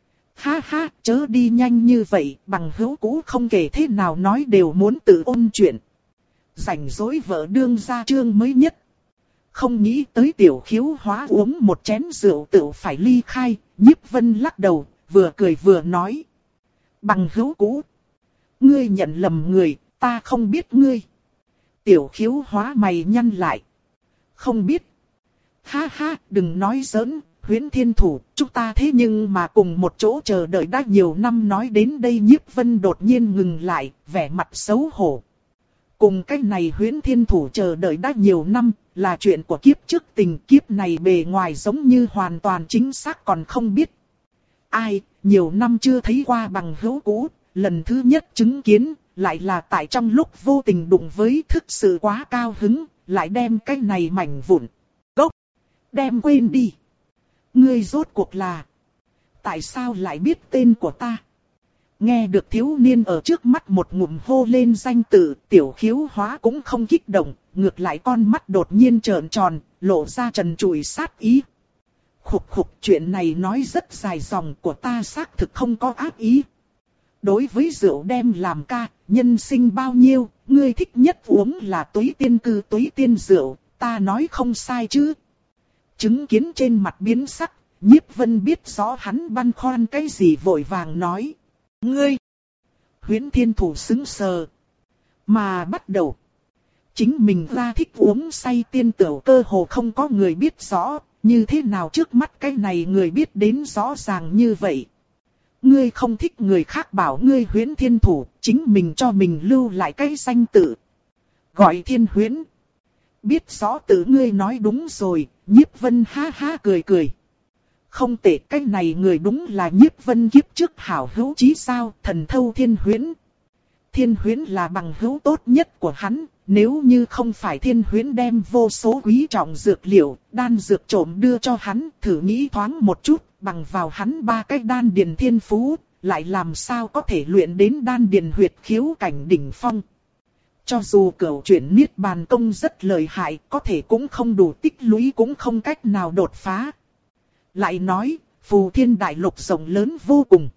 Ha ha, chớ đi nhanh như vậy, bằng hữu cũ không kể thế nào nói đều muốn tự ôn chuyện. Rảnh rỗi vợ đương ra chương mới nhất. Không nghĩ tới Tiểu Khiếu Hóa uống một chén rượu tự phải ly khai, Nhiếp Vân lắc đầu, vừa cười vừa nói. Bằng hữu cũ, ngươi nhận lầm người, ta không biết ngươi. Tiểu Khiếu Hóa mày nhăn lại. Không biết. Ha ha, đừng nói giỡn, Huyễn Thiên Thủ, chúng ta thế nhưng mà cùng một chỗ chờ đợi đã nhiều năm. Nói đến đây Nhiếp Vân đột nhiên ngừng lại, vẻ mặt xấu hổ. Cùng cái này Huyễn Thiên Thủ chờ đợi đã nhiều năm, là chuyện của kiếp trước tình, kiếp này bề ngoài giống như hoàn toàn chính xác còn không biết. Ai, nhiều năm chưa thấy qua bằng hữu cũ, lần thứ nhất chứng kiến, lại là tại trong lúc vô tình đụng với, thực sự quá cao hứng, lại đem cái này mảnh vụn. Gốc, đem quên đi. Ngươi rốt cuộc là, tại sao lại biết tên của ta? Nghe được thiếu niên ở trước mắt một ngụm hô lên danh tự, Tiểu Khiếu Hóa cũng không kích động, ngược lại con mắt đột nhiên trợn tròn, lộ ra trần trụi sát ý. Khục khục, chuyện này nói rất dài dòng, của ta xác thực không có ác ý. Đối với rượu đem làm ca, nhân sinh bao nhiêu, ngươi thích nhất uống là túy tiên cư túy tiên rượu, ta nói không sai chứ. Chứng kiến trên mặt biến sắc, Nhiếp Vân biết rõ hắn băn khoăn cái gì, vội vàng nói. Ngươi! Huyễn Thiên Thủ sững sờ. Mà bắt đầu. Chính mình ra thích uống say tiên tửu cơ hồ không có người biết rõ, như thế nào trước mắt cái này người biết đến rõ ràng như vậy. Ngươi không thích người khác bảo ngươi Huyễn Thiên Thủ, chính mình cho mình lưu lại cái danh tự. Gọi Thiên Huyễn. Biết rõ tự ngươi nói đúng rồi, Nhiếp Vân ha ha cười cười. Không tệ, cái này người đúng là Nhiếp Vân kiếp trước hảo hữu chí sao, thần thâu Thiên Huyễn. Thiên Huyễn là bằng hữu tốt nhất của hắn, nếu như không phải Thiên Huyễn đem vô số quý trọng dược liệu, đan dược trộm đưa cho hắn, thử nghĩ thoáng một chút, bằng vào hắn ba cái đan điền thiên phú, lại làm sao có thể luyện đến đan điền huyệt khiếu cảnh đỉnh phong. Cho dù cửu chuyển niết bàn công rất lợi hại, có thể cũng không đủ tích lũy, cũng không cách nào đột phá. Lại nói, Phù Thiên Đại Lục rộng lớn vô cùng.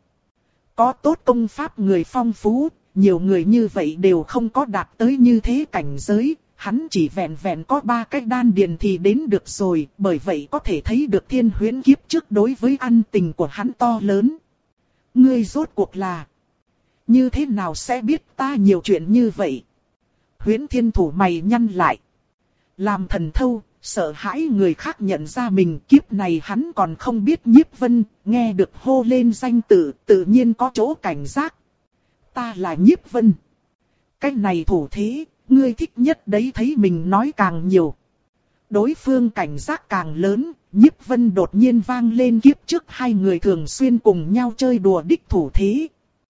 Có tốt công pháp người phong phú, nhiều người như vậy đều không có đạt tới như thế cảnh giới. Hắn chỉ vẹn vẹn có ba cái đan điền thì đến được rồi, bởi vậy có thể thấy được Thiên Huyễn kiếp trước đối với ân tình của hắn to lớn. Ngươi rốt cuộc là, như thế nào sẽ biết ta nhiều chuyện như vậy? Huyễn Thiên Thủ mày nhăn lại. Làm thần thâu, sợ hãi người khác nhận ra mình, kiếp này hắn còn không biết Nhiếp Vân, nghe được hô lên danh tự, tự nhiên có chỗ cảnh giác. Ta là Nhiếp Vân. Cái này thủ thế, ngươi thích nhất đấy, thấy mình nói càng nhiều. Đối phương cảnh giác càng lớn, Nhiếp Vân đột nhiên vang lên kiếp trước hai người thường xuyên cùng nhau chơi đùa đích thủ thế.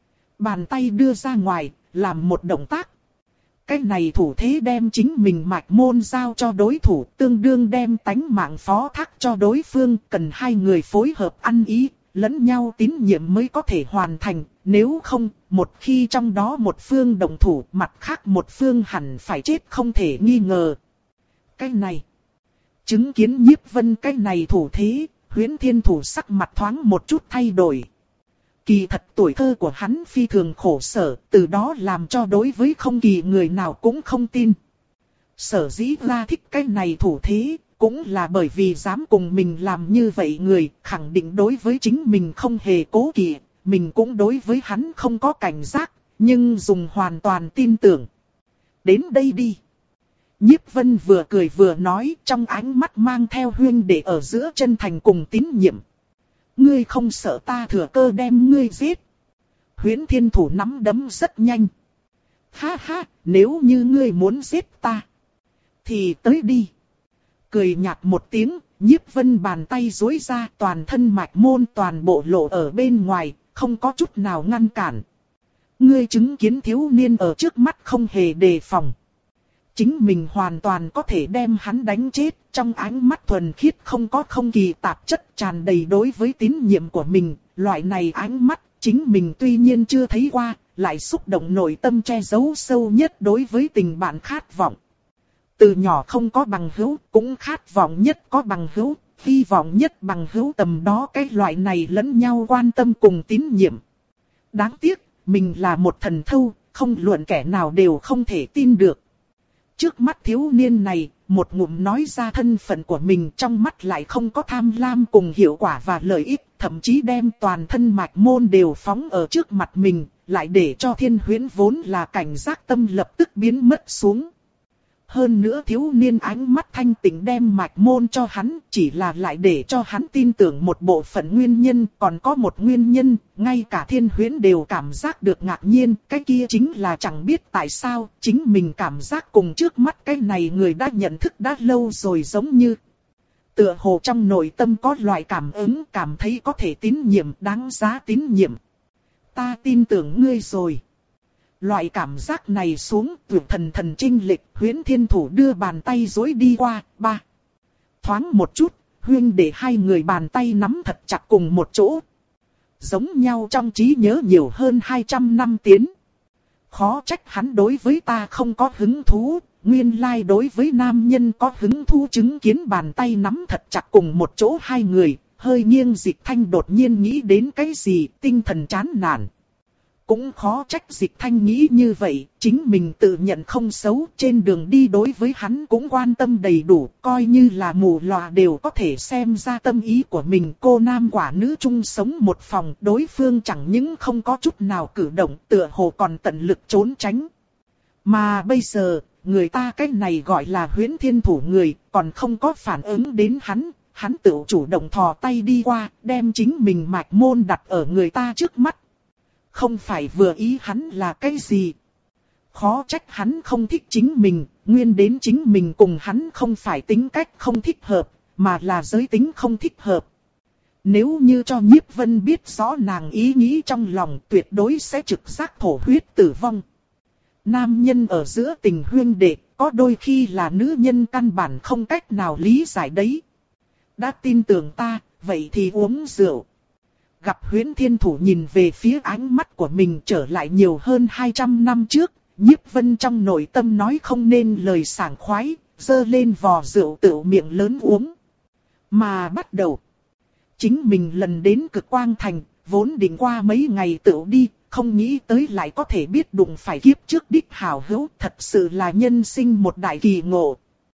Bàn tay đưa ra ngoài, làm một động tác. Cái này thủ thế đem chính mình mạch môn giao cho đối thủ, tương đương đem tánh mạng phó thác cho đối phương, cần hai người phối hợp ăn ý, lẫn nhau tín nhiệm mới có thể hoàn thành, nếu không, một khi trong đó một phương động thủ, mặt khác một phương hẳn phải chết không thể nghi ngờ. Cái này, chứng kiến Nhiếp Vân cái này thủ thế, Huyễn Thiên Thủ sắc mặt thoáng một chút thay đổi. Kỳ thật tuổi thơ của hắn phi thường khổ sở, từ đó làm cho đối với không kỳ người nào cũng không tin. Sở dĩ ra thích cái này thủ thế, cũng là bởi vì dám cùng mình làm như vậy người, khẳng định đối với chính mình không hề cố kỵ, mình cũng đối với hắn không có cảnh giác, nhưng dùng hoàn toàn tin tưởng. Đến đây đi. Nhiếp Vân vừa cười vừa nói, trong ánh mắt mang theo huyên để ở giữa chân thành cùng tín nhiệm. Ngươi không sợ ta thừa cơ đem ngươi giết? Huyễn Thiên Thủ nắm đấm rất nhanh. Ha ha, nếu như ngươi muốn giết ta, thì tới đi. Cười nhạt một tiếng, Nhiếp Vân bàn tay duỗi ra, toàn thân mạch môn toàn bộ lộ ở bên ngoài, không có chút nào ngăn cản. Ngươi chứng kiến thiếu niên ở trước mắt không hề đề phòng. Chính mình hoàn toàn có thể đem hắn đánh chết, trong ánh mắt thuần khiết không có không kỳ tạp chất tràn đầy đối với tín nhiệm của mình. Loại này ánh mắt, chính mình tuy nhiên chưa thấy qua, lại xúc động nội tâm che giấu sâu nhất đối với tình bạn khát vọng. Từ nhỏ không có bằng hữu, cũng khát vọng nhất có bằng hữu, hy vọng nhất bằng hữu tầm đó cái loại này lẫn nhau quan tâm cùng tín nhiệm. Đáng tiếc, mình là một thần thâu, không luận kẻ nào đều không thể tin được. Trước mắt thiếu niên này, một ngụm nói ra thân phận của mình, trong mắt lại không có tham lam cùng hiệu quả và lợi ích, thậm chí đem toàn thân mạch môn đều phóng ở trước mặt mình, lại để cho Thiên Huyễn vốn là cảnh giác tâm lập tức biến mất xuống. Hơn nữa thiếu niên ánh mắt thanh tịnh đem mạch môn cho hắn, chỉ là lại để cho hắn tin tưởng một bộ phận nguyên nhân, còn có một nguyên nhân, ngay cả Thiên Huyễn đều cảm giác được ngạc nhiên, cái kia chính là chẳng biết tại sao, chính mình cảm giác cùng trước mắt cái này người đã nhận thức đã lâu rồi giống như. Tựa hồ trong nội tâm có loại cảm ứng, cảm thấy có thể tín nhiệm, đáng giá tín nhiệm. Ta tin tưởng ngươi rồi. Loại cảm giác này xuống, tuyệt thần thần trinh lịch, Huyễn Thiên Thủ đưa bàn tay dối đi qua, ba. Thoáng một chút, huyên để hai người bàn tay nắm thật chặt cùng một chỗ. Giống nhau trong trí nhớ nhiều hơn hai trăm năm tiến. Khó trách hắn đối với ta không có hứng thú, nguyên lai đối với nam nhân có hứng thú chứng kiến bàn tay nắm thật chặt cùng một chỗ hai người, hơi nghiêng Dịch Thanh đột nhiên nghĩ đến cái gì, tinh thần chán nản. Cũng khó trách Dịch Thanh nghĩ như vậy, chính mình tự nhận không xấu, trên đường đi đối với hắn cũng quan tâm đầy đủ, coi như là mù lòa đều có thể xem ra tâm ý của mình. Cô nam quả nữ chung sống một phòng, đối phương chẳng những không có chút nào cử động, tựa hồ còn tận lực trốn tránh. Mà bây giờ, người ta cái này gọi là Huyễn Thiên Thủ người, còn không có phản ứng đến hắn, hắn tự chủ động thò tay đi qua, đem chính mình mạch môn đặt ở người ta trước mắt. Không phải vừa ý hắn là cái gì. Khó trách hắn không thích chính mình, nguyên đến chính mình cùng hắn không phải tính cách không thích hợp, mà là giới tính không thích hợp. Nếu như cho Nhiếp Vân biết rõ nàng ý nghĩ trong lòng, tuyệt đối sẽ trực giác thổ huyết tử vong. Nam nhân ở giữa tình huyên đệ, có đôi khi là nữ nhân căn bản không cách nào lý giải đấy. Đã tin tưởng ta, vậy thì uống rượu. Gặp Huyễn Thiên Thủ nhìn về phía ánh mắt của mình trở lại nhiều hơn hai trăm năm trước, Nhiếp Vân trong nội tâm nói không nên lời sảng khoái, dơ lên vò rượu tự miệng lớn uống. Mà bắt đầu, chính mình lần đến Cực Quang Thành, vốn định qua mấy ngày tự đi, không nghĩ tới lại có thể biết đụng phải kiếp trước đích hảo hữu, thật sự là nhân sinh một đại kỳ ngộ.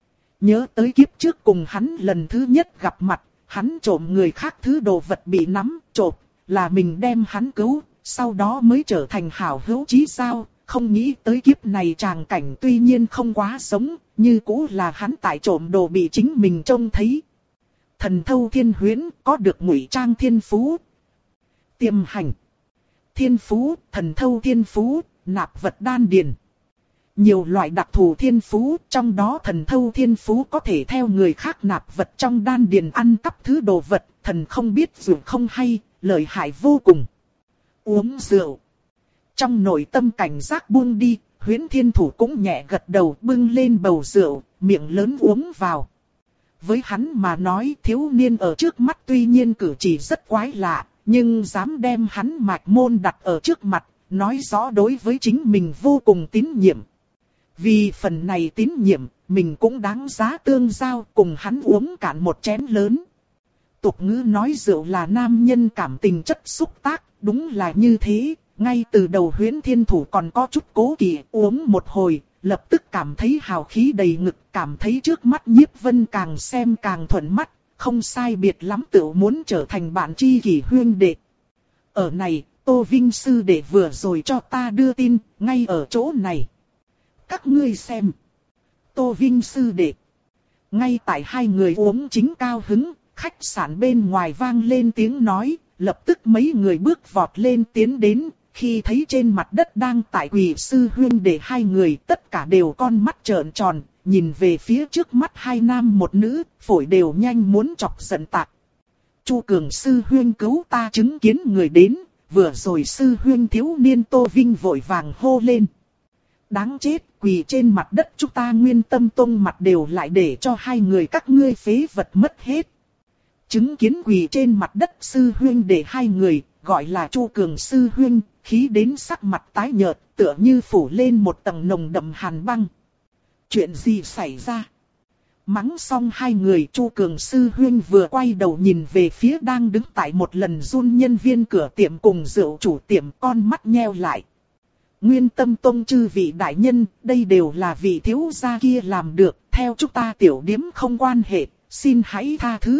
Nhớ tới kiếp trước cùng hắn lần thứ nhất gặp mặt, hắn trộm người khác thứ đồ vật bị nắm, trộm, là mình đem hắn cứu, sau đó mới trở thành hảo hữu chí sao, không nghĩ tới kiếp này tràng cảnh tuy nhiên không quá giống, như cũ là hắn tại trộm đồ bị chính mình trông thấy. Thần thâu Thiên Huyễn có được ngụy trang thiên phú. Tiềm hành. Thiên phú, thần thâu thiên phú, nạp vật đan điền. Nhiều loại đặc thù thiên phú, trong đó thần thâu thiên phú có thể theo người khác nạp vật trong đan điền ăn cắp thứ đồ vật, thần không biết dù không hay, lợi hại vô cùng. Uống rượu. Trong nội tâm cảnh giác buông đi, Huyễn Thiên Thủ cũng nhẹ gật đầu bưng lên bầu rượu, miệng lớn uống vào. Với hắn mà nói thiếu niên ở trước mắt tuy nhiên cử chỉ rất quái lạ, nhưng dám đem hắn mạch môn đặt ở trước mặt, nói rõ đối với chính mình vô cùng tín nhiệm. Vì phần này tín nhiệm, mình cũng đáng giá tương giao cùng hắn uống cạn một chén lớn. Tục ngữ nói rượu là nam nhân cảm tình chất xúc tác, đúng là như thế. Ngay từ đầu Huyễn Thiên Thủ còn có chút cố kỵ, uống một hồi, lập tức cảm thấy hào khí đầy ngực, cảm thấy trước mắt Nhiếp Vân càng xem càng thuận mắt, không sai biệt lắm tự muốn trở thành bạn tri kỷ huyên đệ. Ở này, Tô Vinh sư đệ vừa rồi cho ta đưa tin, ngay ở chỗ này. Các ngươi xem. Tô Vinh sư đệ. Ngay tại hai người uống chính cao hứng, khách sạn bên ngoài vang lên tiếng nói, lập tức mấy người bước vọt lên tiến đến, khi thấy trên mặt đất đang tại quỳ sư huyên đệ hai người, tất cả đều con mắt trợn tròn, nhìn về phía trước mắt hai nam một nữ, phổi đều nhanh muốn chọc giận tạc. Chu Cường sư huyên cứu ta chứng kiến người đến, vừa rồi sư huynh thiếu niên Tô Vinh vội vàng hô lên. Đáng chết, quỳ trên mặt đất chúng ta Nguyên Tâm Tông mặt đều lại để cho hai người các ngươi phế vật mất hết. Chứng kiến quỳ trên mặt đất sư huynh để hai người, gọi là Chu Cường sư huynh, khí đến sắc mặt tái nhợt, tựa như phủ lên một tầng nồng đậm hàn băng. Chuyện gì xảy ra? Mắng xong hai người, Chu Cường sư huynh vừa quay đầu nhìn về phía đang đứng tại một lần run nhân viên cửa tiệm cùng rượu chủ tiệm, con mắt nheo lại. Nguyên Tâm Tông chư vị đại nhân, đây đều là vị thiếu gia kia làm được, theo chúng ta tiểu điếm không quan hệ, xin hãy tha thứ.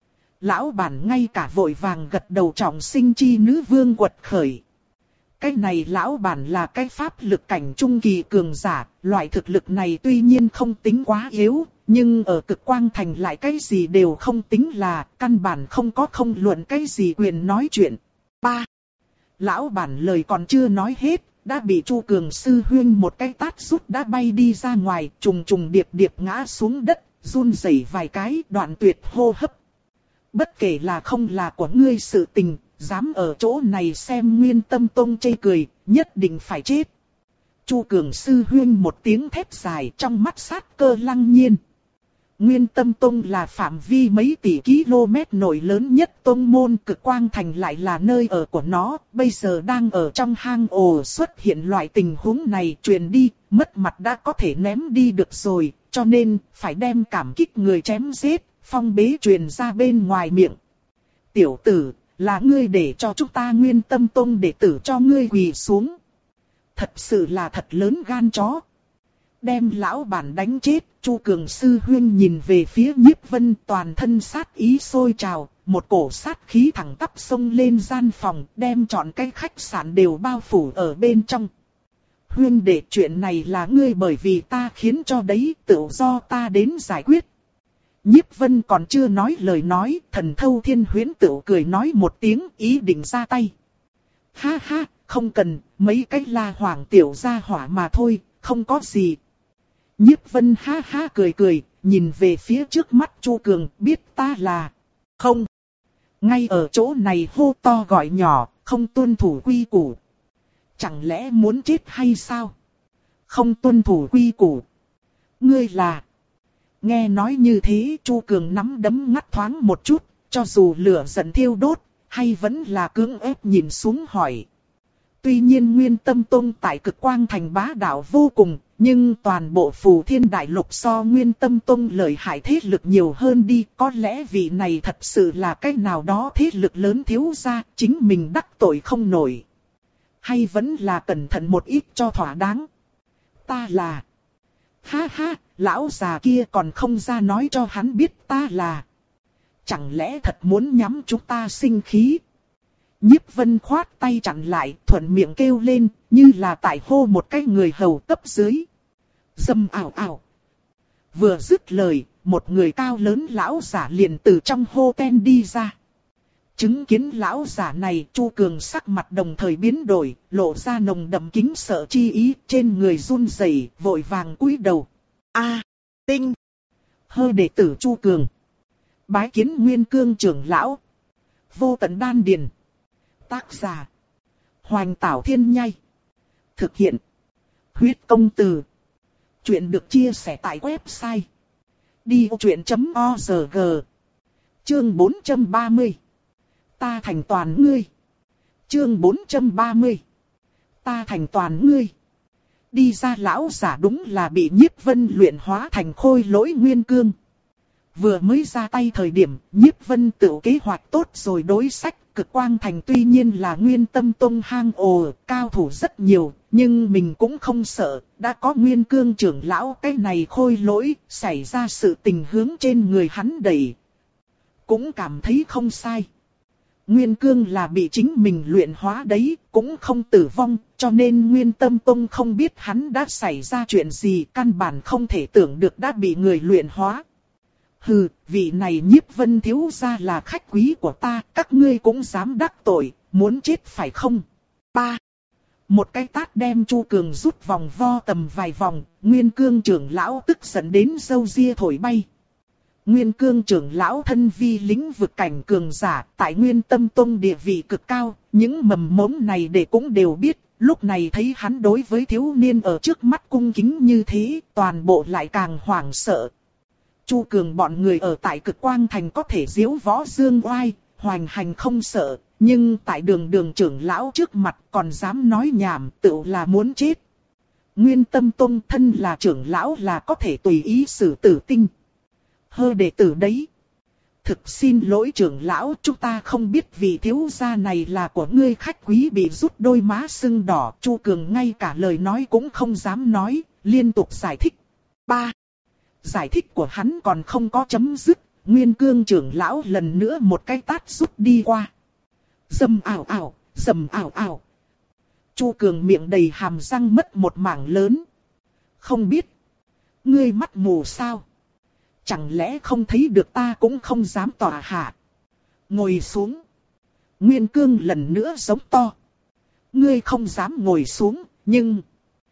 Lão bản ngay cả vội vàng gật đầu trọng sinh chi nữ vương quật khởi. Cái này lão bản là cái pháp lực cảnh trung kỳ cường giả, loại thực lực này tuy nhiên không tính quá yếu, nhưng ở Cực Quang Thành lại cái gì đều không tính là, căn bản không có không luận cái gì quyền nói chuyện. ba. Lão bản lời còn chưa nói hết, đã bị Chu Cường sư huyên một cái tát sút đã bay đi ra ngoài, trùng trùng điệp điệp ngã xuống đất, run rẩy vài cái, đoạn tuyệt hô hấp. Bất kể là không là của ngươi sự tình, dám ở chỗ này xem Nguyên Tâm Tông chê cười, nhất định phải chết. Chu Cường sư huyên một tiếng thét dài, trong mắt sát cơ lăng nhiên. Nguyên Tâm Tông là phạm vi mấy tỷ km nổi lớn nhất tông môn, Cực Quang Thành lại là nơi ở của nó, bây giờ đang ở trong hang ổ xuất hiện loại tình huống này, truyền đi, mất mặt đã có thể ném đi được rồi, cho nên phải đem cảm kích người chém giết, phong bế truyền ra bên ngoài miệng. Tiểu tử, là ngươi để cho chúng ta Nguyên Tâm Tông đệ tử cho ngươi quỳ xuống. Thật sự là thật lớn gan chó. Đem lão bản đánh chết, Chu Cường sư huyên nhìn về phía Nhiếp Vân, toàn thân sát ý sôi trào, một cổ sát khí thẳng tắp xông lên gian phòng, đem trọn cái khách sạn đều bao phủ ở bên trong. Huyên đệ, chuyện này là ngươi bởi vì ta khiến cho đấy, tự do ta đến giải quyết. Nhiếp Vân còn chưa nói lời nói, Thần Thâu Thiên Huyễn tự cười nói một tiếng, ý định ra tay. Ha ha, không cần, mấy cái la hoàng tiểu gia hỏa mà thôi, không có gì. Nhiếp Vân ha ha cười cười, nhìn về phía trước mắt Chu Cường, biết ta là không. Ngay ở chỗ này hô to gọi nhỏ, không tuân thủ quy củ. Chẳng lẽ muốn chết hay sao? Không tuân thủ quy củ. Ngươi là... Nghe nói như thế, Chu Cường nắm đấm ngắt thoáng một chút, cho dù lửa giận thiêu đốt, hay vẫn là cưỡng ép nhìn xuống hỏi. Tuy nhiên Nguyên Tâm Tông tại Cực Quang Thành bá đạo vô cùng, nhưng toàn bộ Phù Thiên Đại Lục so Nguyên Tâm Tông lợi hại thế lực nhiều hơn đi, có lẽ vị này thật sự là cái nào đó thế lực lớn thiếu gia, chính mình đắc tội không nổi. Hay vẫn là cẩn thận một ít cho thỏa đáng. Ta là... Ha ha, lão già kia còn không ra nói cho hắn biết ta là... Chẳng lẽ thật muốn nhắm chúng ta sinh khí? Nhiếp Vân khoát tay chặn lại, thuận miệng kêu lên, như là tại hô một cái người hầu cấp dưới. Dâm ảo ảo. Vừa dứt lời, một người cao lớn lão giả liền từ trong hô ten đi ra. Chứng kiến lão giả này, Chu Cường sắc mặt đồng thời biến đổi, lộ ra nồng đậm kính sợ chi ý, trên người run rẩy, vội vàng cúi đầu. A, Tinh. Hơi đệ tử Chu Cường. Bái kiến Nguyên Cương trưởng lão. Vô tận đan điền. Tác giả. Hoành Tảo Thiên Nhai. Thực hiện. Huyết công từ. Chuyện được chia sẻ tại website. đi vô chuyện chấm org. Chương bốn trăm ba mươi. Ta thành toàn ngươi. Chương bốn trăm ba mươi. Ta thành toàn ngươi. Đi ra lão giả đúng là bị Nhiếp Vân luyện hóa thành khôi lỗi Nguyên Cương. Vừa mới ra tay thời điểm, Nhiếp Vân tự kế hoạch tốt rồi đối sách. Cực Quang Thành tuy nhiên là Nguyên Tâm Tông hang ổ, cao thủ rất nhiều, nhưng mình cũng không sợ, đã có Nguyên Cương trưởng lão cái này khôi lỗi, xảy ra sự tình hướng trên người hắn đẩy. Cũng cảm thấy không sai. Nguyên Cương là bị chính mình luyện hóa đấy, cũng không tử vong, cho nên Nguyên Tâm Tông không biết hắn đã xảy ra chuyện gì, căn bản không thể tưởng được đã bị người luyện hóa. Hừ, vị này Nhiếp Vân thiếu gia là khách quý của ta, các ngươi cũng dám đắc tội, muốn chết phải không? Ba. Một cái tát đem Chu Cường rút vòng vo tầm vài vòng, Nguyên Cương trưởng lão tức giận đến râu ria thổi bay. Nguyên Cương trưởng lão thân vi lĩnh vực cảnh cường giả, tại Nguyên Tâm Tông địa vị cực cao, những mầm mống này để cũng đều biết, lúc này thấy hắn đối với thiếu niên ở trước mắt cung kính như thế, toàn bộ lại càng hoảng sợ. Chu Cường bọn người ở tại Cực Quang Thành có thể diếu võ dương oai, hoành hành không sợ, nhưng tại đường đường trưởng lão trước mặt còn dám nói nhảm, tự là muốn chết. Nguyên Tâm Tông thân là trưởng lão là có thể tùy ý xử tử tinh. Hơ đệ tử đấy. Thực xin lỗi trưởng lão, chúng ta không biết vị thiếu gia này là của ngươi khách quý, bị rút đôi má sưng đỏ. Chu Cường ngay cả lời nói cũng không dám nói, liên tục giải thích. ba. Giải thích của hắn còn không có chấm dứt, Nguyên Cương trưởng lão lần nữa một cái tát rút đi qua. Dầm ảo ảo, dầm ảo ảo. Chu Cường miệng đầy hàm răng mất một mảng lớn. Không biết. Ngươi mắt mù sao? Chẳng lẽ không thấy được ta cũng không dám tỏa hạ. Ngồi xuống. Nguyên Cương lần nữa giống to. Ngươi không dám ngồi xuống, nhưng...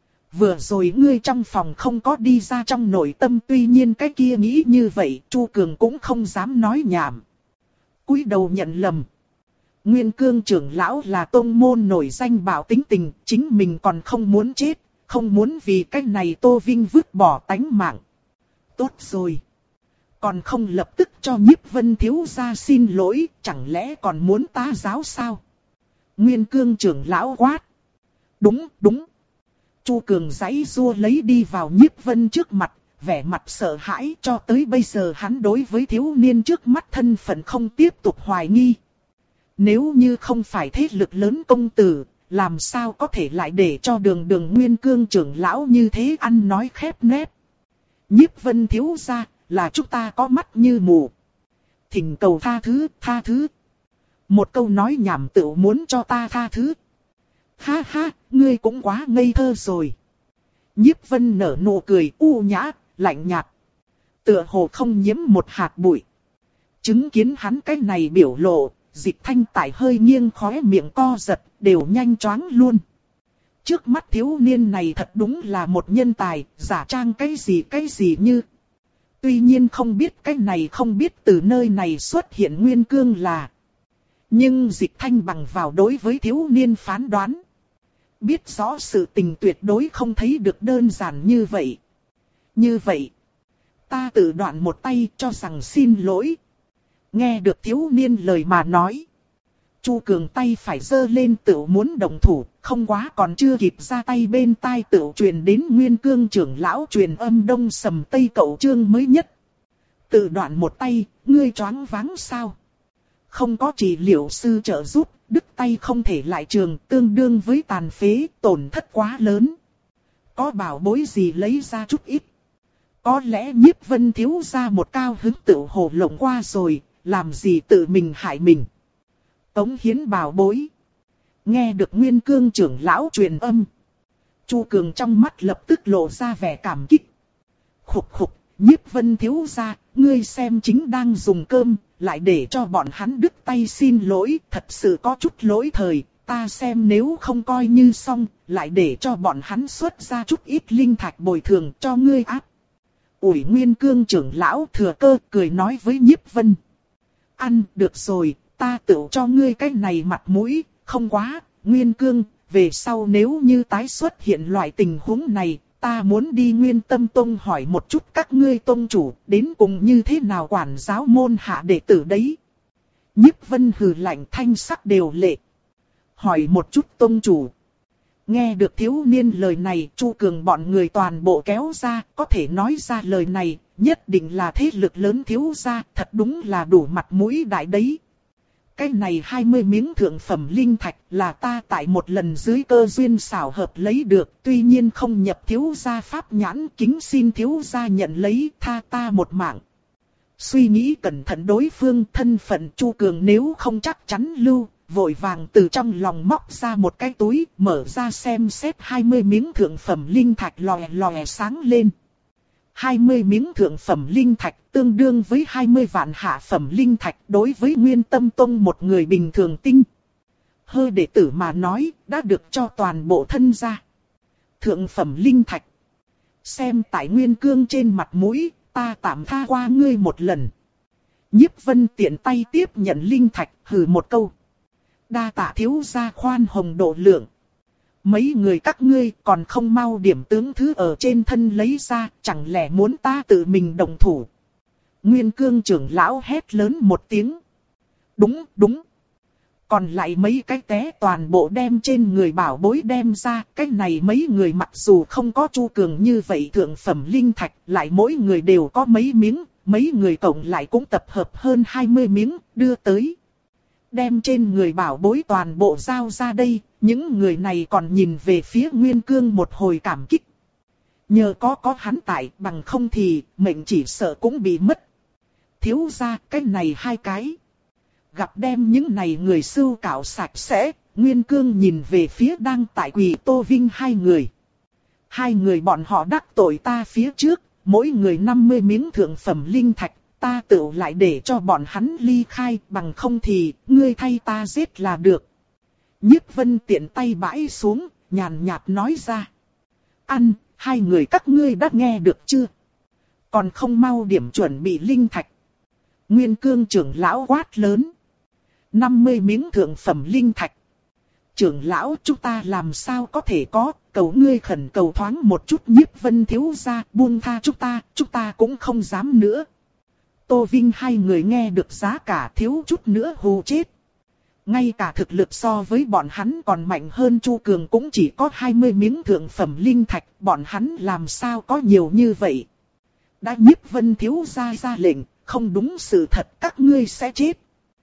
Vừa rồi ngươi trong phòng không có đi ra trong nội tâm, tuy nhiên cái kia nghĩ như vậy, Chu Cường cũng không dám nói nhảm. Cúi đầu nhận lầm. Nguyên Cương trưởng lão là tông môn nổi danh bảo tính tình, chính mình còn không muốn chết, không muốn vì cái này Tô Vinh vứt bỏ tánh mạng. Tốt rồi. Còn không lập tức cho Nhiếp Vân thiếu gia xin lỗi, chẳng lẽ còn muốn ta giáo sao? Nguyên Cương trưởng lão quát. Đúng, đúng. Chu Cường giãy giụa lấy đi vào Nhiếp Vân trước mặt, vẻ mặt sợ hãi, cho tới bây giờ hắn đối với thiếu niên trước mắt thân phận không tiếp tục hoài nghi. Nếu như không phải thế lực lớn công tử, làm sao có thể lại để cho đường đường Nguyên Cương trưởng lão như thế ăn nói khép nép. Nhiếp Vân thiếu gia, là chúng ta có mắt như mù. Thỉnh cầu tha thứ, tha thứ. Một câu nói nhảm tựu muốn cho ta tha thứ. Ha ha, ngươi cũng quá ngây thơ rồi. Nhiếp Vân nở nụ cười u nhã, lạnh nhạt. Tựa hồ không nhiễm một hạt bụi. Chứng kiến hắn cái này biểu lộ, Dịch Thanh Tại hơi nghiêng khóe miệng co giật, đều nhanh choáng luôn. Trước mắt thiếu niên này thật đúng là một nhân tài, giả trang cái gì cái gì như. Tuy nhiên không biết cái này không biết từ nơi này xuất hiện Nguyên Cương là. Nhưng Dịch Thanh bằng vào đối với thiếu niên phán đoán. Biết rõ sự tình tuyệt đối không thấy được đơn giản như vậy. Như vậy, ta tự đoạn một tay cho rằng xin lỗi. Nghe được thiếu niên lời mà nói. Chu Cường tay phải giơ lên tựu muốn động thủ, không quá còn chưa kịp ra tay bên tai tựu truyền đến Nguyên Cương trưởng lão truyền âm đông sầm tây cậu chương mới nhất. Tự đoạn một tay, ngươi choáng váng sao? Không có trị liệu sư trợ giúp, đứt tay không thể lại trường, tương đương với tàn phế, tổn thất quá lớn. Có bảo bối gì lấy ra chút ít. Có lẽ Nhiếp Vân thiếu ra một cao hứng tự hồ lộng qua rồi, làm gì tự mình hại mình. Tống hiến bảo bối. Nghe được Nguyên Cương trưởng lão truyền âm. Chu Cường trong mắt lập tức lộ ra vẻ cảm kích. Khục khục, Nhiếp Vân thiếu ra, ngươi xem chính đang dùng cơm, lại để cho bọn hắn đứt tay xin lỗi, thật sự có chút lỗi thời, ta xem nếu không coi như xong, lại để cho bọn hắn xuất ra chút ít linh thạch bồi thường cho ngươi áp. Ủi Nguyên Cương trưởng lão thừa cơ cười nói với Nhiếp Vân. Ăn được rồi, ta tự cho ngươi cái này mặt mũi, không quá, Nguyên Cương, về sau nếu như tái xuất hiện loại tình huống này, ta muốn đi Nguyên Tâm Tông hỏi một chút các ngươi tông chủ, đến cùng như thế nào quản giáo môn hạ đệ tử đấy. Nhiếp Vân hừ lạnh thanh sắc đều lệ. Hỏi một chút tông chủ. Nghe được thiếu niên lời này, Chu Cường bọn người toàn bộ kéo ra, có thể nói ra lời này, nhất định là thế lực lớn thiếu gia, thật đúng là đủ mặt mũi đại đấy. Cái này hai mươi miếng thượng phẩm linh thạch là ta tại một lần dưới cơ duyên xảo hợp lấy được, tuy nhiên không nhập thiếu gia pháp nhãn, kính xin thiếu gia nhận lấy, tha ta một mạng. Suy nghĩ cẩn thận đối phương thân phận Chu Cường nếu không chắc chắn lưu, vội vàng từ trong lòng móc ra một cái túi, mở ra xem xét hai mươi miếng thượng phẩm linh thạch lòe lòe sáng lên. hai mươi miếng thượng phẩm linh thạch tương đương với hai mươi vạn hạ phẩm linh thạch đối với Nguyên Tâm Tông một người bình thường tinh. Hơ đệ tử mà nói, đã được cho toàn bộ thân gia. Thượng phẩm linh thạch. Xem tại Nguyên Cương trên mặt mũi, ta tạm tha qua ngươi một lần. Nhiếp Vân tiện tay tiếp nhận linh thạch, hừ một câu. Đa tạ thiếu gia khoan hồng độ lượng. Mấy người các ngươi còn không mau điểm tướng thứ ở trên thân lấy ra, chẳng lẽ muốn ta tự mình động thủ. Nguyên Cương trưởng lão hét lớn một tiếng. Đúng, đúng. Còn lại mấy cái té toàn bộ đem trên người bảo bối đem ra. Cái này mấy người mặc dù không có Chu Cường như vậy thượng phẩm linh thạch, lại mỗi người đều có mấy miếng. Mấy người cộng lại cũng tập hợp hơn hai mươi miếng, đưa tới. Đem trên người bảo bối toàn bộ giao ra đây, những người này còn nhìn về phía Nguyên Cương một hồi cảm kích. Nhờ có có hắn tại, bằng không thì mệnh chỉ sợ cũng bị mất. Thiếu ra cái này hai cái. Gặp đem những này người sưu cạo sạch sẽ, Nguyên Cương nhìn về phía đang tại quỳ Tô Vinh hai người. Hai người bọn họ đắc tội ta phía trước, mỗi người năm mươi miếng thượng phẩm linh thạch, ta tự lại để cho bọn hắn ly khai, bằng không thì ngươi thay ta giết là được. Nhiếp Vân tiện tay bãi xuống, nhàn nhạt nói ra. Ăn, hai người các ngươi đã nghe được chưa? Còn không mau điểm chuẩn bị linh thạch. Nguyên Cương trưởng lão quát lớn. năm mươi miếng thượng phẩm linh thạch. Trưởng lão chúng ta làm sao có thể có, cầu ngươi khẩn cầu thoáng một chút. Nhiếp Vân thiếu gia buông tha chúng ta, chúng ta cũng không dám nữa. Tô Vinh hai người nghe được giá cả thiếu chút nữa hù chết. Ngay cả thực lực so với bọn hắn còn mạnh hơn Chu Cường cũng chỉ có hai mươi miếng thượng phẩm linh thạch, bọn hắn làm sao có nhiều như vậy. Đã Nhiếp Vân thiếu gia ra lệnh, không đúng sự thật các ngươi sẽ chết.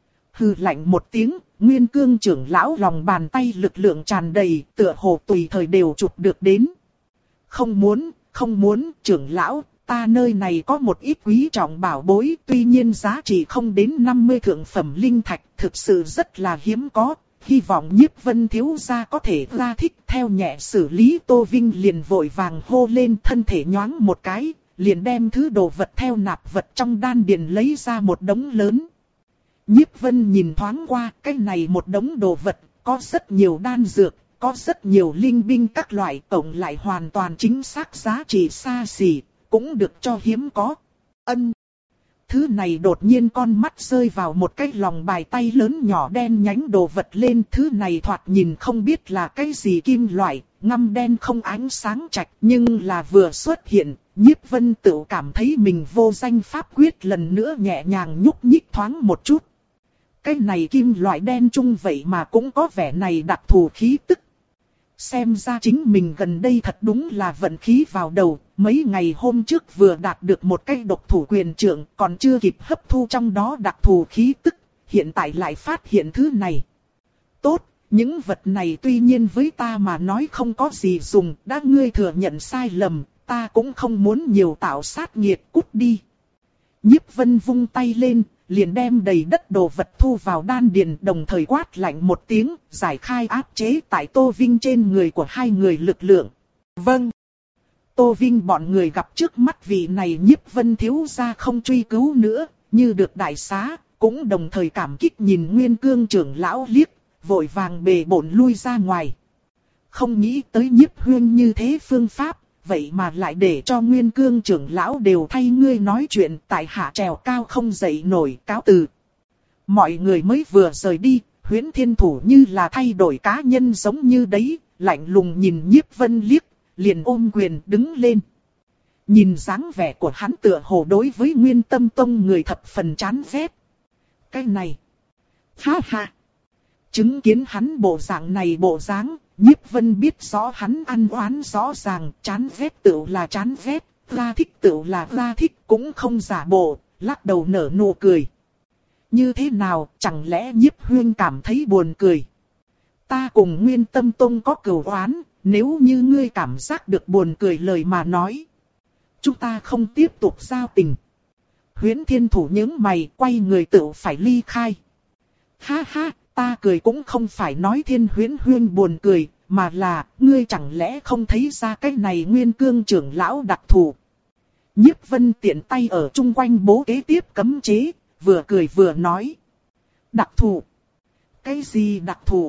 Hừ lạnh một tiếng, Nguyên Cương trưởng lão lòng bàn tay lực lượng tràn đầy, tựa hồ tùy thời đều chụp được đến. Không muốn, không muốn, trưởng lão, ta nơi này có một ít quý trọng bảo bối, tuy nhiên giá trị không đến năm mươi thượng phẩm linh thạch, thực sự rất là hiếm có, hy vọng Nhiếp Vân thiếu gia có thể ra thích. Theo nhẹ xử lý, Tô Vinh liền vội vàng hô lên, thân thể nhoáng một cái, liền đem thứ đồ vật theo nạp vật trong đan điền lấy ra một đống lớn. Nhiếp Vân nhìn thoáng qua, cái này một đống đồ vật, có rất nhiều đan dược, có rất nhiều linh binh các loại, tổng lại hoàn toàn chính xác giá trị xa xỉ, cũng được cho hiếm có. Ân. Thứ này đột nhiên con mắt rơi vào một cái lòng bài tay lớn nhỏ đen nhánh đồ vật lên, thứ này thoạt nhìn không biết là cái gì kim loại, ngăm đen không ánh sáng trạch, nhưng là vừa xuất hiện, Nhiếp Vân tự cảm thấy mình vô danh pháp quyết lần nữa nhẹ nhàng nhúc nhích thoáng một chút. Cái này kim loại đen trung vậy mà cũng có vẻ này đặc thù khí tức. Xem ra chính mình gần đây thật đúng là vận khí vào đầu, mấy ngày hôm trước vừa đạt được một cái độc thủ quyền trượng, còn chưa kịp hấp thu trong đó đặc thù khí tức, hiện tại lại phát hiện thứ này. Tốt, những vật này tuy nhiên với ta mà nói không có gì dùng, đã ngươi thừa nhận sai lầm, ta cũng không muốn nhiều tạo sát nghiệt, cút đi. Nhiếp Vân vung tay lên, liền đem đầy đất đồ vật thu vào đan điền, đồng thời quát lạnh một tiếng, giải khai áp chế tại Tô Vinh trên người của hai người lực lượng. Vâng. Tô Vinh bọn người gặp trước mắt vị này Nhiếp Vân thiếu gia không truy cứu nữa, như được đại xá, cũng đồng thời cảm kích nhìn Nguyên Cương trưởng lão liếc, vội vàng bề bổn lui ra ngoài. Không nghĩ tới Nhiếp Huyên như thế phương pháp, vậy mà lại để cho Nguyên Cương trưởng lão đều thay ngươi nói chuyện, tại hạ trèo cao không dậy nổi, cáo từ. Mọi người mới vừa rời đi, Huyễn Thiên Thủ như là thay đổi cá nhân giống như đấy, lạnh lùng nhìn Nhiếp Vân liếc, liền ôm quyền đứng lên. Nhìn dáng vẻ của hắn tựa hồ đối với Nguyên Tâm Tông người thập phần chán ghét. Cái này, ha ha, chứng kiến hắn bộ dạng này bộ dáng, Nhiếp Vân biết rõ hắn ăn oán rõ ràng, chán ghét tựu là chán ghét, ra thích tựu là ra thích, cũng không giả bộ, lắc đầu nở nụ cười. Như thế nào, chẳng lẽ Nhiếp Huyên cảm thấy buồn cười? Ta cùng Nguyên Tâm Tông có cừu oán, nếu như ngươi cảm giác được buồn cười lời mà nói, chúng ta không tiếp tục giao tình. Huyễn Thiên Thủ nhướng mày, quay người tựu phải ly khai. Ha ha, ta cười cũng không phải nói Thiên Huyễn Huyên buồn cười, mà là, ngươi chẳng lẽ không thấy ra cái này Nguyên Cương trưởng lão đặc thù. Nhiếp Vân tiện tay ở chung quanh bố kế tiếp cấm chế, vừa cười vừa nói. Đặc thù? Cái gì đặc thù?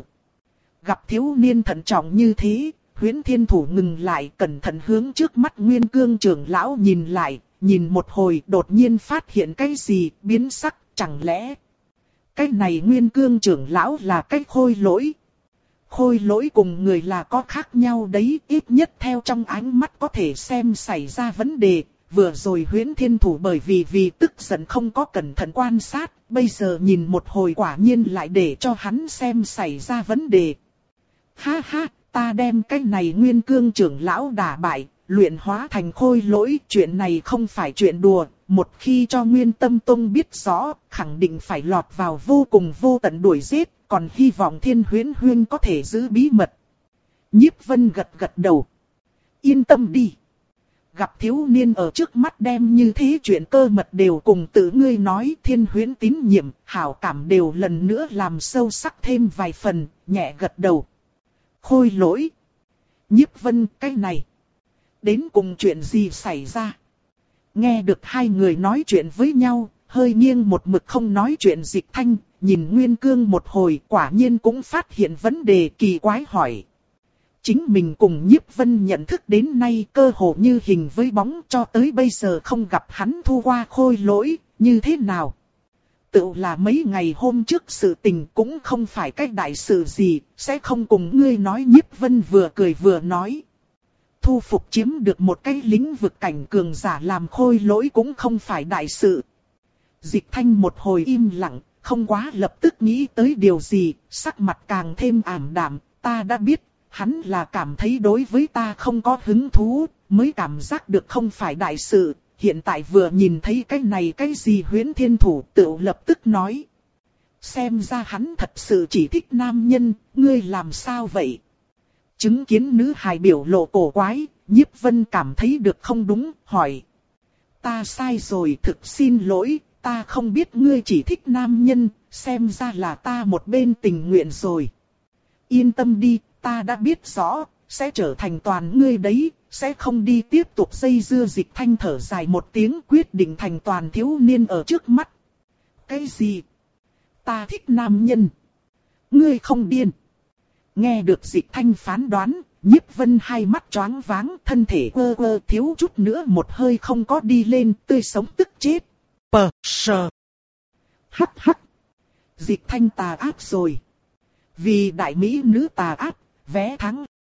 Gặp thiếu niên thận trọng như thế, Huyễn Thiên Thủ ngừng lại, cẩn thận hướng trước mắt Nguyên Cương trưởng lão nhìn lại, nhìn một hồi đột nhiên phát hiện cái gì, biến sắc, chẳng lẽ cái này Nguyên Cương trưởng lão là cái khôi lỗi? Khôi lỗi cùng người là có khác nhau đấy, ít nhất theo trong ánh mắt có thể xem xảy ra vấn đề. Vừa rồi Huyễn Thiên Thủ bởi vì vì tức giận không có cẩn thận quan sát, bây giờ nhìn một hồi quả nhiên lại để cho hắn xem xảy ra vấn đề. Ha ha, ta đem cái này Nguyên Cương trưởng lão đả bại, luyện hóa thành khôi lỗi, chuyện này không phải chuyện đùa, một khi cho Nguyên Tâm Tông biết rõ, khẳng định phải lọt vào vô cùng vô tận đuổi giết, còn hy vọng Thiên Huyễn Huyên có thể giữ bí mật. Nhiếp Vân gật gật đầu. Yên tâm đi. Gặp thiếu niên ở trước mắt đem như thế chuyện cơ mật đều cùng tự ngươi nói, Thiên Huyễn tín nhiệm, hảo cảm đều lần nữa làm sâu sắc thêm vài phần, nhẹ gật đầu. Khôi lỗi. Nhiếp Vân, cái này. Đến cùng chuyện gì xảy ra? Nghe được hai người nói chuyện với nhau, hơi nghiêng một mực không nói chuyện Dịch Thanh, nhìn Nguyên Cương một hồi quả nhiên cũng phát hiện vấn đề kỳ quái hỏi. Chính mình cùng Nhiếp Vân nhận thức đến nay cơ hồ như hình với bóng, cho tới bây giờ không gặp hắn thu qua khôi lỗi, như thế nào? Tự là mấy ngày hôm trước sự tình cũng không phải cái đại sự gì, sẽ không cùng ngươi nói. Nhiếp Vân vừa cười vừa nói. Thu phục chiếm được một cái lĩnh vực cảnh cường giả làm khôi lỗi cũng không phải đại sự. Dịch Thanh một hồi im lặng, không quá lập tức nghĩ tới điều gì, sắc mặt càng thêm ảm đạm. Ta đã biết, hắn là cảm thấy đối với ta không có hứng thú, mới cảm giác được không phải đại sự. Hiện tại vừa nhìn thấy cái này cái gì Huyễn Thiên Thủ, tự lập tức nói. Xem ra hắn thật sự chỉ thích nam nhân, ngươi làm sao vậy? Chứng kiến nữ hài biểu lộ cổ quái, Nhiếp Vân cảm thấy được không đúng, hỏi. Ta sai rồi, thực xin lỗi, ta không biết ngươi chỉ thích nam nhân, xem ra là ta một bên tình nguyện rồi. Yên tâm đi, ta đã biết rõ, sẽ trở thành toàn ngươi đấy, sẽ không đi tiếp tục dây dưa. Dịch Thanh thở dài một tiếng, quyết định thành toàn thiếu niên ở trước mắt. Cái gì? Ta thích nam nhân. Ngươi không điên. Nghe được Dịch Thanh phán đoán, Nhiếp Vân hai mắt choáng váng, thân thể quơ quơ thiếu chút nữa một hơi không có đi lên, tươi sống tức chết. Pờ, sờ. Hắc hắc. Dịch Thanh tà ác rồi. Vì đại mỹ nữ tà ác, vé thắng